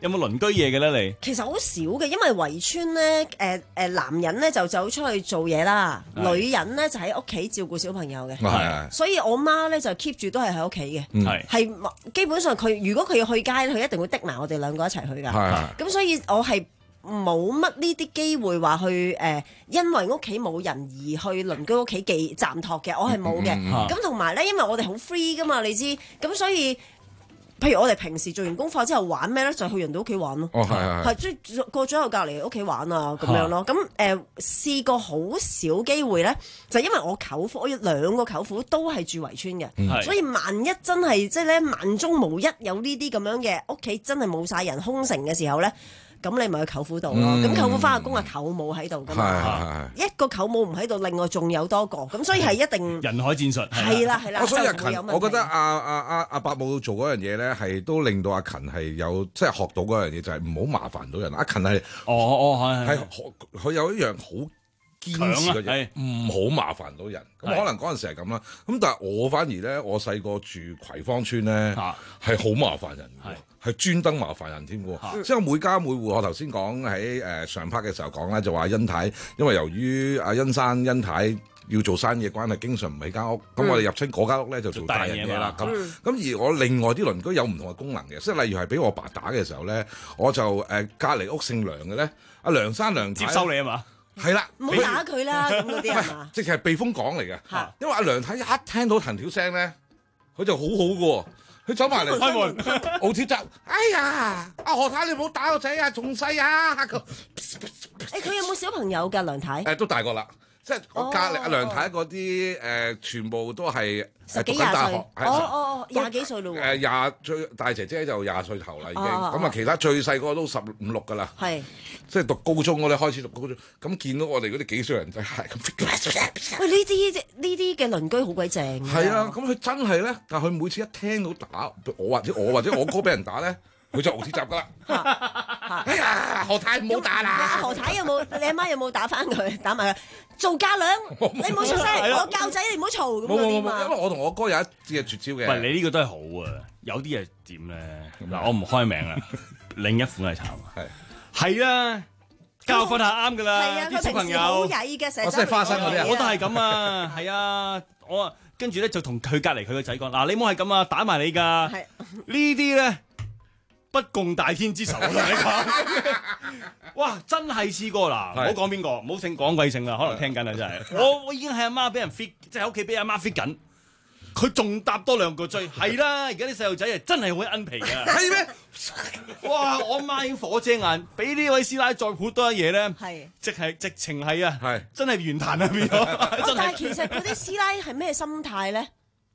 有冇鄰居嘢嘅咧？你其實好少嘅，因為圍村咧，誒、呃、誒，男人咧就走出去做嘢啦，女人咧就喺屋企照顧小朋友嘅。 係， 所以我媽咧就 keep 住都係喺屋企嘅。係，係基本上佢如果佢要去街，佢一定會的埋我哋兩個一齊去㗎。係，咁所以我係冇乜呢啲機會話去誒、呃，因為屋企冇人而去鄰居屋企寄暫託嘅，我係冇嘅。咁同埋咧，因為我哋好 free 㗎嘛，你知，咁所以。譬如我哋平時做完功課之後玩咩咧，就去人哋屋企玩咯。哦，係係係，即係過咗後隔離屋企玩啊咁樣咯。咁誒、呃、試過好少機會咧，就因為我舅父，我有兩個舅父都係住圍村嘅，嗯、所以萬一真係即係咧萬中無一有呢啲咁樣嘅屋企真係冇晒人空城嘅時候咧。咁你咪去舅父度咯，咁、嗯、舅父翻下工啊，舅母喺度噶嘛，一個舅母唔喺度，另外仲有多個，咁所以係一定人海戰術， 係啦係啦。 所以阿勤，我覺得阿阿阿阿伯母做嗰樣嘢咧，係都令到阿勤係有即係學到嗰樣嘢，就係唔好麻煩到人。阿勤係哦哦係係， 佢有一樣好堅持嘅嘢，唔好麻煩到人。咁可能嗰陣時係咁啦，咁但係我反而咧，我細個住葵芳村咧，係好麻煩人。係專登麻煩人添喎，即係每家每戶。我頭先講喺誒上 part 嘅時候講咧，就話殷太，因為由於阿殷生殷太要做生意嘅關係，經常唔喺間屋，咁、嗯、我哋入親嗰間屋咧就做大人嘢啦。咁咁、嗯、而我另外啲鄰居有唔同嘅功能嘅，即係例如係俾我爸打嘅時候咧，我就誒、呃、隔離屋姓梁嘅咧，阿梁生梁太接收你啊嘛，係啦， 唔好打佢啦咁嗰啲係嘛， 直情係避風港嚟嘅，因為阿梁太一聽到藤條聲咧，佢就好好嘅喎。佢走埋嚟開門，敖鐵閘。哎呀，阿何太你唔好打個仔啊，仲細啊！誒， 佢有冇小朋友㗎？梁太？ 誒，都大個啦，即係我隔離阿梁太嗰啲誒，全部都係十幾廿歲。哦哦，廿幾歲咯喎。 誒廿最大姐姐就廿歲頭啦，已經。咁啊，其他最細個都十五六㗎啦。係。即係讀高中嗰啲開始讀高中，咁見到我哋嗰啲幾歲人仔係咁。喂，呢啲呢啲嘅鄰居好鬼正。係啊，咁佢真係咧，但係佢每次一聽到打我或者我或者我哥俾人打咧，佢就敖鐵閘㗎啦。哎呀，何太唔好打啦！ 何太有冇？你阿媽有冇打翻佢？打埋佢做嫁娘，你唔好出聲，我教仔你唔好嘈咁嗰啲嘛。 因為我同我哥有一支嘅絕招嘅。 喂，你呢個都係好啊，有啲係點咧？嗱，我唔開名啦，另一款係慘啊。係啊，教訓下啱噶啦，啲小朋友好曳嘅，成日我真係花生嗰啲啊， 我都係咁啊，係啊，我啊跟住咧就同佢隔離佢個仔講，嗱你唔好係咁啊，打埋你㗎，呢啲咧不共戴天之仇，我同你講，哇真係試過嗱，唔好講邊個，唔好姓講貴姓啦，可能聽緊啊真係，我我已經係阿媽俾人 fit，即係喺屋企俾阿媽 fit 緊。佢仲搭多兩個追，係啦！而家啲細路仔啊，真係好奀皮㗎。係咩？哇！我媽已經火遮眼，俾呢位師奶再潑多一嘢咧，係直係直情係啊，係真係圓彈啊變咗。 但係其實嗰啲師奶係咩心態咧？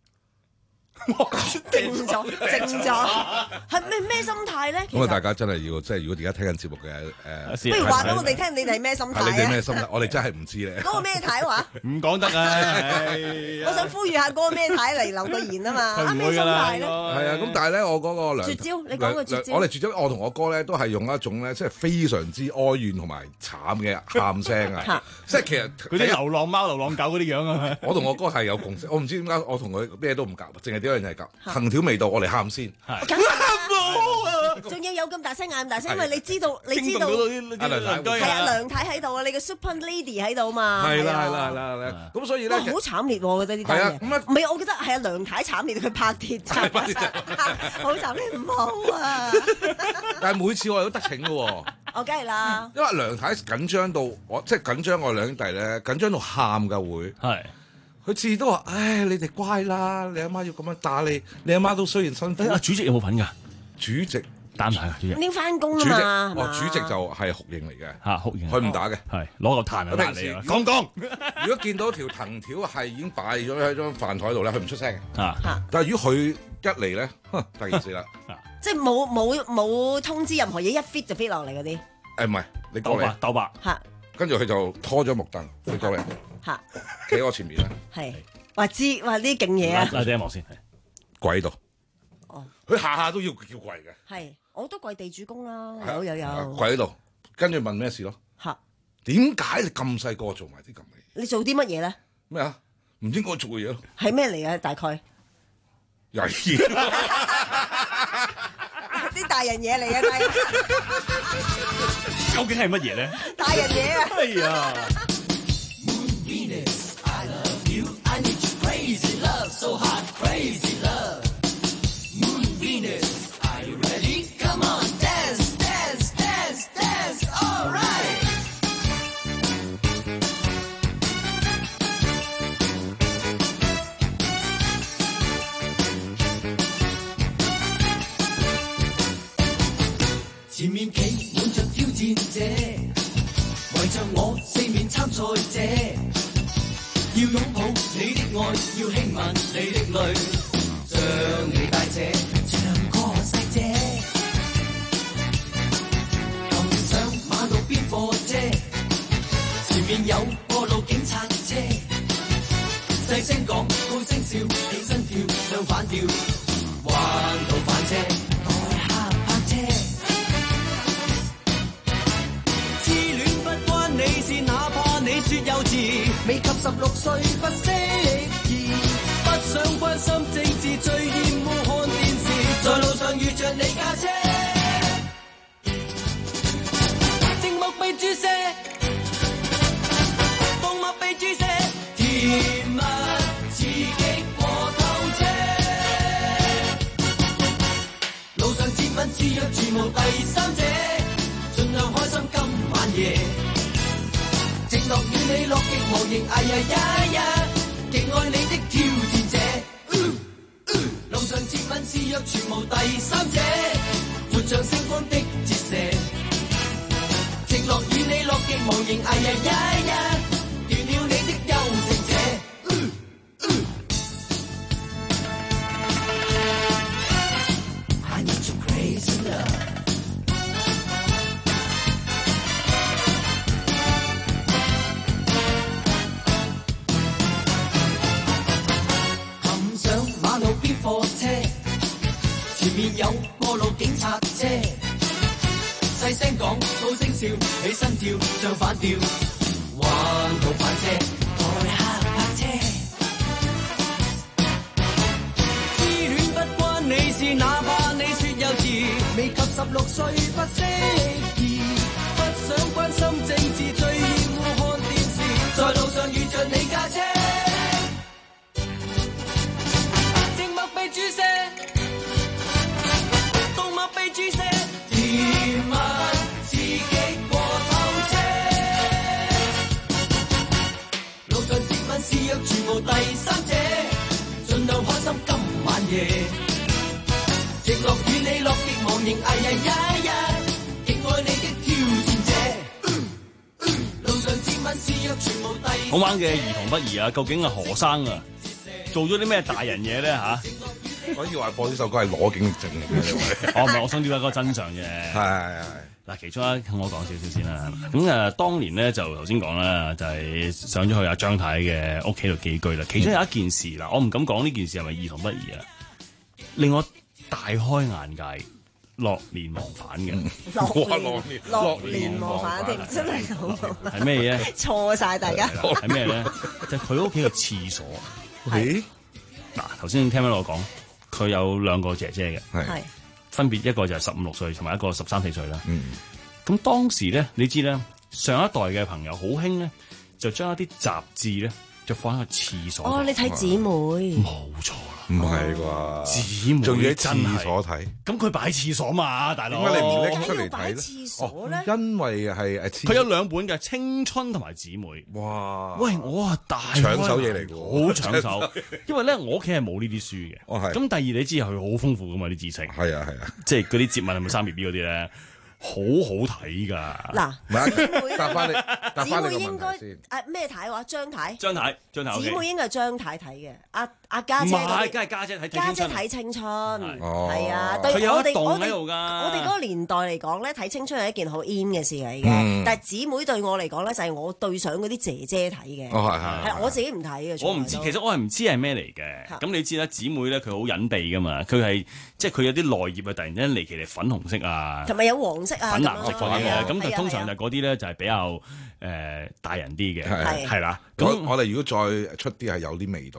靜咗，靜咗，係咩咩心態咧？ 咁啊，大家真係要，即係如果而家聽緊節目嘅誒， 不如話俾我哋聽，你哋係咩心態？ 你哋咩心態？我哋真係唔知咧。 嗰個咩太話？ 唔講得啊！ 我想呼籲下嗰個咩太嚟留個言啊嘛。咩心態咧？ 係啊，咁但係咧，我嗰個絕招，你講個絕招。 我哋絕招，我同我哥咧都係用一種咧，即係非常之哀怨同埋慘嘅喊聲啊！即係其實嗰啲流浪貓、流浪狗嗰啲樣啊！ 我同我哥係有共識，我唔知點解我同佢咩都唔夾，淨係點樣就係夾。藤條未到，我嚟喊先。 梗係冇啊！仲要有咁大聲嗌咁大聲，因為你知道，你知道係啊，梁太喺度啊，你個 super lady 喺度嘛。係啦係啦係啦係啦。咁所以咧，好慘烈喎！我覺得呢單嘢。咁啊，唔係，我覺得係啊，梁太慘烈，佢拍鐵閘，好慘烈唔好啊！ 但係每次我哋都得逞嘅喎。 我梗係啦。因為梁太緊張到我，即係緊張我兩兄弟咧，緊張到喊㗎會。係。佢次次都話：唉，你哋乖啦，你阿媽要咁樣打你，你阿媽都雖然辛苦。 啊，主席有冇份㗎？ 主席擔埋啊，主席。 已經翻工啦嘛。 哦，主席就係酷刑嚟嘅嚇，酷刑。 佢唔打嘅， 係攞個炭嚟打你啊！講講， 如果見到條藤條係已經擺咗喺張飯台度咧，佢唔出聲嘅。啊，但係如果佢一嚟咧，第二件事啦。 即係冇冇冇通知任何嘢，一 fit 就 fit 落嚟嗰啲。 誒唔係，你過嚟， 鬥白。 嚇。跟住佢就拖咗木凳，你過嚟。嚇！企喺我前面啦。係， 話知話啲勁嘢啊！ 拉低幕先， 跪喺度。哦，佢下下都要叫跪嘅。 係，我都跪地主公啦，有有有。 跪喺度，跟住問咩事咯？嚇！點解你咁細個做埋啲咁嘅嘢？ 你做啲乜嘢咧？ 咩啊？唔應該做嘅嘢咯。 係咩嚟嘅？大概？ 曳。 啲大人嘢嚟嘅，大人究竟係乜嘢咧？ 大人嘢啊！ 哎呀！ I love you, I need you, crazy love, so hot, crazy love. Moon Venus, are you ready? Come on, dance, dance, dance, dance, all right. 前面企滿着挑戰者，圍着我四面參賽者。要擁抱你的愛，要輕吻你的淚，將你帶這像個細姐，擒上馬路邊貨車，前面有過路警察車，細聲講高聲笑，起身跳向反跳，彎道反車，代客泊車。痴戀不關你事，哪怕你說幼稚。未及十六歲不識意，不想關心政治，最厭惡看電視。在路上遇着你駕車，靜默被注射，動脈被注射，甜蜜刺激過透車。路上接吻似若全無第三者，盡量開心今晚夜。直落與你樂極無形，哎呀呀呀！極愛你的挑戰者，路上接吻似若全無第三者，活像星光的折射。直落與你樂極無形，哎呀呀呀！奪了你的優勝者。I need your crazy love。貨車前面有過路警察車，細聲講高聲笑，起身跳像反調，彎道反車，代客泊車。痴戀不關你事，哪怕你說幼稚，未及十六歲不識意，不想關心政治，最厭惡看電視，在路上遇着你駕車。被注射，動脈被注射，甜蜜刺激過透車。路上接吻似若全無第三者，盡量開心今晚夜。直落與你樂極忘形，哎呀呀呀！極愛你的挑戰者。路上接吻似若全無第。 好玩嘅兒童不宜啊！究竟係何生啊？做咗啲咩大人嘢咧嚇？ 可以話播呢首歌係攞警證嚟嘅， 哦唔係，我想了解嗰個真相啫。 係係係。 嗱，其中一我講少少先啦。咁誒，當年咧就頭先講啦，就係、是、上咗去阿張太嘅屋企度寄居啦。其中有一件事嗱，我唔敢講呢件事係咪兒童不宜啊，令我大開眼界，樂年忘返嘅。 樂年樂年忘返添，真係好。 係咩嘢？ 錯晒大家。 係咩咧？就係佢屋企嘅廁所。 咦？ 嗱，頭先聽翻我講，佢有兩個姐姐嘅， 係分別一個就係十五六歲，同埋一個十三四歲啦。 嗯， 咁當時咧，你知咧，上一代嘅朋友好興咧，就將一啲雜誌咧，就放喺個廁所。 哦，你睇姊妹， 冇錯啦， 唔係啩？ 姊妹仲要喺廁所睇， 咁佢擺廁所嘛，大佬。 點解你唔拎出嚟睇咧？ 廁所咧， 因為係誒， 佢有兩本嘅《青春》同埋《姊妹》。 哇！ 喂，我啊大搶手嘢嚟嘅， 好搶手。因為咧，我屋企係冇呢啲書嘅。 哦，係。 咁第二，你知佢好豐富噶嘛啲知識。 係啊係啊， 即係嗰啲接吻係咪生 B B 嗰啲咧？好好睇噶。 嗱， 答翻你，答翻你個應該問題先。 誒咩太話？張太。 張太，張太。 姊妹應該係張太睇嘅。阿阿家姐。 唔係，梗係家姐睇。 家姐睇青春。係啊， 佢有我哋棟我哋喺度㗎。 我哋嗰個年代嚟講咧，睇青春係一件好 in 嘅事嚟嘅。但係姊妹對我嚟講咧，就係我對上嗰啲姐姐睇嘅。 哦，係係。 係我自己唔睇嘅。 我唔知，其實我係唔知係咩嚟嘅。咁你知啦，姊妹咧佢好隱蔽㗎嘛，佢係即係佢有啲內頁啊，突然之間離奇嚟粉紅色啊， 同埋有黃色啊， 粉藍色嗰啲嘅。咁就啊通常就嗰啲咧就係比較誒大人啲嘅， 係係啦。 咁我哋如果再出啲係有啲味道嘅。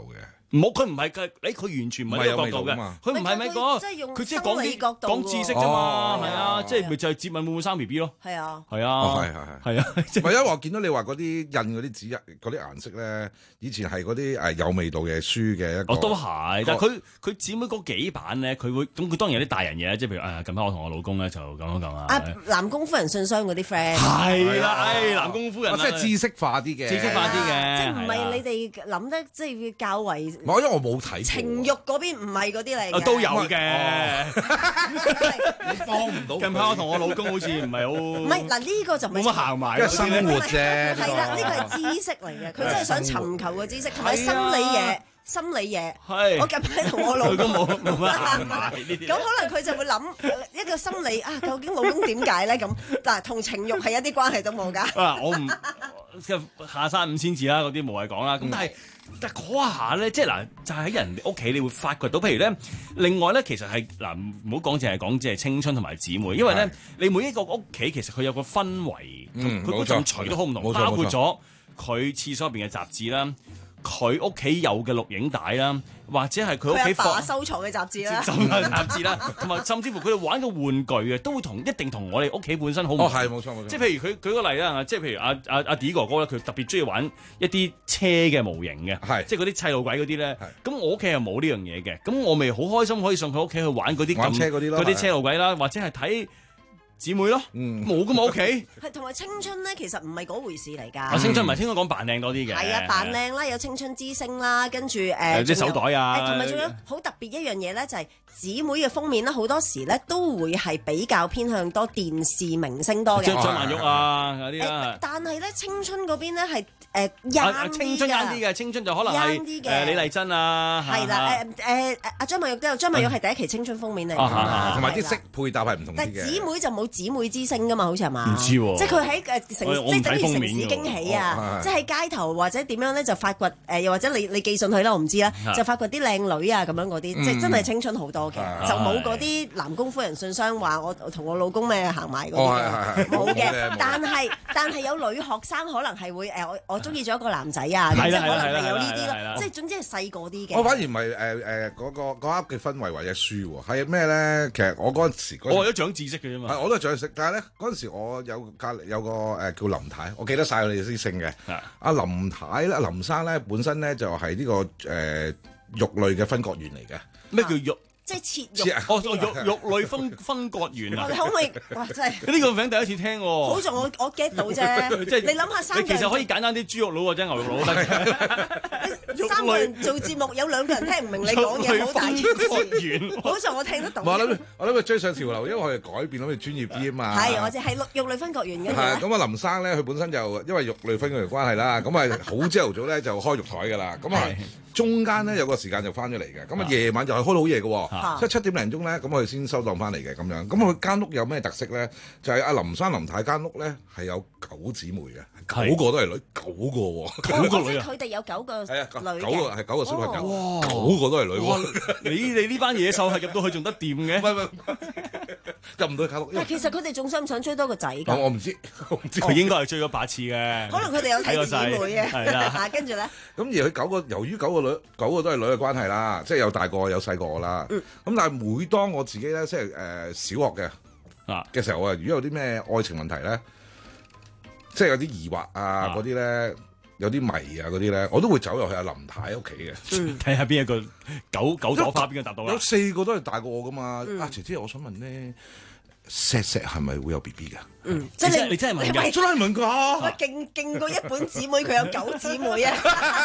冇，佢唔係嘅，你佢完全唔係呢個角度嘅，佢唔係咪講，佢即係講啲講知識啫嘛，係啊，即係咪就係接吻會唔會生 B B 咯？ 係啊， 係啊， 係係係， 係啊， 唔係因為我見到你話嗰啲印嗰啲紙嗰啲顏色咧，以前係嗰啲誒有味道嘅書嘅一個， 哦都係，但係佢佢姊妹嗰幾版咧，佢會咁佢當然有啲大人嘢，即係譬如誒近排我同我老公咧就咁樣講啊， 啊南宮夫人信箱嗰啲 friend 係啦，誒南宮夫人即係知識化啲嘅， 知識化啲嘅， 即係唔係你哋諗得即係較為。 我因為我冇睇情慾嗰邊唔係嗰啲嚟嘅， 都有嘅。 你幫唔到。 近排我同我老公好似唔係好。 唔係嗱，呢個就唔係冇乜行埋， 因為生活啫。 係啦，呢個係知識嚟嘅，佢真係想尋求個知識同埋心理嘢。心理嘢，我近排同我老公冇冇乜行埋呢啲。 咁可能佢就會諗一個心理啊，究竟老公點解咧？咁嗱，同情慾係一啲關係都冇㗎。 啊，我唔下山五千字啦，嗰啲無謂講啦。咁但係但係嗰下咧，即係嗱，就喺人哋屋企，你會發掘到，譬如咧，另外咧，其實係嗱，唔好講淨係講即係青春同埋姊妹，因為咧，你每一個屋企其實佢有個氛圍，佢嗰陣除都好唔同，包括咗佢廁所入邊嘅雜誌啦。佢屋企有嘅錄影帶啦，或者係佢屋企放收藏嘅雜誌啦， 收藏雜誌啦，同埋甚至乎佢哋玩嘅玩具嘅，都會同一定同我哋屋企本身好唔同。 哦，係冇錯冇錯。 即係譬如佢舉個例啦，即係譬如阿阿阿 D 哥哥咧，佢特別中意玩一啲車嘅模型嘅，係即係嗰啲砌路軌嗰啲咧。咁我屋企又冇呢樣嘢嘅，咁我咪好開心可以上佢屋企去玩嗰啲玩車嗰啲咯， 嗰啲車路軌啦，或者係睇姊妹咯，冇噶嘛屋企。 係同埋青春咧，其實唔係嗰回事嚟㗎。 啊，青春唔係聽講講扮靚多啲嘅。 係啊，扮靚啦，有青春之星啦，跟住誒， 即係手袋啊。 同埋仲有好特別一樣嘢咧，就係姊妹嘅封面咧，好多時咧都會係比較偏向多電視明星多嘅。 張張曼玉啊嗰啲啦。 但係咧，青春嗰邊咧係誒啱青春啱啲嘅，青春就可能係誒李麗珍啊。 係啦，誒誒阿張曼玉都有，張曼玉係第一期青春封面嚟㗎嘛。 同埋啲色配搭係唔同啲嘅。 但係姊妹就冇姊妹之星㗎嘛，好似係嘛？ 唔知喎。 即係佢喺誒城，即係等於城市驚喜啊！即係喺街頭或者點樣咧，就發掘誒，又或者你你寄信去啦，我唔知啦，就發掘啲靚女啊咁樣嗰啲，即係真係青春好多嘅，就冇嗰啲南宮夫人信箱話我同我老公咩行埋嗰啲嘅，冇嘅。但係但係有女學生可能係會誒，我我中意咗一個男仔啊，咁即係可能係有呢啲咯，即係總之係細個啲嘅。 我反而唔係誒誒嗰個嗰刻嘅氛圍或者書喎，係咩咧？其實我嗰陣時我為咗長知識嘅啫嘛， 我都係長知識，但係咧嗰陣時我有隔離有個誒叫林太，我記得晒佢哋啲姓嘅。阿林太咧，林生咧本身咧就係呢個誒肉類嘅分割員嚟嘅。咩叫肉？ 即係切肉。 哦，肉肉類分分割員啊！ 你可唔可以？哇！真係呢個名第一次聽喎。 好在我我 get 到啫。即係你諗下三個人， 其實可以簡單啲豬肉佬或者牛肉佬得嘅。 三個人做節目有兩個人聽唔明你講嘢，好大件事。好在我聽得到。 我諗我諗佢追上潮流，因為我哋改變，諗住專業啲啊嘛。 係，我哋係肉類分割員嘅。 係咁啊，林生咧，佢本身就因為肉類分割員關係啦，咁啊好朝頭早咧就開肉台㗎啦，咁啊。中間咧有個時間就翻咗嚟嘅，咁啊夜晚就係開到好夜嘅，即係七點零鐘咧，咁我哋先收檔翻嚟嘅咁樣。咁佢間屋有咩特色咧？就係阿林生林太間屋咧係有九姊妹嘅，九個都係女，九個喎，九個女啊！ 佢哋有九個係啊，九個嘅， 係九個小朋友，九個都係女。 你哋呢班野獸係入到去仲得掂嘅？唔係唔係， 入唔到間屋。 但係其實佢哋仲想唔想追多個仔㗎？ 我唔知，我唔知。 佢應該係追咗八次嘅。 可能佢哋有睇姊妹嘅，係啦。跟住咧，咁而佢九個，由於九個女，九個都係女嘅關係啦，即係有大個有細個啦。咁但係每當我自己咧，即係誒小學嘅啊嘅時候啊，如果有啲咩愛情問題咧，即係有啲疑惑啊嗰啲咧，有啲迷啊嗰啲咧，我都會走入去阿林太屋企嘅， 睇下邊一個九九朵花邊個答到啦。 有四個都係大過我噶嘛。啊姐姐，我想問咧，錫錫係咪會有 B B 㗎？ 嗯，即係你你真係問㗎， 真係問㗎。 喂，勁勁過一本姊妹，佢有九姊妹啊！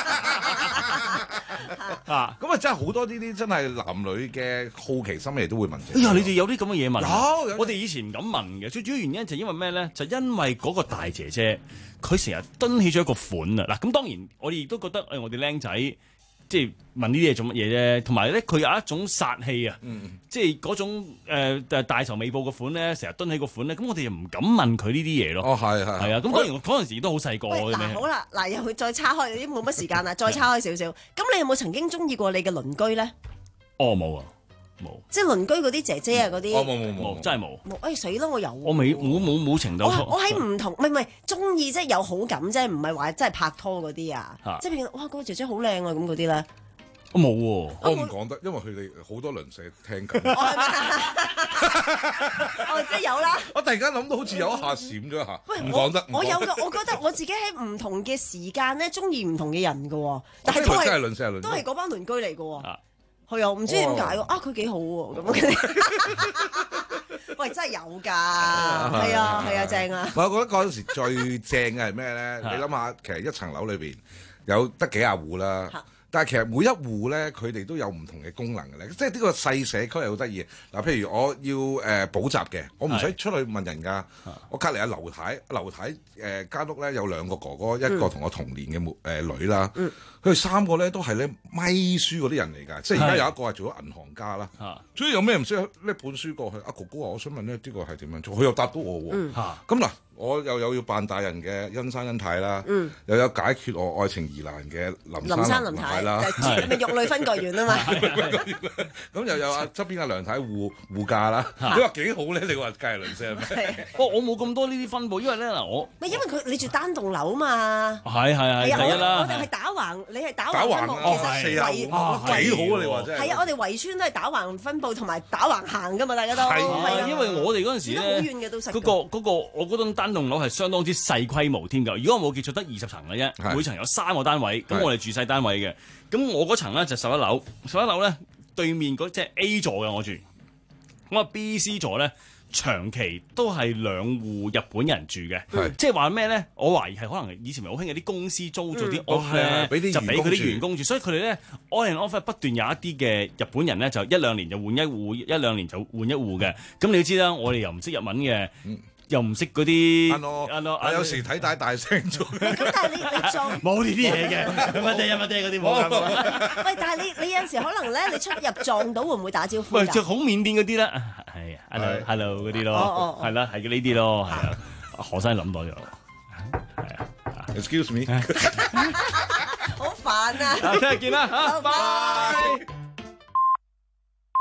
啊，咁啊真係好多呢啲真係男女嘅好奇心，你都會問嘅。 哎呀，你哋有啲咁嘅嘢問？ 有， 我哋以前唔敢問嘅，最主要原因就因為咩咧？就因為嗰個大姐姐佢成日蹲起咗一個款啊！嗱，咁當然我哋亦都覺得誒，我哋僆仔。即係問呢啲嘢做乜嘢啫？同埋咧，佢有一種殺氣啊！嗯、即係嗰種誒、呃、大仇未報嘅款咧，成日蹲起個款咧，咁我哋又唔敢問佢呢啲嘢咯。 哦，係係係啊！ 咁當然嗰陣時都好細個嘅。 嗱好啦，嗱又去再叉開，已經冇乜時間啦，再叉開少少。咁你有冇曾經中意過你嘅鄰居咧？ 哦，冇啊，冇。 即係鄰居嗰啲姐姐啊，嗰啲。 哦，冇冇冇，真係冇。 冇，哎死啦！我有。 我未，我冇冇情竇。 我喺唔同，唔係唔係中意，即係有好感啫，唔係話真係拍拖嗰啲啊。即係譬如哇，嗰個姐姐好靚啊，咁嗰啲咧。 我冇喎， 我唔講得，因為佢哋好多鄰舍聽緊。 哦，即係有啦。 我突然間諗到好似有一下閃咗一下， 喂， 唔講得。 我有嘅，我覺得我自己喺唔同嘅時間咧，中意唔同嘅人嘅，但係都係真係鄰舍鄰都係嗰班鄰居嚟嘅。係啊，唔知點解喎？啊，佢幾好喎咁。喂，真係有㗎，係啊係啊，正啊！ 我覺得嗰陣時最正嘅係咩咧？你諗下，其實一層樓裏邊有得幾廿戶啦。但係其實每一戶咧，佢哋都有唔同嘅功能嘅咧，即係呢個細社區係好得意。嗱，譬如我要誒、呃、補習嘅，我唔使出去問人㗎。我隔離阿劉太，劉太誒間屋咧有兩個哥哥，一個同我同年嘅妹誒女啦。佢哋三個咧都係咧咪書嗰啲人嚟㗎，即係而家有一個係做咗銀行家啦。所以有咩唔識拎本書過去？阿哥哥話：我想問咧呢個係點樣做？佢又答到我喎。咁嗱。我又有要扮大人嘅恩生恩太啦，嗯、又有解決我愛情疑難嘅林生林，生林太啦， 咪玉女分割員啊嘛， 咁又有啊側邊阿梁太護護駕啦，你話幾好咧？你話隔離鄰舍係咩？ 哦，我冇咁多呢啲分佈，因為咧嗱我， 咪因為佢你住單棟樓嘛， 係係係第一啦， 我哋係打橫，你係打橫分佈，其實四啊幾好啊！你話真係係啊！我哋圍村都係打橫分佈同埋打橫行噶嘛，大家都係啊，因為我哋嗰陣時咧， 好遠嘅都識嗰個嗰個我嗰棟單棟樓係相當之細規模添㗎，如果我冇記錯得二十層嘅啫，每層有三個單位，咁我哋住細單位嘅，咁我嗰層咧就十一樓，十一樓咧對面嗰隻 A 座嘅我住，咁啊 B、C 座咧長期都係兩戶日本人住嘅，即係話咩咧？我懷疑係可能以前咪好興有啲公司租咗啲屋咧，就俾佢啲員工住，所以佢哋咧 on and off 不斷有一啲嘅日本人咧，就一兩年就換一戶，一兩年就換一戶嘅。咁你要知啦，我哋又唔識日文嘅。又唔識嗰啲， 我有時睇大大聲咗。 咁但係你你撞冇呢啲嘢嘅，乜爹乜爹嗰啲冇。 喂，但係你你有陣時可能咧，你出入撞到會唔會打招呼㗎？ 喂，就好緬甸嗰啲啦，係 hello hello 嗰啲咯，係啦，係嘅呢啲咯，係啊，何生諗到咗，係啊 ，excuse me， 好煩啊！ 聽日見啦，嚇，拜。